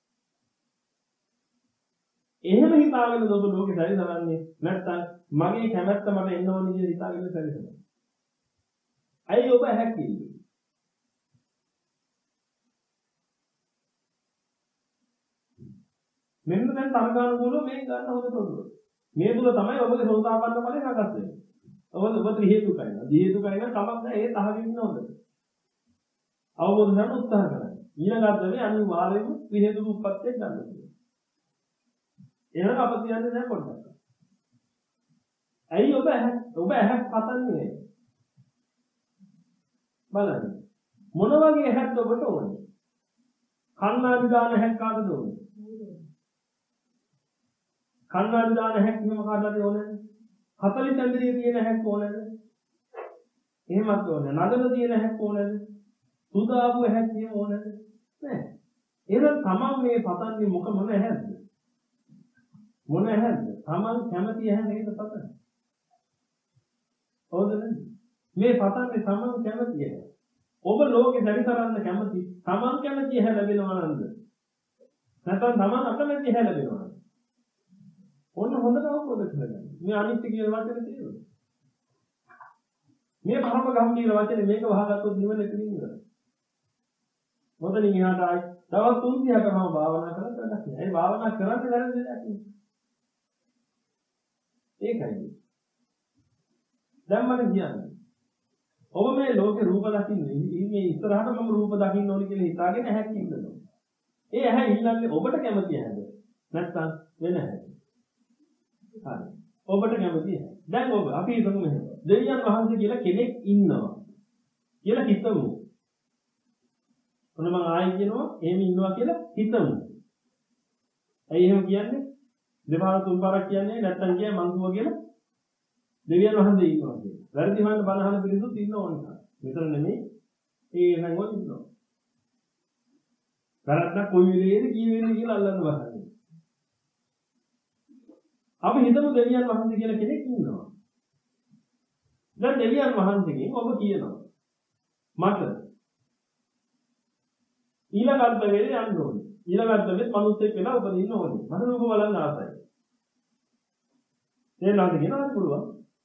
එහෙම හිතාගෙන ඔබ ලෝකේ සැරිසරන්නේ නැත්නම් මගේ කැමැත්ත මට එන්න ඕනේ කියලා හිතාගෙන සැරිසරන්නේ. ඇයි ඔබ හැකියි? මෙන්න දැන් තරකානුකූලව මේ ගන්න හොඳ තොරතුරු. මේ තුල තමයි ඔබගේ සෝතාපන්න ඵලය සකස් වෙන්නේ. ඔබ ඔබ ත්‍රි හේතුකයි. ද්වි හේතුකයි නම් කමක් නැහැ. ඒ තහවින් ඉන්න හොඳට. අවබෝධ කරගන්න උත්සාහ කරන්න. ඊළඟට මේ අනිවාර්යයෙන්ම ත්‍රි හේතුක උප්පත්තිය ගන්න ඕනේ. එහෙනම් අප කියන්නේ නැහැ පොඩ්ඩක්. ඇයි ඔබ ඔබ ඇහක් පතන්නේ? බලන්න. මොන වගේ ඇහක්ද ඔබට ඕනේ? කන්නාඩි දාන ඇහක් කාටද ඕනේ? කන්නාඩි දාන ඇහක් එහෙම කාටද ඕනේ? හතලිස් චන්ද්‍රිය තියෙන ඇහක් ඕනේද? එහෙමත් ඕනේ. නගර තියෙන ඇහක් ඕනේද? සුදාපු ඇහක් එහෙම ඕනේද? නෑ. එහෙනම් තමන් මේ පතන්නේ මොක මොන ඇහක්ද? මොන ඇහැද? තමන් කැමති ඇහැ නේද පතන්නේ? හවුද නේද? මේ පතන්නේ තමන් කැමති ඇහැ. ඔබ ලෝකේ සැරිසරන්න කැමති තමන් කැමති ඇහැ ලැබෙනවා නේද? නැත්නම් තමන් අකමැති ඇහැ ලැබෙනවා. ඔන්න හොඳට අවබෝධ කරගන්න. මේ අනිත්‍ය කියන වචනේ තේරුම. මේ පරම ගම්භීර වචනේ මේක වහගත්තොත් නිවන එතනින් ඉවරයි. මොකද නිහාට ආයි දවස් තුන් හතරම භාවනා කරලා වැඩක් නෑ. ඒ භාවනා කරන්නේ වැරදි දෙයක් නෙවෙයි. ඒකයි. දැන් මම කියන්නේ ඔබ මේ ලෝකේ රූප දකින්නේ මේ ඉස්සරහට මම රූප දකින්න ඕනේ කියලා හිතාගෙන ඇහැක් ඉන්නවා. ඒ ඇහැ ඉන්නන්නේ ඔබට කැමති ඇහැද? නැත්නම් වෙන ඇහැද? හරි. ඔබට කැමති ඇහැ. දැන් ඔබ අපි හිතමු මෙහෙම. දෙවියන් වහන්සේ කියලා කෙනෙක් ඉන්නවා කියලා හිතමු. ඔන්න මම ආයෙ කියනවා එහෙම ඉන්නවා කියලා හිතමු. ඇයි එහෙම කියන්නේ? දෙපාර තුන් පාරක් කියන්නේ නැත්තම් කිය මං කිව්වා කියලා දෙවියන් වහන්සේ ඉන්නවා කියලා. වැරදි හොයන්න බණ අහන පිරිසුත් ඉන්න ඕනේ. මෙතන නෙමෙයි ඒ නම් වල ඉන්නවා. වැරද්දක් කොයි වෙලේද කී වෙන්නේ කියලා අල්ලන්න බෑ. අපි හිතමු දෙවියන් වහන්සේ කියලා කෙනෙක් ඉන්නවා. දැන් දෙවියන් වහන්සේගෙන් ඔබ කියනවා මට ඊළඟ අත්දැකීම යන්න ඕනේ. ඊළඟ අත්දැකීම මිනිස්සෙක් වෙලා උපදින්න ඕනේ. මට රූප බලන්න ආසයි. ඒ නාද කියනවා පුළුවන්.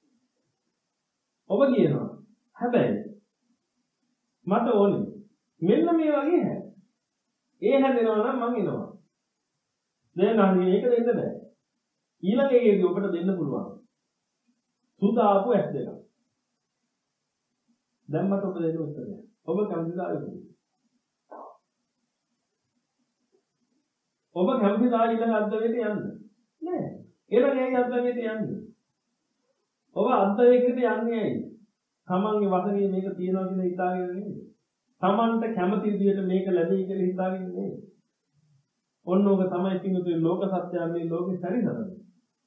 ඔබ කියනවා හැබැයි මට ඕනේ මෙන්න මේ වගේ හැ. ඒ හැදෙනවා නම් මං එනවා. දැන් නම් මේක දෙන්න බෑ. ඊළඟ එකේදී ඔබට දෙන්න පුළුවන්. සුදාපු ඇස් දෙක. දැන් මට ඔබ දෙන්න උත්තරය. ඔබ කැමතිද ආයෙත්? ඔබ කැමතිද ආයෙත් අද්දවේට යන්න? නෑ. ඊළඟ ඒ අද්දවේට යන්නේ. ඔබ අද්දවේකට යන්නේ ඇයි? තමන්ගේ වදනේ මේක තියනවා කියලා හිතාගෙන නෙමෙයි. තමන්ට කැමති විදිහට මේක ලැබෙයි කියලා හිතාගෙන නෙමෙයි. ඔන්න ඕක තමයි පිටුතුනේ ලෝක සත්‍යය මේ ලෝකේ සැරිසරන්නේ.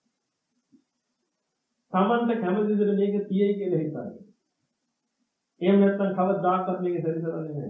තමන්ට කැමති විදිහට මේක තියයි කියලා හිතාගෙන. එහෙම නැත්නම් කවදාකවත් මේක සැරිසරන්නේ නැහැ.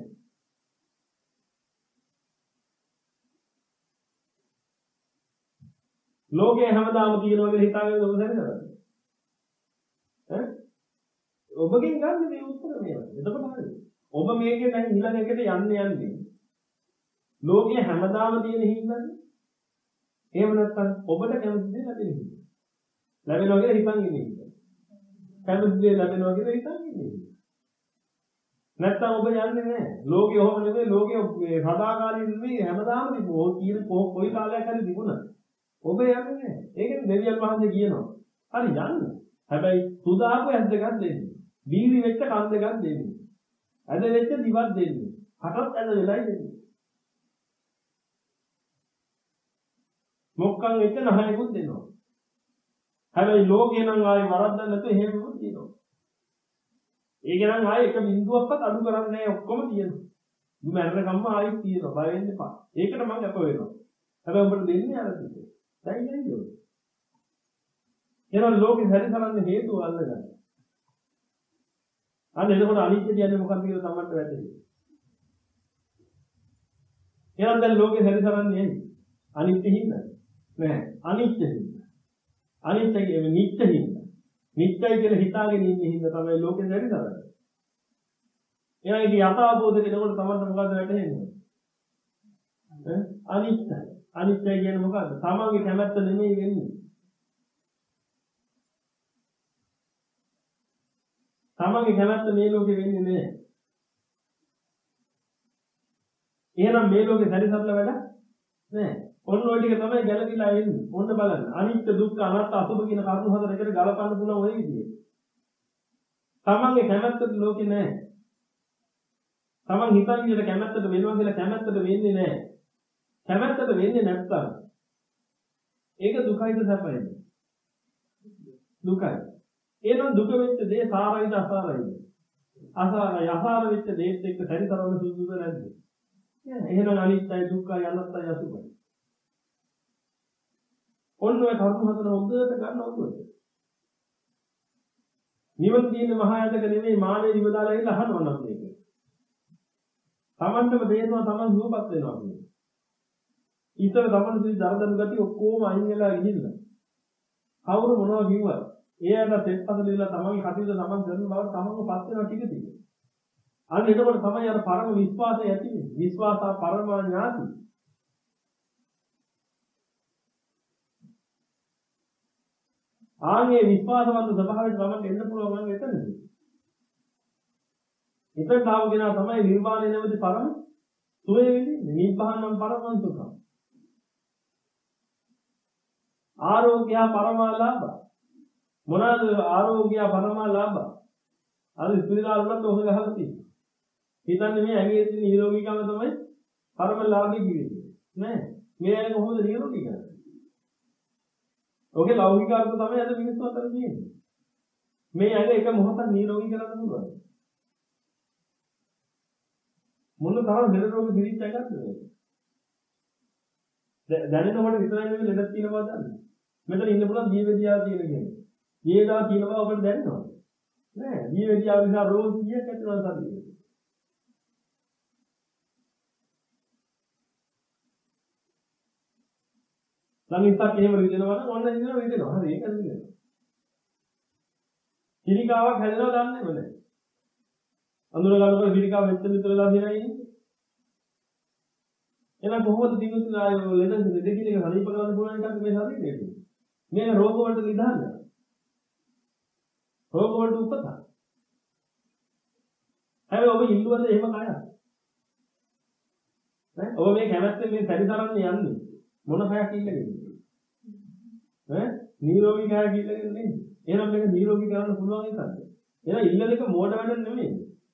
ලෝකේ හැමදාම තියෙනවා කියලා හිතාගෙන ඔබ සැරිසරන්නේ. ඈ ඔබගෙන් ගන්න මේ උත්තර මේවා. එතකොට හරියි. ඔබ මේකේ දැන් ඊළඟ එකට යන්න යන්නේ. ලෝකේ හැමදාම තියෙන හින්දානේ. එහෙම නැත්නම් ඔබට කැමති දේ ලැබෙන හින්දා. ලැබෙනවා කියලා හිතන් ඉන්නේ. කැමති දේ ලැබෙනවා කියලා හිතන් ඉන්නේ. නැත්නම් ඔබ යන්නේ නැහැ. ලෝකේ ඔහොම නෙමෙයි ලෝකේ මේ සදාකාලික නෙමෙයි හැමදාම තිබෝ කීන කොයි කාලයක් හරි තිබුණා. ඔබ යන්නේ නැහැ. ඒකෙන් දෙවියන් වහන්සේ කියනවා. හරි යන්න. හැබැයි සුදාපු ඇස් දෙකක් දෙන්න. දීවි වෙච්ච කන් දෙකක් දෙන්න. ඇද වෙච්ච දිවක් දෙන්න. හටත් ඇද වෙලයි දෙන්න. මොක්කන් වෙච්ච නහයකුත් දෙනවා. හැබැයි ලෝකේ නම් ආයේ වරද්දන්න නැතුව එහෙමම තියෙනවා. ඒක නම් ආයේ එක බිඳුවක්වත් අඩු කරන්නේ නැහැ ඔක්කොම තියෙනවා. දුම මරණකම්ම ආයෙත් තියෙනවා. බය වෙන්න එපා. ඒකට මම අප වෙනවා. හැබැයි ඔබට දෙන්නේ අර දෙක. දැන් නේද? ඒනවා ලෝකේ හැරිසරන්නේ හේතුව අල්ලගන්න. අන්න එතකොට අනිත්‍ය කියන්නේ මොකක්ද කියලා තමන්ට වැටහෙයි. එහෙනම් දැන් ලෝකේ හැරිසරන්නේ ඇයි? අනිත්‍ය හින්දා. නෑ අනිත්‍ය හින්දා. අනිත්‍ය කියන්නේ නිත්‍ය හින්දා. නිත්‍යයි කියලා හිතාගෙන ඉන්නේ හින්දා තමයි ලෝකේ හැරිසරන්නේ. එහෙනම් ඒක යථාබෝධ කෙනෙකුට තමන්ට මොකද්ද වැටහෙන්නේ? ඈ අනිත්‍යයි. අනිත්‍යයි කියන්නේ මොකද්ද? තමන්ගේ කැමැත්ත නෙමෙයි වෙන්නේ. තමන්ගේ කැමැත්ත මේ ලෝකෙ වෙන්නේ නැහැ. එහෙනම් මේ ලෝකේ සැරිසරලා වැඩ නැහැ. ඔන්න ඔය ටික තමයි ගැළපීලා එන්නේ. ඔන්න බලන්න. අනිත්‍ය දුක්ඛ අනාත්ම අසුභ කියන කරුණු හතර එකට ගලපන්න පුළුවන් ඔය විදිහේ. තමන්ගේ කැමැත්තට ලෝකෙ නැහැ. තමන් හිතන විදිහට කැමැත්තට වෙනවා කියලා කැමැත්තට වෙන්නේ නැහැ. කැමැත්තට වෙන්නේ නැත්තම් ඒක දුකයිද සැපයිද? දුකයි. එහෙනම් දුක වෙච්ච දේ සාරයිද අසාරයිද? අසාරයි. අසාර වෙච්ච දේත් එක්ක සැරිසරන සුදුසුද නැද්ද? නෑ. එහෙනම් අනිත්‍යයි දුක්ඛයි අනාත්තයි අසුභයි. ඔන්න ඔය කරුණු හතර හොඳට ගන්න ඕනේ. නිවන් තියෙන මහා යතක නෙමෙයි මානෙ ඉවදාලා ඉන්න අහනවා නම් මේක. තමන්ටම තේරෙනවා තමන් සුවපත් වෙනවා කියන්නේ. ඊතර තමන් සුවි දරදරු ගති ඔක්කොම අයින් වෙලා ගිහිල්ලා. කවුරු මොනවා කිව්වත් එයාට තෙත්පත දෙලා තමන්ගේ කටයුතු තමන් කරන බවට තමන්ව පස් වෙනවා ටික ටික. අන්න එතකොට තමයි අර පරම විශ්වාසය ඇති වෙන්නේ. විශ්වාසා පරම ඥාති. ආන්ගේ විශ්වාසවන්ත ස්වභාවයට තමන්ට එන්න පුළුවන් නම් එතනදී. එතන තාව කෙනා තමයි නිර්වාණය නැමැති පරම සුවේ වෙන්නේ. නිබ්බානම් පරමං සුඛං. ආරෝග්‍ය පරමාලාභ. මොනවාද ආරෝග්‍ය පරමාලාභ? අර ස්පිරිතාලෙත් ඔහොම ගහලා තියෙනවා. හිතන්නේ මේ ඇඟේ තියෙන නිරෝගීකම තමයි පරම ලාභය කිව්වේ. නෑ. මේ ඇඟ කොහොමද නිරෝගී කරන්නේ? ඔගේ ලෞකික අර්ථ තමයි අද මිනිස්සු අතර තියෙන්නේ. මේ ඇඟ එක මොහොතක් නිරෝගී කරන්න පුළුවන්. මොන තරම් ලෙඩ රෝග පිළිච්ච එකක්ද මේක? දැනෙනකොට විතරයි මේ ලෙඩක් තියෙනවා දන්නේ. මෙතන ඉන්න පුළුවන් ජීවවිද්‍යාව තියෙන කෙනෙක්. ජීවවිද්‍යාව කියන බව ඔබට දැනෙනවද? නෑ. ජීවවිද්‍යාව නිසා රෝග කීයක් ඇති වෙනවද ශරීරේ? ළඟින්සක් එහෙම රිදෙනවා නම් ඔන්න රිදෙනවා රිදෙනවා. හරි ඒක රිදෙනවා. කිරිකාවක් හැදෙනවා දන්නේම නැහැ. අඳුර ගන්නකොට කිරිකාව මෙච්චර විතරලා දිනලා ඉන්නේ. එහෙනම් කොහොමද දිනුතුලා ආයෝ ලෙඩ දෙකින් එක සනීප කරන්න පුළුවන් එකක් මේ ශරීරයේ? මේක රෝග වලට නිදාන්න. රෝග වලට උපත. හැබැයි ඔබ ඉල්ලුවද එහෙම කයක්? ඈ ඔබ මේ කැමැත්තෙන් මේ පරිසරන්නේ යන්නේ මොන කයක් ඉල්ලගෙනද? ඈ නිරෝගී කයක් ඉල්ලගෙන නෙමෙයි. එහෙනම් මේක නිරෝගී කරන්න පුළුවන් එකක්ද? එහෙනම් ඉල්ලන එක මෝඩ වැඩක් නෙමෙයි.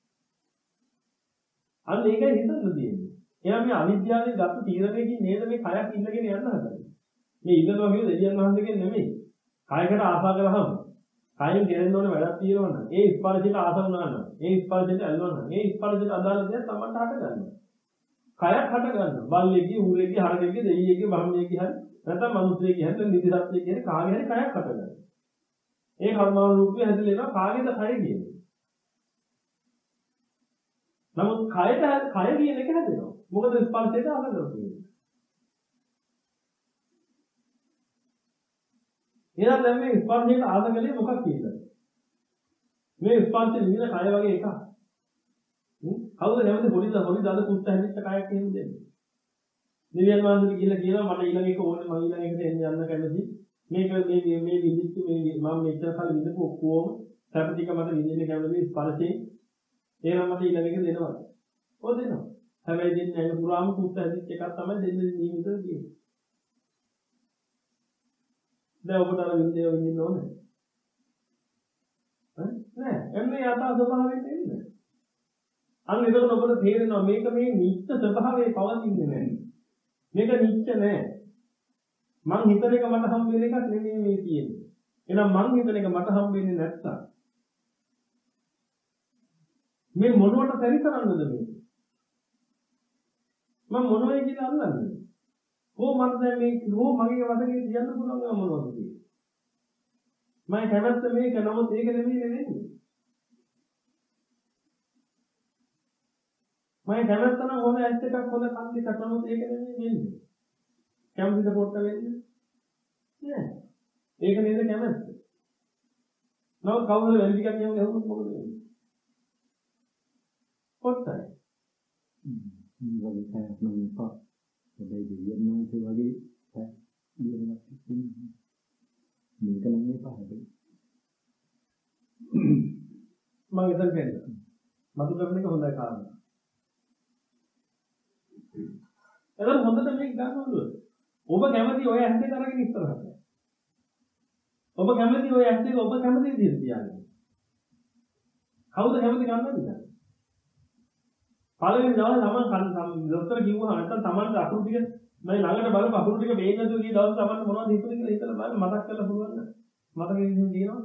අන්න ඒකයි හිතන්න තියෙන්නේ. එහෙනම් මේ අවිද්‍යාවෙන් ගත්ත තීරණයකින් නේද මේ කයක් ඉල්ලගෙන යන්න හදන්නේ. මේ ඉල්ලනවා කියන්නේ දෙවියන් වහන්සේගෙන් නෙමෙයි. කයකට ආසා කරාම කයින් ගෙනෙන්න ඕන වැඩක් තියෙනවා නම් ඒ ස්පර්ශයට ආස වුණා නම් ඒ ස්පර්ශයට ඇල්ලුවා නම් ඒ ස්පර්ශයට අදාළ දේ තමයි හට ගන්නවා. කයක් හට ගන්නවා. බල්ලෙක්ගේ, ඌරෙක්ගේ, හරකෙක්ගේ, දෙයියෙක්ගේ, බ්‍රහ්මයෙක්ගේ හරි නැත්නම් මිනිස්සෙක්ගේ හරි නිදිසත්ත්වයේ කියන කාගේ හරි කයක් හට ගන්නවා. ඒ කර්මාව රූපේ හැදෙලා කාගේද කය කියන්නේ. නමුත් කයට කය කියන එක හැදෙනවා. මොකද ස්පර්ශයට ආස කරලා එහෙනම් දැන් මේ ස්පර්ශයට ආස කලේ මොකක් කියලාද? මේ ස්පර්ශෙ නිදින කය වගේ එකක්. හ්ම් කවුද නැවත පොඩි පොඩි දඩ කුත්ත හැදිච්ච කයක් එහෙම දෙන්නේ? දෙවියන් වහන්සේට කියලා කියනවා මට ඊළඟ එක ඕනේ මම ඊළඟ එකට එන්න යන්න කැමති. මේක මේ මේ විදිහට මේ මම මෙච්චර කල් විඳපු ඔක්කොම සැප ටික මට විඳින්න කැමති ස්පර්ශයෙන්. එහෙනම් මට ඊළඟ එක දෙනවා. ඔය දෙනවා. හැබැයි දෙන්නේ නැහැ පුරාම කුත්ත හැදිච්ච එකක් තමයි දෙන්නේ නියමිතව කියන්නේ. දැන් ඔබට අර විද්‍යාව විඳින්න ඕනේ. ඈ නෑ එන්නේ යථා ස්වභාවයෙන් එන්නේ. අන්න එතකොට ඔබට තේරෙනවා මේක මේ නිත්‍ය ස්වභාවයේ පවතින්නේ නෑ. මේක නිත්‍ය නෑ. මං හිතන එක මට හම් වෙන එකක් නෙමෙයි මේ තියෙන්නේ. එහෙනම් මං හිතන එක මට හම් වෙන්නේ නැත්තම් මේ මොනවට පරිසරන්නද මේ? මම මොනවයි කියලා අල්ලන්නේ? කො මට දැන් මේ කො මගේ වශයෙන් කියන්න පුළුවන් මොනවද කියන්නේ? මම කැමැත්ත මේක නමුත් ඒක නෙමෙයි වෙන්නේ. මම කැමැත්ත නම් හොඳ ඇස් එකක් හොඳ කන් දෙකක් නමුත් ඒක නෙමෙයි වෙන්නේ. කැමතිද පොට්ට වෙන්නේ? නෑ. ඒක නේද කැමැත්ත. නෝ කවුරුද වෙලි ටිකක් කියමු ගහුවොත් මොකද වෙන්නේ? පොට්ටයි. හ්ම් වගේ කයක් නම් පා හැබැයි දෙවියන් වහන්සේ වගේ ඉයරයක් තියෙනවා. මේක නම් මේ පහදේ. මම ඉතින් කියන්නේ. මතු කරන එක හොඳයි කාරණා. එතන හොඳට මේක ගන්න ඕනේ. ඔබ කැමති ඔය ඇස් දෙක අරගෙන ඉස්සරහට. ඔබ කැමති ඔය ඇස් දෙක ඔබ කැමති විදිහට තියන්න. කවුද කැමති ගන්නවද? පළවෙනි දවසේ තමන් කන් දොස්තර කිව්වා නැත්නම් තමන්ට අකුරු ටික මම ළඟට බලපු අකුරු ටික පේන්නේ නැතුව ගිය දවස් තමන්ට මොනවද හිතුනේ කියලා හිතලා බලන්න මතක් කරලා පුළුවන් නේද? මතකෙ ඉන්න තියෙනවද?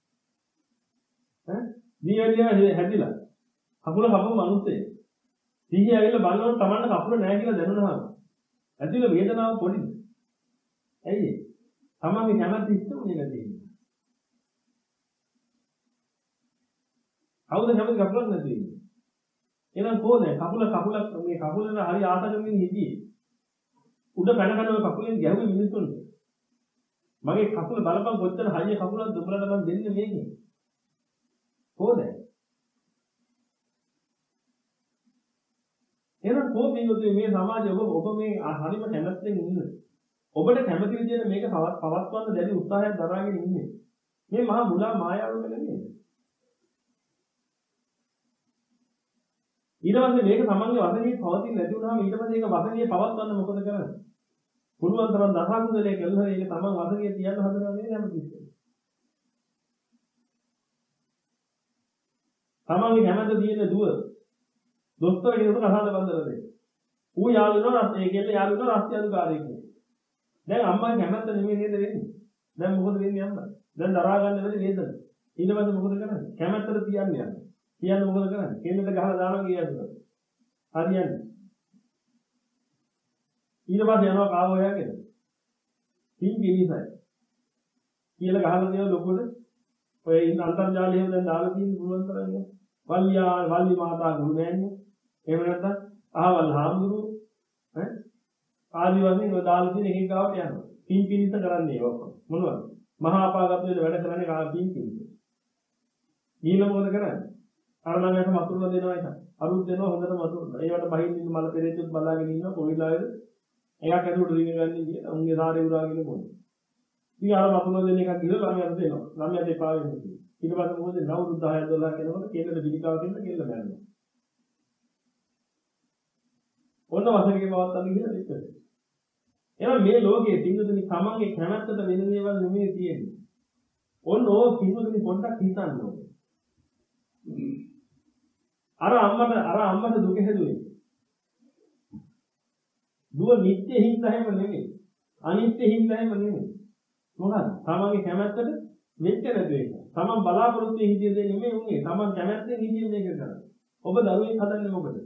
ඈ? දීවැඩියා හැදිලා කකුල කපපු මිනිස්සේ. සීහිය ඇවිල්ලා බලනකොට තමන්ට කකුල නැහැ කියලා දැනුණාම ඇතුළේ වේදනාව පොඩිද? ඇයි ඒ? තමන්ගේ කැමැත්ත ඉස්සුනේ නැති. කවුද කැමති කකුලක් නැති වෙන්නේ? එහෙනම් කොහොමද කකුල කකුල මේ කකුලේ හරි ආස කරමින් හිටියේ උඩ පැන පැන කකුලෙන් ගැහුවේ මිනිස්සුන්ට මගේ කකුල බලපන් කොච්චර හයිය කකුලක් දුඹලට මම දෙන්නේ මේකෙන් කොහොමද එහෙනම් කොහොමද මේ සමාජය ඔබ ඔබ මේ හරිම කැමැත්තෙන් ඉන්නේ ඔබට කැමති විදිහට මේක පවත්වන්න දැඩි උත්සාහයක් දරාගෙන ඉන්නේ මේ මහා මුලා මායාවක නෙමෙයි ඊට පස්සේ මේක තමන්ගේ වදනේ පවතින නැති වුණාම ඊට පස්සේ ඒක වදනේ පවත්වන්න මොකද කරන්නේ? පුළුවන් තරම් දසකුසලයේ කළා ඒක තමන් වදනේ තියන්න හදනවා නේද හැමතිස්සෙම. තමන්ගේ හැමද තියෙන දුව දොස්තර කෙනෙකුට කතාද බඳලා දෙන්න. ඌ යාළුවෝ රත් ඒ කියන්නේ යාළුවෝ රත් අධිකාරියෙක් නේ. දැන් අම්මා කැමැත්ත නෙමෙයි නේද වෙන්නේ? දැන් මොකද වෙන්නේ අම්මා? දැන් දරා ගන්න බැරි නේද? ඊට පස්සේ මොකද කරන්නේ? කැමැත්තට තියන්නේ යන්නේ. කියන්න මොකද කරන්නේ? කෙන්නට ගහලා දානවා කියන්නේ. හරියන්නේ. ඊට පස්සේ යනවා කාව හොයාගෙන. පින් පිනිසයි. කියලා ගහලා තියෙන ලොකුට ඔය ඉන්න අන්තර්ජාලයේ දැන් දාලා තියෙන පුළුවන් තරම් නේ. වල්ලියා වල්ලි මාතා ගුරු නෑනේ. එහෙම නැත්නම් අහවල් හාමුදුරු ඈ ආදි වශයෙන් ඔය දාලා තියෙන එකේ ගාවට යනවා. පින් පිනිත කරන්නේ ඔක්කොම. මොනවද? මහා අපාගත වෙන වැඩ කරන්නේ කා පින් පිනිත. ඊළ මොකද කරන්නේ? අර ළඟට වතුර දෙනවා එක. අරුත් දෙනවා හොඳට වතුර. ඒවට බහින්න ඉන්න මල පෙරේතෙත් බලාගෙන ඉන්නවා කොවිලාවේද? එයා කැදුවට රිංග ගන්න කියන උන්ගේ සාරේ උරාගෙන මොන්නේ. ඉතින් අර වතුර දෙන එකක් ගිහලා ළමයාට දෙනවා. ළමයාට එපා වෙන්නේ කියලා. ඊට පස්සේ මොකද නවුරුදු දහය දොළහ කෙනකොට කෙල්ලට පිළිකාව දෙන්න කෙල්ල මැරෙනවා. ඔන්න වසරේ පවත්තන්න කියලා දෙන්න. එහෙනම් මේ ලෝකයේ පින්වතුනි තමන්ගේ කැමැත්තට වෙන දේවල් නෙමෙයි තියෙන්නේ. ඔන්න ඕක පින්වතුනි පොඩ්ඩක් හිතන්න ඕනේ. අර අම්මට අර අම්මට දුක හැදුවේ. දුව නිත්‍ය හින්දාම නෙමෙයි. අනිත්‍ය හින්දාම නෙමෙයි. මොකද? තමන්ගේ කැමැත්තට වෙච්ච නැදේක. තමන් බලාපොරොත්තු වෙන හිතේ දෙන්නේ නෙමෙයි උන්නේ. තමන් කැමැත්තෙන් හිතින් මේක කරන්නේ. ඔබ දරුවෙක් හදන්නේ මොකද?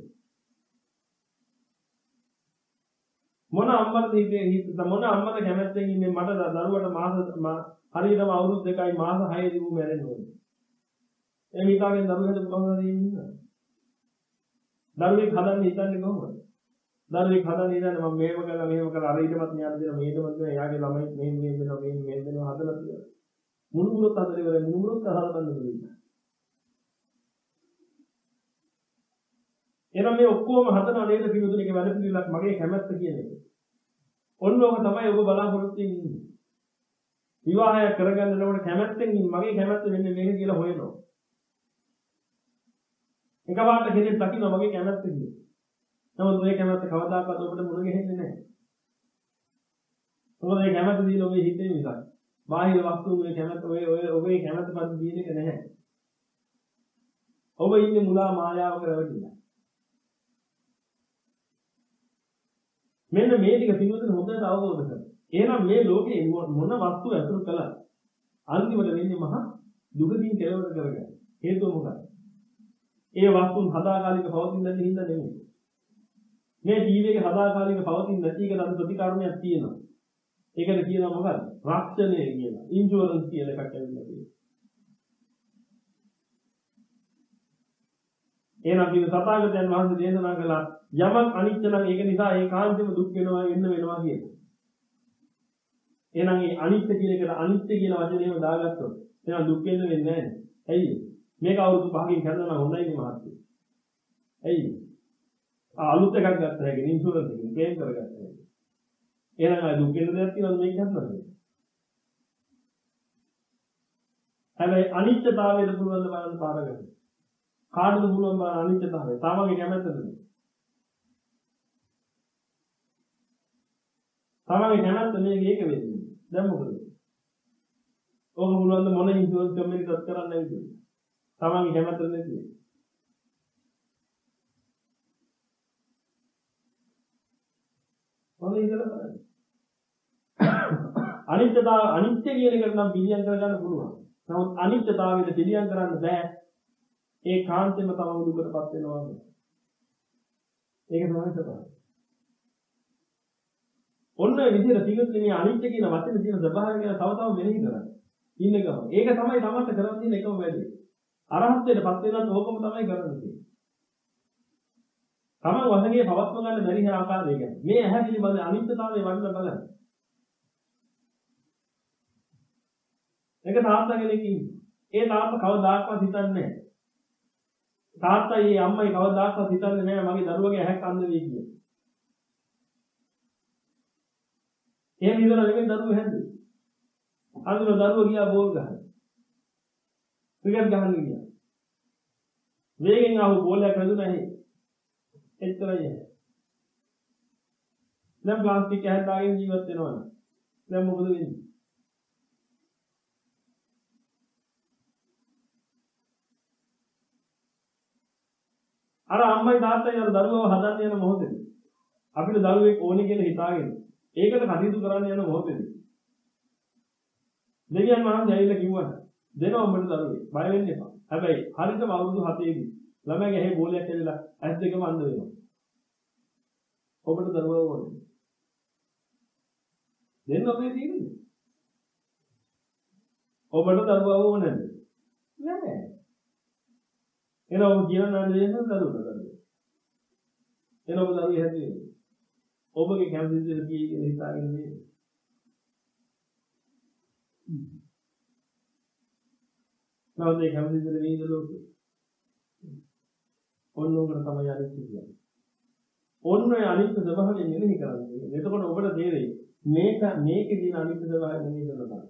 මොන අම්මද හිතේ හිත මොන අම්මද කැමැත්තෙන් ඉන්නේ මට දරුවට මාස හරියටම අවුරුදු දෙකයි මාස හයයි දිවු මැරෙන්න ඕනේ. ඒ හිතාගෙන දරුවෙක් කොහොමද ඉන්නේ? දරුවෙක් හදන්න හිතන්නේ කොහොමද? දරුවෙක් හදන්න ඉඳන් මම මේව කරලා මේව කරලා අර ඊටමත් න්යාය දෙනවා මේකමත් දෙනවා එයාගේ ළමයි මේ මේ දෙනවා මේ මේ දෙනවා හදලා තියෙනවා. මුණුමුරුත් හදලා ඉවරයි මුණුමුරුත් හදලා ගන්න දෙන්නේ. එහෙනම් මේ ඔක්කොම හදනවා නේද පිළිතුරේ වැඩ පිළිවෙලක් මගේ කැමැත්ත කියන එක. ඔන්න ඕක තමයි ඔබ බලාපොරොත්තු වෙන්නේ. විවාහය කරගන්නකොට කැමැත්තෙන් මගේ කැමැත්ත වෙන්නේ මේක කියලා හොයනවා. එකපාරට කෙනෙක් දකින්න මගේ කැමැත්ත කියලා. නමුත් ඔය කැමැත්ත කවදාකවත් ඔබට මුණ ගැහෙන්නේ නැහැ. මොකද ඒ කැමැත්ත දින ඔබේ හිතේ මිසක් බාහිර වස්තුන් ඔය කැමැත්ත ඔය ඔය ඔබේ කැමැත්ත පද දින එක නැහැ. ඔබ ඉන්නේ මුලා මායාවක රැවටිලා. මෙන්න මේ ටික පිළිවෙලින් හොඳට අවබෝධ කරගන්න. එහෙනම් මේ ලෝකේ මොන වස්තු ඇතුළු කළා අන්තිමට වෙන්නේ මහා දුකකින් කෙලවර කරගන්න. හේතුව මොකක්ද? ඒ වස්තුන් සදාකාලික පවතින නැති හින්දා නෙමෙයි. මේ ටීවී එක සදාකාලික පවතින නැති එකට අද ප්‍රතිකාරණයක් තියෙනවා. ඒකට කියනවා මොකක්ද? රක්ෂණය කියලා. ඉන්ෂුරන්ස් කියලා එකක් ඇවිල්ලා තියෙනවා. එහෙනම් මේ තථාගතයන් වහන්සේ දේශනා කළා යමක් අනිත්‍ය නම් ඒක නිසා ඒකාන්තයෙන්ම දුක් වෙනවා එන්න වෙනවා කියනවා. එහෙනම් මේ අනිත්‍ය කියන එකට අනිත්‍ය කියන වචනේම දාගත්තොත් එහෙනම් දුක් වෙන්න වෙන්නේ නැහැ. ඇයි? මේක අවුරුදු පහකින් කරනවා හොඳයිනේ මහත්තයෝ. ඇයි? අලුත් එකක් ගත්තා හැකියි ඉන්ෂුරන්ස් එකකින් ක්ලේම් කරගත්තා හැකියි. එහෙනම් ආ දුක් වෙන දෙයක් තියෙනවද මේක හදන්නද? හැබැයි අනිත්‍යතාවයට පුළුවන් ද බලන්න පාරකට. කාටද පුළුවන් බලන්න අනිත්‍යතාවය? තමන්ගේ කැමැත්තද? තමන්ගේ කැමැත්ත මේක ඒක වෙන්නේ. දැන් මොකද? ඕක පුළුවන් ද මොන ඉන්ෂුරන්ස් කම්පැනිකටත් කරන්න නැවිද? තමන්ගේ කැමැත්ත නැති. මොන ඉඳලා බලන්න. අනිත්‍යතාව අනිත්‍ය කියන එකට නම් පිළියම් කරගන්න පුළුවන්. නමුත් අනිත්‍යතාවයට පිළියම් කරන්න බෑ. ඒ කාන්තෙම තම දුකටපත් වෙනවා. ඒක තමයි සත්‍යය. ඔන්න ඒ විදිහට තිගත් මේ අනිත්‍ය කියන වචනේ තියෙන ස්වභාවය ගැන තව තව මෙනෙහි කරන්න. ඉන්න ගම. ඒක තමයි තමන්ට කරන් තියෙන එකම වැඩේ. අරහත්ත්වයටපත් වෙනත් ඕකම තමයි කරන්නේ. තමන් වශයෙන් පවත්ව ගන්න බැරි ආකාරය ගැන. මේ ඇහැ පිළිබඳ අනිත්‍යතාවය වඩලා බලන්න. ඒක තාත්තා කෙනෙක් ඉන්නේ. ඒ තාත්තා කවදාකවත් හිතන්නේ නැහැ. තාත්තා ඊ අම්මයි කවදාකවත් හිතන්නේ නැහැ මගේ දරුවගේ ඇහැක් අන්ධ වෙයි කියලා. එහෙම ඉඳලා නෙමෙයි දරුවෝ හැදෙන්නේ. අන්තිම දරුවෝ ගියා බෝල් ගහන්න. ක්‍රිකට් ගහන්න ගියා. වේගෙන් ආව බෝලයක් වැදුනා එහෙ. එච්චරයි. දැන් ප්ලාස්ටික් ඇහැක් දාගෙන ජීවත් වෙනවා නේද? දැන් මොකද වෙන්නේ? අර අම්මයි තාත්තයි අර දරුවව හදන්න යන මොහොතේදී අපිට දරුවෙක් ඕනේ කියලා හිතාගෙන ඒකට කටයුතු කරන්න යන මොහොතේදී දෙවියන් වහන්සේ ඇවිල්ලා කිව්වා දෙනවා උඹට දරුවෙක් බය වෙන්න එපා. හැබැයි හරියටම අවුරුදු හතේදී ළමයාගේ ඇහි බෝලයක් ඇවිල්ලා ඇස් දෙකම අන්ධ වෙනවා. ඔබට දරුවව ඕනේ. දෙන්න ඔබේ තියෙන්නේ. ඔබට දරුවා ඕනේ නැද්ද? නෑ. එන ඔබ කියන නේද දරුවා දරුවා. එන ඔබ දරුවා හැදෙන්නේ. ඔබගේ කැමති දේ කියලා හිතාගෙන ඉන්නේ. නෝදේ කැමති දේ වෙයිද ලෝකෙ. ඔන්න ඔකට තමයි අනිත්‍ය කියන්නේ. ඔන්න ඔය අනිත්‍ය ස්වභාවයෙන් නෙමෙයි කරන්නේ. එතකොට ඔබට තේරෙයි මේක මේකේ තියෙන අනිත්‍ය ස්වභාවය නෙමෙයි කරනවා.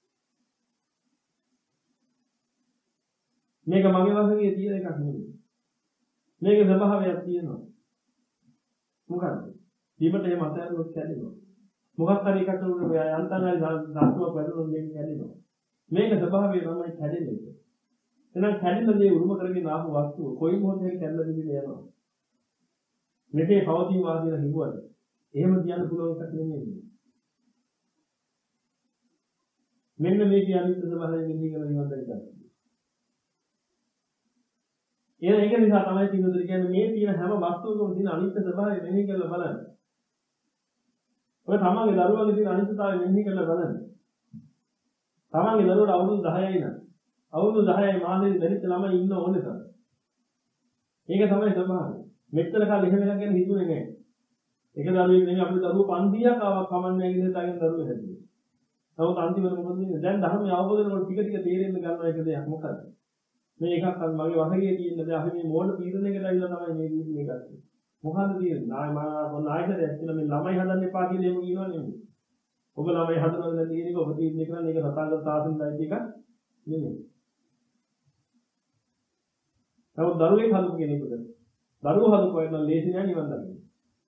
මේක මගේ වශයෙන් තියෙන එකක් නෙමෙයි. මේකේ ස්වභාවයක් තියෙනවා. මොකක්ද? දීපට එහෙම අතහැරුවොත් කැඩෙනවා. මොකක් හරි එකකට උඩ යන්තම් හරි ධාතුවක් වැදුනොත් මේක කැඩෙනවා. මේක ස්වභාවය තමයි කැඩෙන්නේ. එහෙනම් කැඩෙන දේ උරුම කරගෙන ආපු වස්තුව කොයි මොහොතේ කැඩලා දිවිලා යනවා. මේකේ පවතින වාදින හිමුවද? එහෙම කියන්න පුළුවන් එකක් නෙමෙයි. මෙන්න මේ කියන්නේ ස්වභාවයෙන් මෙහි කරලා නිවන් දැක්කා. ඒ ඒක නිසා තමයි තිනුදර කියන්නේ මේ තියෙන හැම වස්තුවකම තියෙන අනිත්‍ය ස්වභාවය මෙහි කරලා බලන්න. ඔය තමන්ගේ දරුවගේ තියෙන අනිත්‍යතාවය මෙහි කරලා බලන්න. තමන්ගේ දරුවට අවුරුදු දහයයි නම් අවුරුදු දහයයි මාසෙදි දැරිච්ච ළමයි ඉන්න ඕනේ තමයි. ඒක තමයි ස්වභාවය. මෙච්චර කාලෙ එහෙම එකක් ගැන හිතුවේ නැහැ. එක දරුවෙක් නෙමෙයි අපේ දරුවෝ පන්තියක් ආවක් කමන්නේ කියලා හිතාගෙන දරුවෝ හැදුවේ. නමුත් අන්තිමට මොකද වෙන්නේ? දැන් ධර්මය අවබෝධ කරනකොට ටික ටික තේරෙන්න ගන්නවා එක දෙයක් මොකක්ද? මේ එකක් මගේ වශයෙන් තියෙන දේ අපි මේ මෝඩ තීරණයකට ඇවිල්ලා තමයි මේ තීරණය ගත්තේ. මොකද්ද තීරණය? නාය මා නායකයෙක් කියලා මේ ළමයි හදන්න එපා කියලා එහෙම කියනවා නෙමෙයි. ඔබ ළමයි හදනවා නැති කියන එක ඔබ තීරණය කරන්නේ ඒක සතාගත සාසනයි එකක් නෙමෙයි. නමුත් දරුවෙක් හදපු කෙනෙකුට දරුවෝ හදපු අය නම් ලේසි නෑ නිවන් දකින්න.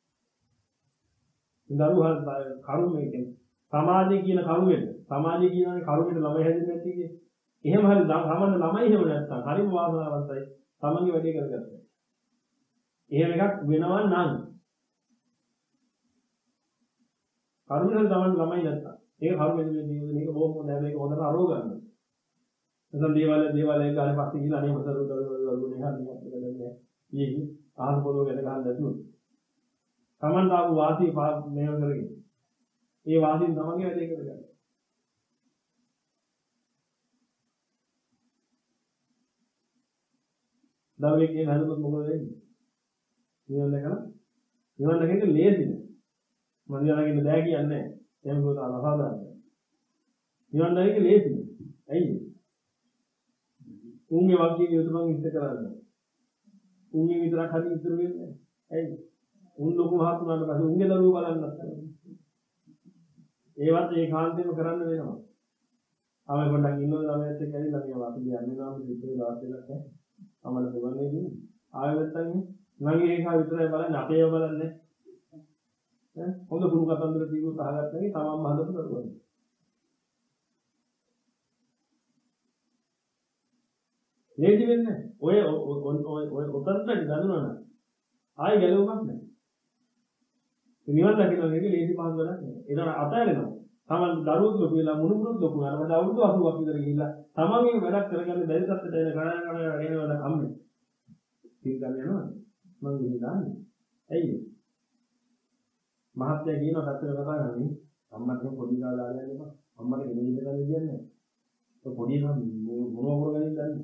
දරුවෝ හද කරුමේ කියන්නේ සමාජයේ කියන කරුමෙට සමාජයේ කියනනේ කරුමෙට ළමයි හැදෙන්නේ නැති කියේ. එහෙම හරි සාමාන්‍ය ළමයි එහෙම නැත්තම් හරිම වාසනාවන්තයි තමන්ගේ වැඩේ කරගත්තා. එහෙම එකක් වෙනවා නම් කරුමෙන් තමන් ළමයි නැත්තම් ඒක කරුමෙන් මේ මේක බොහොම හොඳයි මේක හොඳට අරෝ ගන්න. නැත්නම් දේවාල දේවාලේ ගානේ පස්සේ ගිහලා අනේ මතර දරුවෝ නේ හරියට කරගන්නේ. ඊයේ ආහන පොළොව ගැට ගහන්න දැතුණු. තමන් තාපු වාසිය මේව කරගෙන. ඒ වාසියෙන් තමන්ගේ වැඩේ කරගන්න. දරුවෙක් කියන හදපොත් මොකද වෙන්නේ? නිවන දැකලා නිවන දැකේක ලේසි නෑ. මම නිවන දැකන්න බෑ කියන්නේ නෑ. එහෙම කොහොමද අසාධාරණයි. නිවන දැකේක ලේසි නෑ. ඇයි? උන්ගේ වාක්‍යයේ යොදපන් ඉස්ත කරන්නේ. උන්ගේ විතරක් හරි ඉතුරු වෙන්නේ නෑ. ඇයි? උන් ලොකු මහත් උනාට පස්සේ උන්ගේ දරුවෝ බලන්නත් ඒවත් ඒකාන්තයෙන්ම කරන්න වෙනවා. ආවෙ පොඩ්ඩක් ඉන්නවද ළමයාත් එක්ක ඇවිල්ලා මේ අපි කියන්නේ නම් ඉතින් දාස් දෙකක් ඈ. අමල දෙවන්නේ නේ. ආයෙ නැත්තම් මගේ ඒකා විතරයි බලන්නේ අපේව බලන්නේ. ඈ හොඳ කුණු කතන්දර දීගොත් අහගත්ත නේ තමන්ම හදපු දරුවෝ. ලේසි වෙන්නේ ඔය ඔය ඔය උතරට ගන්නවා නම් ආයෙ ගැලවෙමක් නැහැ. නිවන් දකින්න එක ලේසි පහසු වැඩක් නෙවෙයි. ඒතර අතහැරෙනවා. තමන් දරුවෝ ලොකු වෙලා මුණුපුරුත් ලොකු වෙනවා. මම අවුරුදු අසූවක් විතර ගිහිල්ලා තමන්ගේ වැඩක් කරගන්න බැරි තත්ත්වයට එන ගණන් ගණන් වෙනවද අම්මේ. ඉතින් ගන්න යනවා. මම ගිහින් දාන්නේ. ඇයි? මහත්තයා කියනවා කතර කතා කරන්නේ අම්මට පොඩි කාලා දාලා යනවා. අම්මට ගෙනින් ඉඳ ගන්න දෙන්නේ. ඒ පොඩි නම් මොනවා කර ගන්නේ දන්නේ.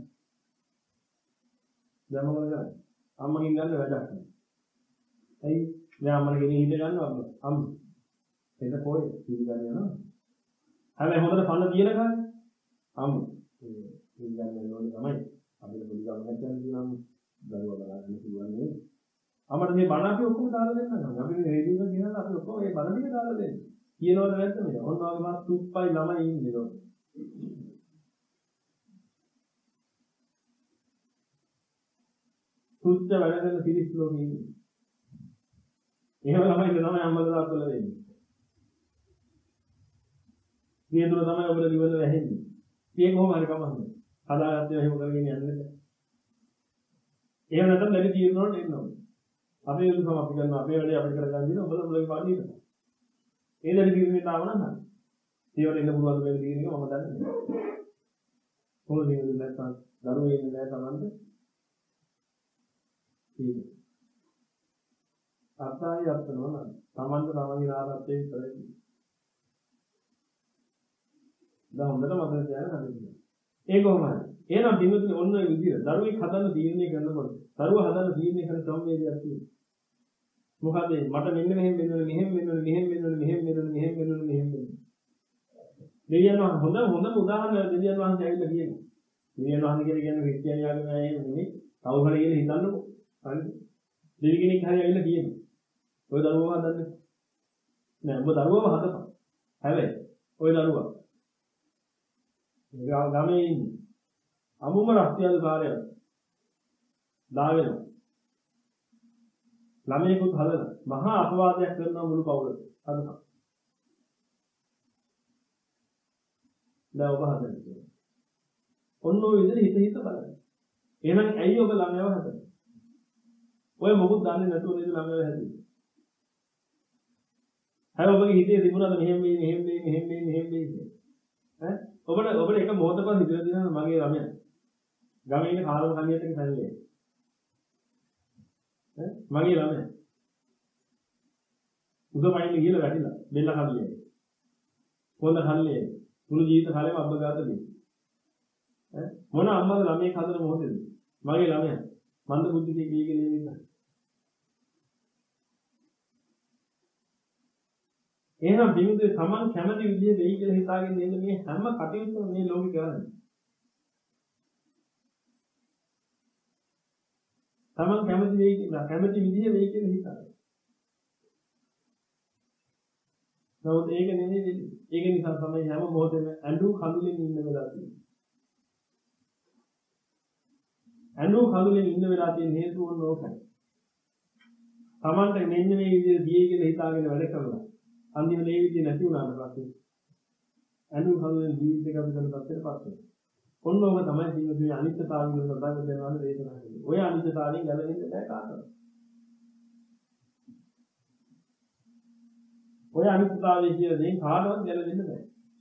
දැන් මොකද කරන්නේ? අම්මගෙන් ගන්න වැඩක් නෑ. ඇයි? දැන් අම්මට ගෙනින් ඉඳ ගන්නවා අම්ම. ඒක කොයි ඉඳ ගන්න යනවා. හැබැයි හොඳට කන්න තියෙන ගන්න. අම්ම. ඒ ඉඳ ගන්න ඕනේ තමයි. අපිට පොඩි ගමනක් යන කියනවා දරුවා බලන්න පුළුවන් නේ. අපිට මේ බණ අපි ඔක්කොම දාලා දෙන්නම්. අපි මේ රේඩියෝ එක ගෙනල්ලා අපි ඔක්කොම මේ බණ ටික දාලා දෙන්න. කියනවද නැද්ද මේ? ඔන්න ඔය මාත් තුප්පයි ළමයි ඉන්නේ නෝ. තුච්ච වැඩ කරන පිරිස් ලෝකෙ ඉන්නේ. එහෙම ළමයි තමයි අම්මලා තාත්තලා වෙන්නේ. මේ දුර තමයි ඔබට නිවන වැහෙන්නේ. මේ කොහොම හරි කමන්නේ. හදාගත්තේ එහෙම කරගෙන යන්නේ. එහෙම නැත්නම් ලැබි తీරනවට එන්න ඕනේ. අපේ යුතුයකම අපි කරනවා අපේ වැඩේ අපිට කරගන්න දින ඔබලා ඔබලගේ පාඩිය කරනවා. ඒ දැඩි తీරනේ තාම නම් නැහැ. ඒවට එන්න පුළුවන් මේ తీරන එක මම දන්නේ නැහැ. කොහොමද මේ නැත්නම් දරුවෝ ඉන්නේ නැහැ තමන්ට. ඒක. අත්‍යය අත්නවා නම් තමන්ට තමන්ගේ ආරක්ෂය විතරයි. දැන් හොඳට මතක තියාගන්න හදන්න. ඒක කොහොමද? එහෙනම් පින්වතුනි ඔන්න ඔය විදිහට දරුවෙක් හදන්න තීරණය කරනකොට දරුවා හදන්න තීරණය කරන ක්‍රමවේදයක් තියෙනවා. මොකද මට මෙන්න මෙහෙම වෙන්න මෙහෙම වෙන්න මෙහෙම වෙන්න මෙහෙම වෙන්න මෙහෙම වෙන්න මෙහෙම වෙන්න. දෙවියන් වහන්සේ හොඳ හොඳම උදාහරණයක් දෙවියන් වහන්සේ ඇවිල්ලා කියනවා. දෙවියන් වහන්සේ කියලා කියන්නේ ක්‍රිස්තියානි ආගම නෙමෙයි. කවුරු හරි කියලා හිතන්නකෝ. හරිද? දෙවි කෙනෙක් හරි ඇවිල්ලා කියනවා. ඔය දරුවව හදන්නේ. නෑ ඔබ දරුවව හදපන්. හැබැයි ඔය දරුවා ගමේ ඉන්නේ. අමුම රස්තියල් කාර්යයක්. දාගෙනවා. ළමයෙකුත් හදලා මහා අපවාදයක් කරනවා මුළු පවුලට. හදනවා. දැන් ඔබ හදන්නේ. ඔන්න ඔය විදිහට හිත හිත බලන්න. එහෙනම් ඇයි ඔබ ළමයව හදන්නේ? ඔය මොකුත් දන්නේ නැතුව නේද ළමයව හැදුවේ? හැබැයි ඔබගේ හිතේ තිබුණාද මෙහෙම වෙයි මෙහෙම වෙයි මෙහෙම වෙයි මෙහෙම වෙයි කියලා? ඈ ඔබට ඔබට එක මොහොතකවත් හිතලා තියෙනවද මගේ ළමයා ගමේ ඉන්න කාලම කණියට කැදලේ ඈ මගේ ළමයා උඩ පයින් ගිහලා වැටිලා බෙල්ල කඩලියේ කොන්ද කඩලියේ මුළු ජීවිත කාලෙම අබ්බගාතදී ඈ මොන අම්මද ළමයෙක් හදන මොහොතේද මගේ ළමයා මන්ද බුද්ධිකේ ගියේ නෙවෙයි. එහෙනම් බිමුදේ තමන් කැමති විදිහේ වෙයි කියලා හිතාගෙන ඉන්න මේ හැම කටයුත්තම මේ ලෝකේ කරන්නේ. තමන් කැමති වෙයි කියලා කැමති විදිහේ වෙයි කියලා හිතාගෙන. නමුත් ඒක නෙමෙයි වෙන්නේ. ඒක නිසා තමයි හැම මොහොතේම ඇඬු කඳුලෙන් ඉන්න වෙලා තියෙන්නේ. ඇඬු කඳුලෙන් ඉන්න වෙලා තියෙන හේතුව ඕකයි. තමන්ට මෙන්න මේ විදිහේ දියේ කියලා හිතාගෙන වැඩ කරලා අන්තිමට මේ විදිහ නැති වුණාට පස්සේ අනු කවුරුන් ජීවිතයක අපි කරන තත්ත්වයට පත් වෙනවා. ඔන්න ඕක තමයි ජීවිතයේ අනිත්‍යතාවය කියන සදාගත වෙනවා දේශනා කරන්නේ. ඔය අනිත්‍යතාවයෙන් ගැලවෙන්න බෑ කාටවත්. ඔය අනිත්‍යතාවය කියන දේ කාටවත් ගැලවෙන්න බෑ.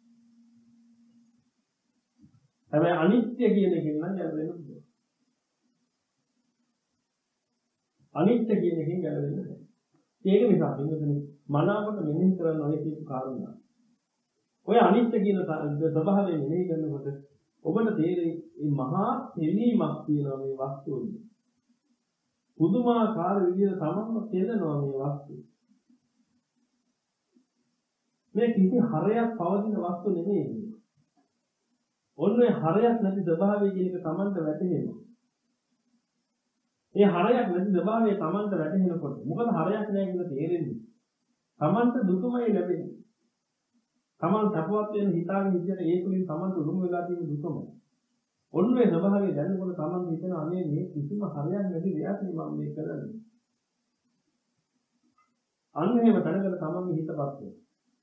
හැබැයි අනිත්‍ය කියන එකෙන් නම් ගැලවෙන්න පුළුවන්. අනිත්‍ය කියන එකෙන් ගැලවෙන්න බෑ. ඒක නිසා පින්වතුනි මනාවට මෙනෙහි කරන්න ඕනේ කියපු කාරණා. ඔය අනිත්‍ය කියන ස්වභාවය මෙනෙහි කරනකොට ඔබට තේරෙයි මේ මහා තෙලීමක් තියෙනවා මේ වස්තුවේ. පුදුමාකාර විදිහට තමන්ම තේරෙනවා මේ වස්තුව. මේ කිසි හරයක් පවතින වස්තු නෙමෙයි. ඔන්නේ හරයක් නැති ස්වභාවය කියන එක තමන්ට වැටහෙනවා. ඒ හරයක් නැති ස්වභාවය තමන්ට වැටහෙනකොට මොකද හරයක් නැහැ කියලා තේරෙන්නේ. තමන්ට දුකමයි ලැබෙන්නේ. තමන් තපවත් වෙන හිතාගෙන ඉඳලා ඒකුලින් තමන්ට උරුම වෙලා තියෙන දුකමයි. ඔන්නේ ස්වභාවය දැනනකොට තමන් හිතන අනේ මේ කිසිම හරයක් නැති දෙයක් නේ මම මේ කරන්නේ. අන්න එහෙම දැනගෙන තමන්ගේ හිතපත් වෙනවා.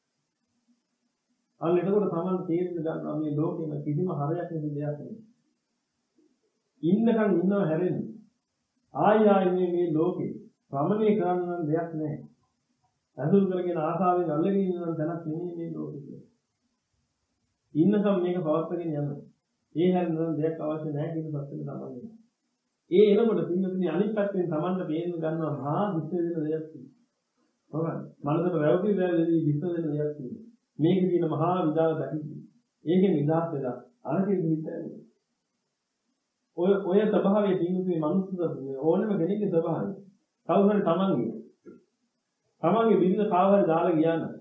අන්න එතකොට තමන් තේරුම් ගන්නවා මේ ලෝකෙම කිසිම හරයක් නැති දෙයක් නෙවෙයි. ඉන්නකම් ඉන්නව හැරෙන්නේ. ආය ආය මේ මේ ලෝකේ ප්‍රමණය කරන්න දෙයක් නැහැ. අඳුල් කරගෙන ආසාවෙන් අල්ලගෙන ඉන්න තැනක් නෙමෙයි මේ ලෝකෙ. ඉන්නකම් මේක පවත්වාගෙන යනවා. ඒ හැරෙන්න දෙයක් අවශ්‍ය නැහැ කියන සත්‍යෙ තමයි. ඒ එනකොට පින්නතුනි අනිත් පැත්තෙන් Tamanට පේන්න ගන්නවා මහා විශ්ව වෙන දෙයක් තියෙනවා. හොරන් මනසට වැවටි වැවටි විශ්ව වෙන දෙයක් තියෙනවා. මේක කියන මහා විදාල දැකීම. ඒකෙන් නිදහස් වෙලා අරකෙ හිතන්නේ. ඔය ඔය ස්වභාවයේ පින්නතුනි මනුස්සද ඕනම කෙනෙක්ගේ ස්වභාවය. කවුරු හරි Tamanගේ තමන්ගේ බිරිඳ කාවහරි දාලා ගියා නම්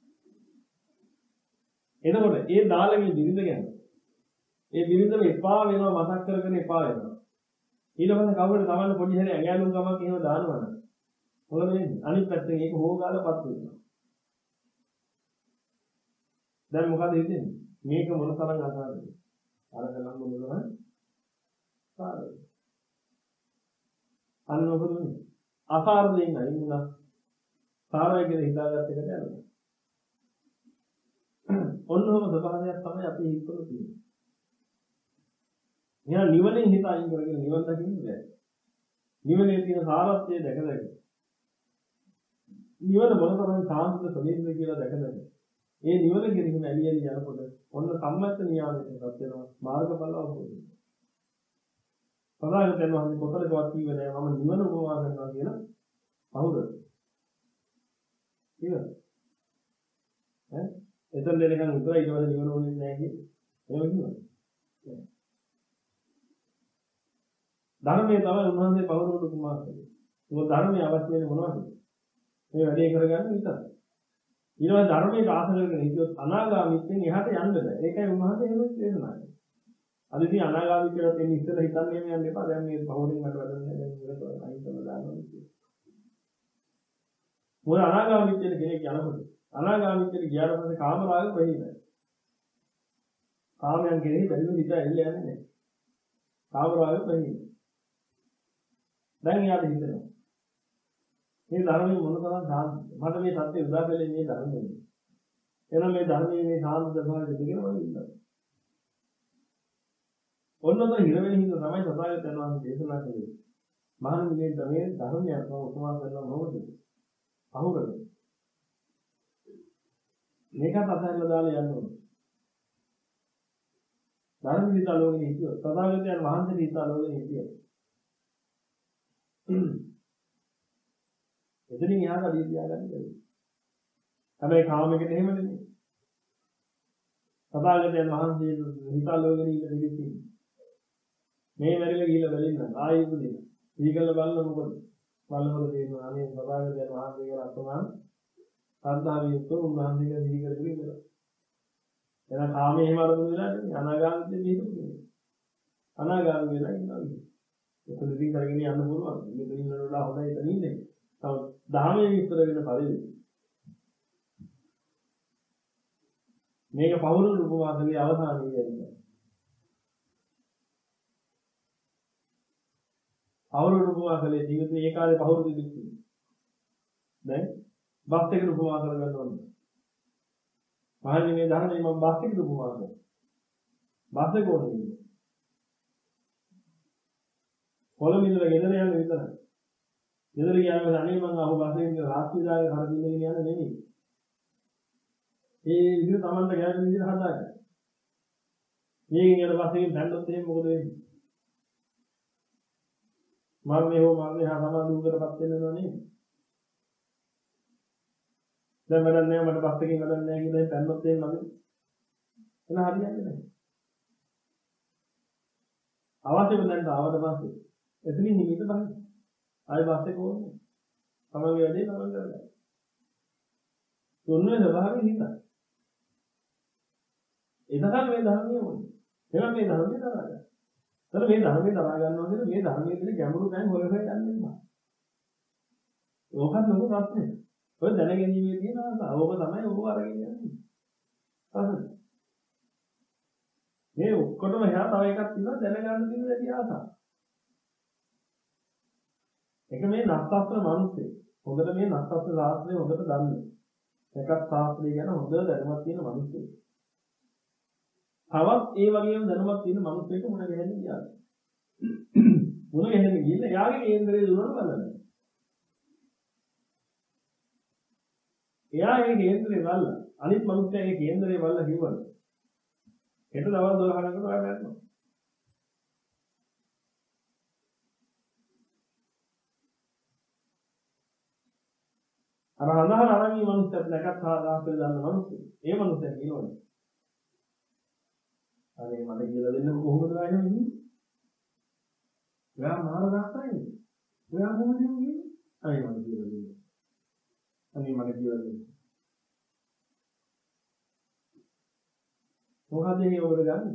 එතකොට ඒ දාලගේ බිරිඳ ගැන ඒ බිරිඳම එපා වෙනවා මතක් කරගෙන එපා වෙනවා ඊට පස්සේ කවුරුද තමන්ට පොඩි හැරි ඇඟලුම් ගමක් එහෙම දානවනම් මොකද වෙන්නේ අනිත් පැත්තෙන් ඒක හොගාලපත් වෙනවා දැන් මොකද හිතෙන්නේ මේක මොන තරම් අසාරද අරගලම් මොනවද සාරද අන්න ඔබ දුන්නේ අසාර දෙන්න ඉන්නා සාරය කියලා හිතාගත්ත එකට යනවා. ඔන්නෝම ස්වභාවයක් තමයි අපි හිතවල තියෙන්නේ. මෙයා නිවනෙන් හිත අයින් කරගෙන නිවන් දකින්න බෑ. නිවනේ තියෙන සාරත්වය දැක දැක. නිවන මොනතරම් සාන්තිද ප්‍රණීතද කියලා දැක දැක. ඒ නිවන කියන ඇලි ඇලි යනකොට ඔන්න සම්මත නියාමයටපත් වෙනවා මාර්ගඵල අවබෝධය. සදාගත යනවා මේ පොතලකවත් කිව්වේ නෑ මම නිවන උපවා ගන්නවා කියලා අවුරුද්ද. ඉතින් ඈ එතන දෙනකන් විතරයි ඊට පස්සේ නිවන ඕනේ නැහැ කියන්නේ. එහෙම කිව්වද? ධර්මයේ තමයි උන්වහන්සේ පවරවලු කුමාරකේ. ඒක ධර්මයේ අවශ්‍ය වෙන්නේ මොනවද? මේ වැඩේ කරගන්න විතරයි. ඊළඟ ධර්මයේ ආස කරගෙන හිටියොත් අනාගාමීත්වයෙන් එහාට යන්න බෑ. ඒකයි උන්වහන්සේ එහෙම දේශනා කළේ. අද ඉතින් අනාගාමී කියලා දෙන්නේ ඉස්සෙල්ලා හිතන්නේ එහෙම යන්න එපා. දැන් මේ පහුරින් මට වැඩන්නේ දැන් ඉවර කරලා අයින් කරලා දානවා කියලා. මොන අනාගාමී කියන කෙනෙක් යනකොට අනාගාමීත්වයට ගියාට පස්සේ කාමරාග වෙන්නේ නැහැ. කාමයන් කෙරෙහි බැරිම හිත ඇවිල්ලා යන්නේ නැහැ. කාමරාග වෙන්නේ. දැන් යාට හිතෙනවා. මේ ධර්මයේ මොන තරම් සාන්තිද? මට මේ සත්‍ය උදා වෙලේ මේ ධර්මයේ. එහෙනම් මේ ධර්මයේ මේ සාන්ත ස්වභාවය දෙකම මම ඉන්නවා. ඔන්නතර හිර වෙන හින්දා තමයි සතාගත යනවා දේශනා කළේ. මහණෙනි මේ ධර්මයේ ධර්මයක් මම උපමා කරනවා මොකද? අහුරද? මේකත් අතහැරලා දාලා යන්න ඕනේ. ධර්ම විද්‍යාලෝකෙ හිටියොත් සතාගතයන් වහන්සේ විද්‍යාලෝකෙ හිටියොත් එතනින් එහාට අඩිය තියාගන්න බැහැ. හැබැයි කාමයකට එහෙම නෙමෙයි. සතාගතයන් වහන්සේ විද්‍යාලෝකෙ ඉන්න දෙවිසින් මේ වැඩිලා ගිහිල්ලා බැලින්න ආයෙ උපදින. ඊගල බලන මොකද? බලනකොට තේරෙනවා අනේ සතාගතයන් වහන්සේ කියලා අතුමන් සද්ධාවේ උත්තර උන්වහන්සේගේ සිහි කරගෙන ඉඳලා. එහෙනම් කාමයේ එහෙම අරමුණු වෙලා නෙමෙයි අනාගාමීත්වයේ පිහිටුනේ. අනාගාමී වෙලා ඉන්නවා. ඒක දෙකින් කරගෙන යන්න පුළුවන්. මෙතන ඉන්නට වඩා හොඳයි එතන ඉන්නේ. තව දහමේ විස්තර වෙන පරිදි. මේක පවුරුදු උපවාසයේ අවසානයේ යන්නේ. පවුරුදු උපවාසයේ ජීවිතේ ඒ කාලේ පවුරුදු දික්කේ. දැන් බස් එකේ උපවාස කරගන්න ඕනේ. මහණෙනි මේ ධර්මයේ මම බස් එකේ උපවාස කරනවා. බස් එක ඕනේ. කොළඹ ඉඳලා ගෙදර යන්න විතරයි. ගෙදර ගියාම අනේ මම අහු බස් එකේ ඉඳලා රාත්‍රී දාගේ කර දින්නගෙන යන්න නෙමෙයි. ඒ විදිහ Tamanට ගැළපෙන විදිහට හදාගන්න. මේකෙන් යන බස් එකෙන් දැන්නොත් එහෙනම් මොකද වෙන්නේ? මරණය හෝ මරණය හා සමාන දුකකටපත් වෙනව නේද? දැන් වැඩක් නෑ මට බස් එකකින් වැඩක් නෑ කියලා දැන්නොත් එහෙනම් මම එන හරියන්නේ නෑ. අවශ්‍ය වෙනදට ආවට පස්සේ එතනින් හිමිට බලන්න. ආයෙ බස් එක ඕනේ. තමන්ගේ වැඩේ තමන් කරගන්න. තුන්වෙනි ස්වභාවයෙන් හිතන්න. එතකන් මේ ධර්මයේ ඕනේ. එහෙනම් මේ ධර්මයේ දරා ගන්න. එතන මේ ධර්මයේ දරා ගන්නවා කියන්නේ මේ ධර්මයේ තියෙන ගැඹුරු තැන් හොය හොය යන්න එපා. ඕකත් ලොකු ප්‍රශ්නයක්. ඔය දැනගැනීමේ තියෙන ආසාව. ඕක තමයි ඔබ අරගෙන යන්නේ. හරිද? මේ ඔක්කොටම එහා තව එකක් තියෙනවා දැනගන්න තියෙන දෙයක් ආසාව. ඒක මේ නත්තස්ත්‍ර මිනිස්සේ. හොඳට මේ නත්තස්ත්‍ර ශාස්ත්‍රය හොඳට දන්නේ. එකක් ශාස්ත්‍රය ගැන හොඳ දැනුමක් තියෙන මිනිස්සෙක්. තවත් ඒ වගේම දැනුමක් තියෙන මිනිස්සෙක් මුණ ගැහෙන්න ගියා. මුණ ගැහෙන්න ගිහින් එයාගේ කේන්දරේ දුරන බලන්න. එයා ඒ කේන්දරේ බලලා අනිත් මිනිස්සයා ඒ කේන්දරේ බලලා කිව්වද? හෙට දවල් දොළහකට ඔයා ගන්නවා. අර අඳහන අරමී මිනිස්සුත් නැකත් හදාපෙල දාන්න මිනිස්සු. ඒ මිනිස්සුන් කියනෝනේ. අනේ මට කියලා දෙන්න කොහොමද ගන්නේ ඉන්නේ? ඔයා මාන දාස්සයි. ඔයා කොහොමද කියන්නේ? අනේ මට කියලා දෙන්න. අනේ මට කියලා දෙන්න. මොකද මේ ඔබට ගන්න?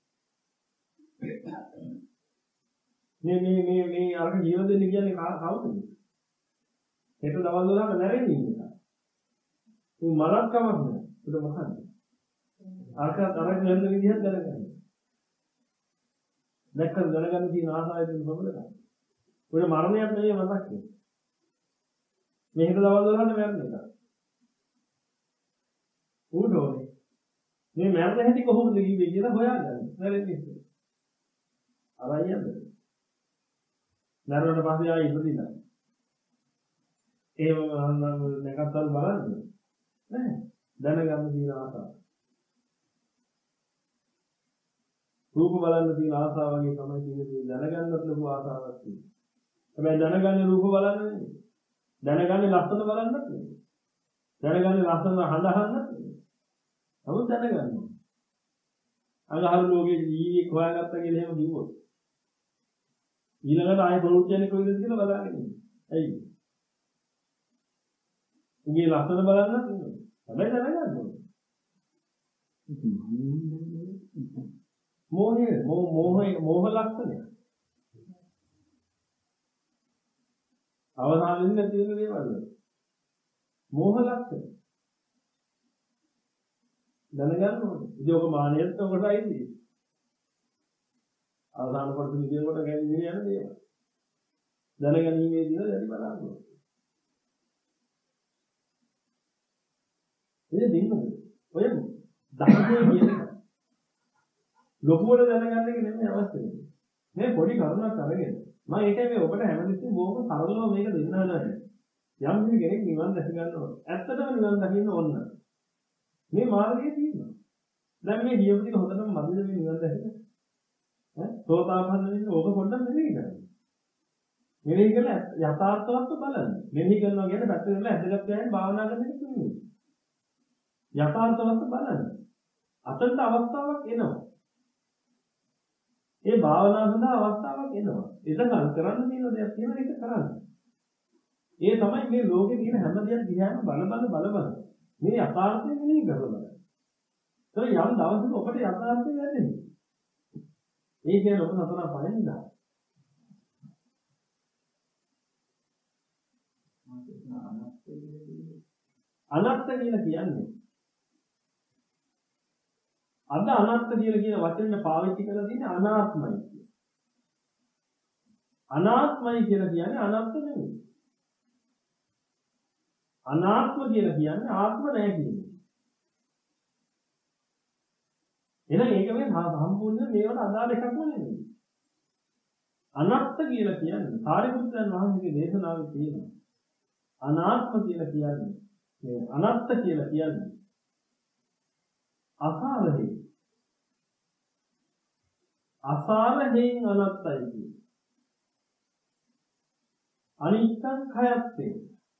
මේ මේ මේ මේ අරක ජීව දෙන්න කියන්නේ කවුද? හෙට දවල් දොළහක නැරෙන්නේ ඉන්නවා. උන් මලක් කමක් නෑ. උඩ මොකද්ද? අරක අරක යන විදිහක් දැනගන්න. දැක්කද දැනගන්න තියෙන ආසාවෙන් මොකද? උඩ මරණයක් නෙවෙයි මතක් වෙන්නේ. මේ හෙට දවල් දොළහට මැරෙන්න එක. උඩ ඕනේ. මේ මැරෙන හැටි කොහොමද කිව්වේ කියලා හොයාගන්න. නැරෙන්නේ ඉතින්. අරයියද? නරවන පස්සේ ආයෙ ඉපදිනා. ඒව නම් නැකත්තල් බලන්නේ නෑ. දැනගන්න තියෙන ආසාව. රූප බලන්න තියෙන ආසාව වගේ තමයි කියන්නේ දැනගන්නත් ලොකු ආසාවක් තියෙනවා. හැබැයි දැනගන්නේ රූප බලන්න නෙමෙයි. දැනගන්නේ ලස්සන බලන්නත් නෙමෙයි. දැනගන්නේ ලස්සන හඳ අහන්නත් නෙමෙයි. නමුත් දැනගන්න ඕනේ. අඟහරු ලෝකයේ ජීවියෙක් හොයාගත්තා කියලා එහෙම කිව්වොත් ඊළඟට ආයෙ ප්‍රවෘත්ති යන්නේ කොයිද කියලා බලාගෙන ඉන්න. ඇයි? උගේ ලක්ෂණ බලන්නත් ඕනේ. හැබැයි දැනගන්න ඕනේ. මෝහය මෝහ මෝහ ලක්ෂණය. අවසානයේ නැති වෙන දේවල්. මෝහ ලක්ෂණ. දැනගන්න ඕනේ. ඉතින් ඔක මානෙත් ඔකටයි. අවසාන කොටස නිදින කොට ගැලවිගෙන යන දේවල්. දැනගැනීමේදී වැඩි බලාපොරොත්තු. ඉතින් දෙන්නද? ඔය ධර්මයේ කියන ලොකුවට දැනගන්න එක නෙමෙයි අවශ්‍ය වෙන්නේ. මේ පොඩි කරුණක් අරගෙන මම ඒකයි මේ ඔබට හැමදෙස්සෙම බොහොම සරලව මේක දෙන්න හදන්නේ. යම් කෙනෙක් නිවන් දැක ගන්නවා. ඇත්තටම නිවන් දකින්න ඕන. මේ මාර්ගය තියෙනවා. දැන් මේ කියපු ටික හොඳටම මදිද මේ නිවන් දැකලා? ඈ සෝතාපන්න වෙන්න ඕක පොඩ්ඩක් මෙහෙය කරන්න. මෙහෙය කරලා යථාර්ථවත් බලන්න. මෙහෙය කරනවා කියන්නේ පැත්ත වෙලා ඇදගත් ගෑනේ භාවනා කරන එක නෙමෙයි. යථාර්ථවත් බලන්න. අතට අවස්ථාවක් එනවා. ඒ භාවනාව සඳහා අවස්ථාවක් එනවා. එතකන් කරන්න තියෙන දේක් තියෙන එක කරන්න. ඒ තමයි මේ ලෝකේ තියෙන හැම දෙයක් දිහාම බල බල බල බල. මේ යථාර්ථය මෙහෙය කරලා බලන්න. ඒ යම් දවසක ඔබට යථාර්ථය වැටෙන්නේ. ඒ කියන්නේ ඔබ සතර පහෙන්දා. අනත්ත කියලා කියන්නේ අද අනත්ත කියලා කියන වචනේ පාවිච්චි කරලා තියෙන්නේ අනාත්මයි කියන. අනාත්මයි කියලා කියන්නේ අනත්ත නෙවෙයි. අනාත්ම කියලා කියන්නේ ආත්ම නැහැ කියන්නේ. එහෙනම් ඒක මේ සම්පූර්ණ මේවට අදාළ එකක්ම නෙවෙයි. අනත්ත කියලා කියන්නේ සාරිපුත්‍රයන් වහන්සේගේ දේශනාවේ තියෙනවා. අනාත්ම කියලා කියන්නේ මේ අනත්ත කියලා කියන්නේ අසාරහේ අසාරහෙන් අනත්තයි කියන්නේ. අනිත්‍යං khයත්තේ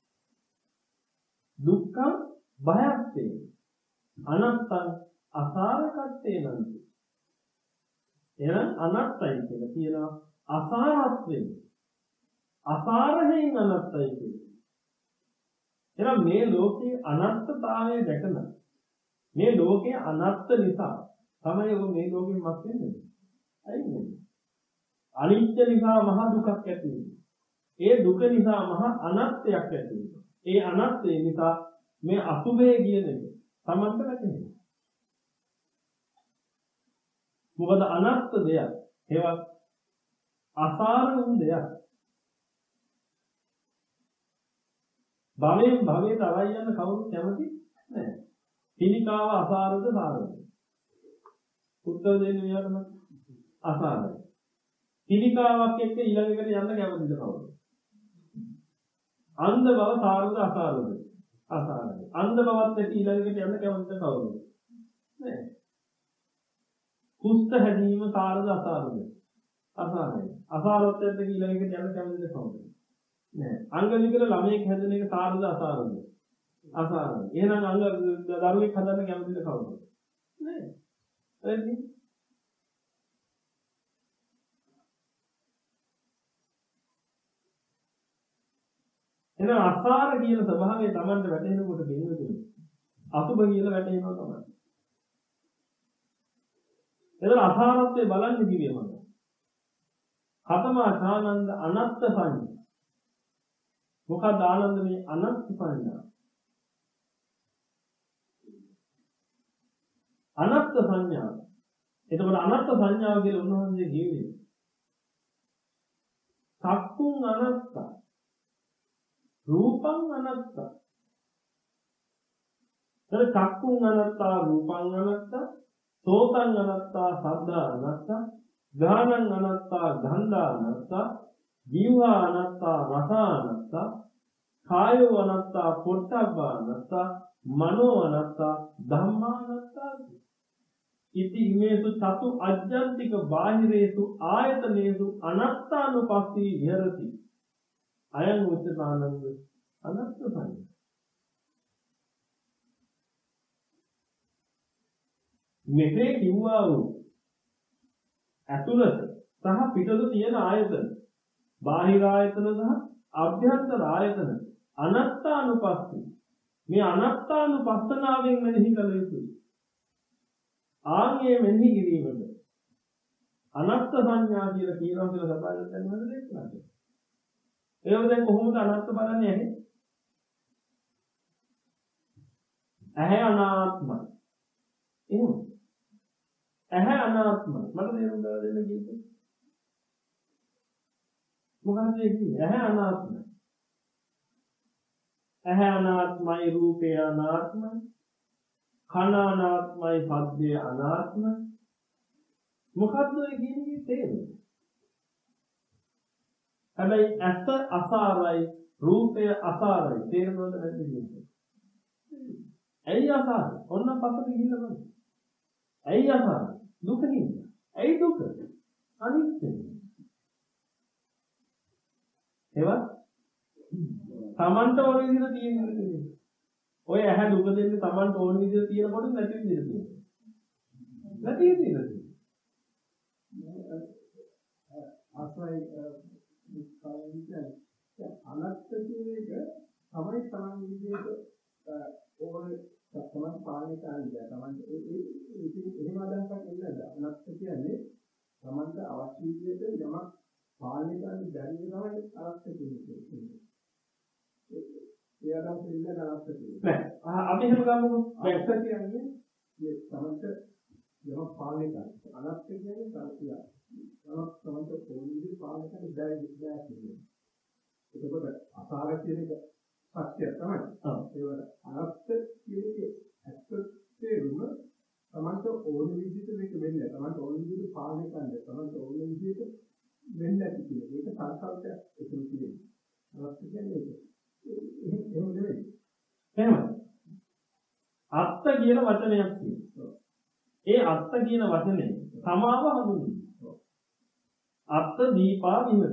දුක්ඛං භයත්තේ අනත්තං අසාරකත්තේ නන්ති. එහෙනම් අනත්තයි කියලා කියනවා අසාරත්වෙන් අසාරහෙන් අනත්තයි කියලා. එහෙනම් මේ ලෝකේ අනත්තතාවය දැකලා මේ ලෝකයේ අනත්ත නිසා තමයි ඔබ මේ ලෝකෙන් මත් වෙන්නේ. ඇයි අනිත්‍ය නිසා මහ දුකක් ඇති වෙනවා. ඒ දුක නිසා මහ අනත්තයක් ඇති වෙනවා. ඒ අනත්තය නිසා මේ අසුභය කියන එක සමන්ත වැටෙනවා. මොකද අනත්ත දෙයක් ඒවත් අසාර වූ දෙයක්. භවයෙන් භවයට අරයි යන කවුරුත් කැමති නැහැ. පිනිකාව අසාරද සාරද? උත්තර දෙන්න මෙයාටම අසාරයි. පිනිකාවක් එක්ක ඊළඟට යන්න කැමතිද කවුද? අන්ධ බව සාරද අසාරද? අසාරයි. අන්ධ බවත් එක්ක ඊළඟට යන්න කැමතිද කවුද? නෑ. කුෂ්ඨ හැදීම සාරද අසාරද? අසාරයි. අසාරත් එක්ක ඊළඟට යන්න කැමතිද කවුද? නෑ. අංග විකල ළමයෙක් හැදෙන එක සාරද අසාරද? අසාරයි. එහෙනම් අංග දරුවෙක් හදන්න කැමතිද කවුද? නෑ. හරිද? එහෙනම් අසාර කියන ස්වභාවය Tamanට වැටෙනකොට දෙන්නේ අසුභ කියලා වැටෙනවා තමයි. එතන අසාරත්වය බලන්න කිව්වේ මම. කතමා ආනන්ද අනත්ත් සංඥා. මොකද ආනන්ද මේ අනත්ත් සංඥා? අනත්ත් සංඥා. එතකොට අනත්ත් සංඥාව කියලා උන්වහන්සේ කියුවේ සක්කුං අනත්ත රූපං අනත්ත. තර චක්කුං අනත්ත රූපං අනත්ත සෝතං අනත්ත සද්දා අනත්ත ගානං අනත්ත ගන්ධා අනත්ත ජීවා අනත්ත රස අනත්ත කායෝ අනත්ත පොට්ටබ්බා අනත්ත මනෝ අනත්ත ධම්මා අනත්ත. ඉති ඉමේසු චතු අජ්ජන්තික බාහිරේසු ආයතනේසු අනත්තානුපස්සී විහෙරති. අයං උච්චානන්ද අනත්ත සංඥා. මෙසේ කිව්වා වූ ඇතුළත සහ පිටත තියෙන ආයතන බාහිර ආයතන සහ අභ්‍යන්තර ආයතන අනත්තානුපස්සී මේ අනත්තානුපස්සනාවෙන් මෙනෙහි කළ යුතුයි. ආන්ගේ මෙනෙහි කිරීමද අනත්ත් සංඥා කියලා කියනවා කියලා සබඳ දැනවල දේශනා කරනවා. ඒව දැන් කොහොමද අනත්ත් බලන්නේ ඇහි? ඇහැ අනාත්මයි. එහෙම. ඇහැ අනාත්මයි. මට තේරුම් ගන්න දෙන්න කිව්වේ. මොකක්ද ඒ කියන්නේ? ඇහැ අනාත්මයි. ඇහැ අනාත්මයි, රූපය අනාත්මයි, කන අනාත්මයි, ශබ්දය අනාත්මයි. මොකක්ද ඒ කියන්නේ තේරුම? හැබැයි ඇස අසාරයි, රූපය අසාරයි. තේරෙනවද නැද්ද කියන්නේ? ඇයි අසාරයි? ඔන්න පස්සට ගිහිල්ලා බලන්න. ඇයි අසාරයි? දුක නින්ද. ඇයි දුක? අනිත්‍යයි. ඒවත් තමන්ට ඕන විදිහට තියෙන්නේ. ඔය ඇහැ දුක දෙන්නේ තමන්ට ඕන විදිහට තියෙනකොට නැති විදිහට තියෙනවා. නැති විදිහට. ආස්වායි විකාරයෙන් අනත්ත කියන එක තමයි තමන් විදිහට ඕනේ තමන් පාලනය කරන්නේ. තමන් ඒ එහෙම අදහසක් එන්නද? අනත්ත කියන්නේ තමන්ට අවශ්‍ය විදිහට යමක් පාලනය කරන්න බැරි වෙනවා තමයි අනත්ත කියන්නේ. ඒ අදහස ඉන්න අනත්ත කියන්නේ. නෑ අපි එහෙම ගමුකෝ. අනත්ත කියන්නේ මේ තමන්ට යමක් පාලනය කරන්න. අනත්ත කියන්නේ සංකල්පය. තමන් තමන්ට ඕන විදිහට පාලනය කරන්න බැරි දෙයක් කියන්නේ. එතකොට අසාර කියන එක සත්‍ය තමයි. ඔව්. ඒවල අනත්ත කියන එක ඇත්තටම තමන්ට ඕන විදිහට මේක වෙන්නේ. තමන්ට ඕන විදිහට පාලනය කරන්න. තමන්ට ඕන විදිහට වෙන්නේ නැති කියන එක. ඒක සංකල්පයක් එතන තියෙනවා. අනත්ත කියන්නේ ඒක. එහෙම නෙවෙයි. එහෙම. අත්ත කියන වචනයක් තියෙනවා. ඒ අත්ත කියන වචනේ සමාව හඳුන්වනවා. අත්ත දීපා විහෙර.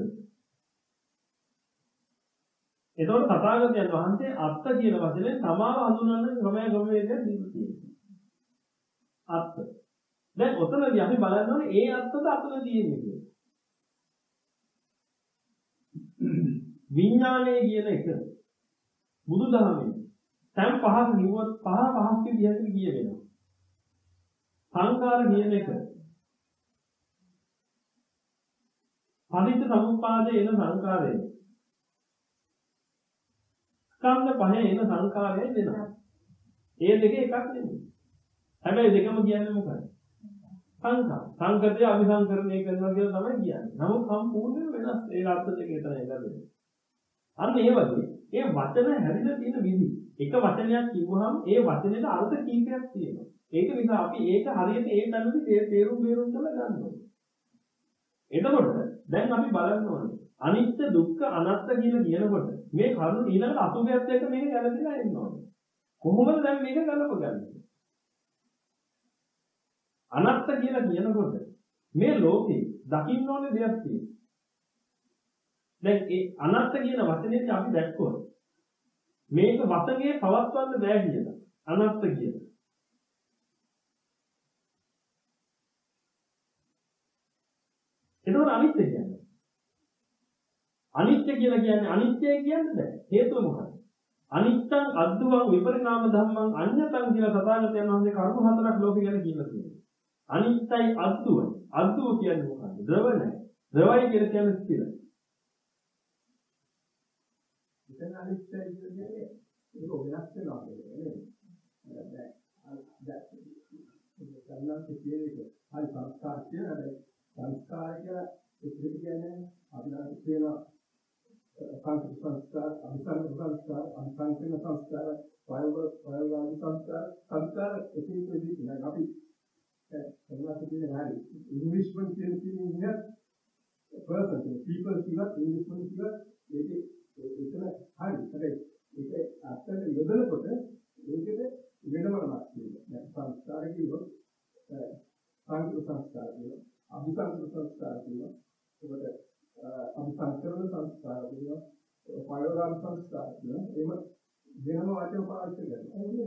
එතකොට තථාගතයන් වහන්සේ අත්ත කියන වචනේ සමාව හඳුන්වන්න ක්‍රමයක් ක්‍රමයකට දීලා තියෙනවා. අත්ත. දැන් ඔතනදී අපි බලන්න ඕනේ ඒ අත්තද අතන තියෙන්නේ කියලා. විඥානය කියන එක බුදුදහමේ තැන් පහක් නිවුවත් පහ පහක් විදිහට කිය වෙනවා. සංකාර කියන එක පටිච්ච සමුප්පාදයේ එන සංකාරය. ස්කන්ධ පහේ එන සංකාරය දෙනවා. ඒ දෙකේ එකක් නෙමෙයි. හැබැයි දෙකම කියන්නේ මොකක්ද? සංකාර. සංකතය අபிසංකරණය කරනවා කියලා තමයි කියන්නේ. නමුත් සම්පූර්ණයෙන් වෙනස් ඒ අර්ථ දෙකේ තමයි ලැබෙන්නේ. අන්න ඒ වගේ ඒ වචන හැදිලා තියෙන විදි එක වචනයක් කිව්වහම ඒ වචනේට අර්ථ කීපයක් තියෙනවා. ඒක නිසා අපි ඒක හරියට ඒ තැනදී තේරුම් බේරුම් කරලා ගන්න ඕනේ. එතකොට දැන් අපි බලන්න ඕනේ අනිත්‍ය දුක්ඛ අනාත්ම කියලා කියනකොට මේ කරුණු ඊළඟට අසුභයත් එක්ක මේක ගැලපෙලා එන්න ඕනේ. කොහොමද දැන් මේක ගලපගන්නේ? අනාත්ම කියලා කියනකොට මේ ලෝකේ දකින්න ඕනේ දෙයක් තියෙනවා. දැන් ඒ අනාත්ම කියන වචනේදී අපි දැක්කොත් මේක වසඟේ පවත්වන්න බෑ කියලා. අනාත්ම කියන. එතකොට අනිත්‍ය කියන්නේ. අනිත්‍ය කියලා කියන්නේ අනිත්‍යයි කියන්නේ බෑ. හේතුව මොකක්ද? අනිත්‍යං අද්දුවං විපරිණාම ධම්මං අඤ්ඤතං කියලා තථාගතයන් වහන්සේ කරුණු හතරක් ලෝකෙ ගැන කියලා තියෙනවා. අනිත්‍යයි අද්දුවයි. අද්දුව කියන්නේ මොකක්ද? ද්‍රව නැහැ. ද්‍රවයි කියලා කියන්නේ ස්ථිරයි. එතන අනිත්‍යයි කියන්නේ ඒක වෙනස් වෙනවා කියන්නේ නේද? දැන් දැන් කියන්නේ හරි සංස්කාර කියන හැබැයි සංස්කාර කියලා ඒක කියන්නේ අපිට කියන සංස්කාර සංස්කාර අභිසංකර සංස්කාර අභිසංකරණ සංස්කාර වයව වයවාදී සංස්කාර සංස්කාර එකින් එකින් නේද අපි එන්නත් කියන්නේ නැහැ ඉංග්‍රීසියෙන් කියන කියන්නේ person people කියලා ඉංග්‍රීසියෙන් කියලා ඒකේ එතන හරි හැබැයි ඒක අත්‍යන්ත යොදනකොට මේකද වෙනමමක් තියෙනවා. දැන් සංස්කාර කියනොත් සංකෘත සංස්කාර කියනවා. අභිසංකෘත සංස්කාර කියනවා. ඒකට අභිසංකරණ සංස්කාර කියනවා. පයෝගාම සංස්කාර කියනවා. එහෙම වෙනම වචන පාවිච්චි කරනවා.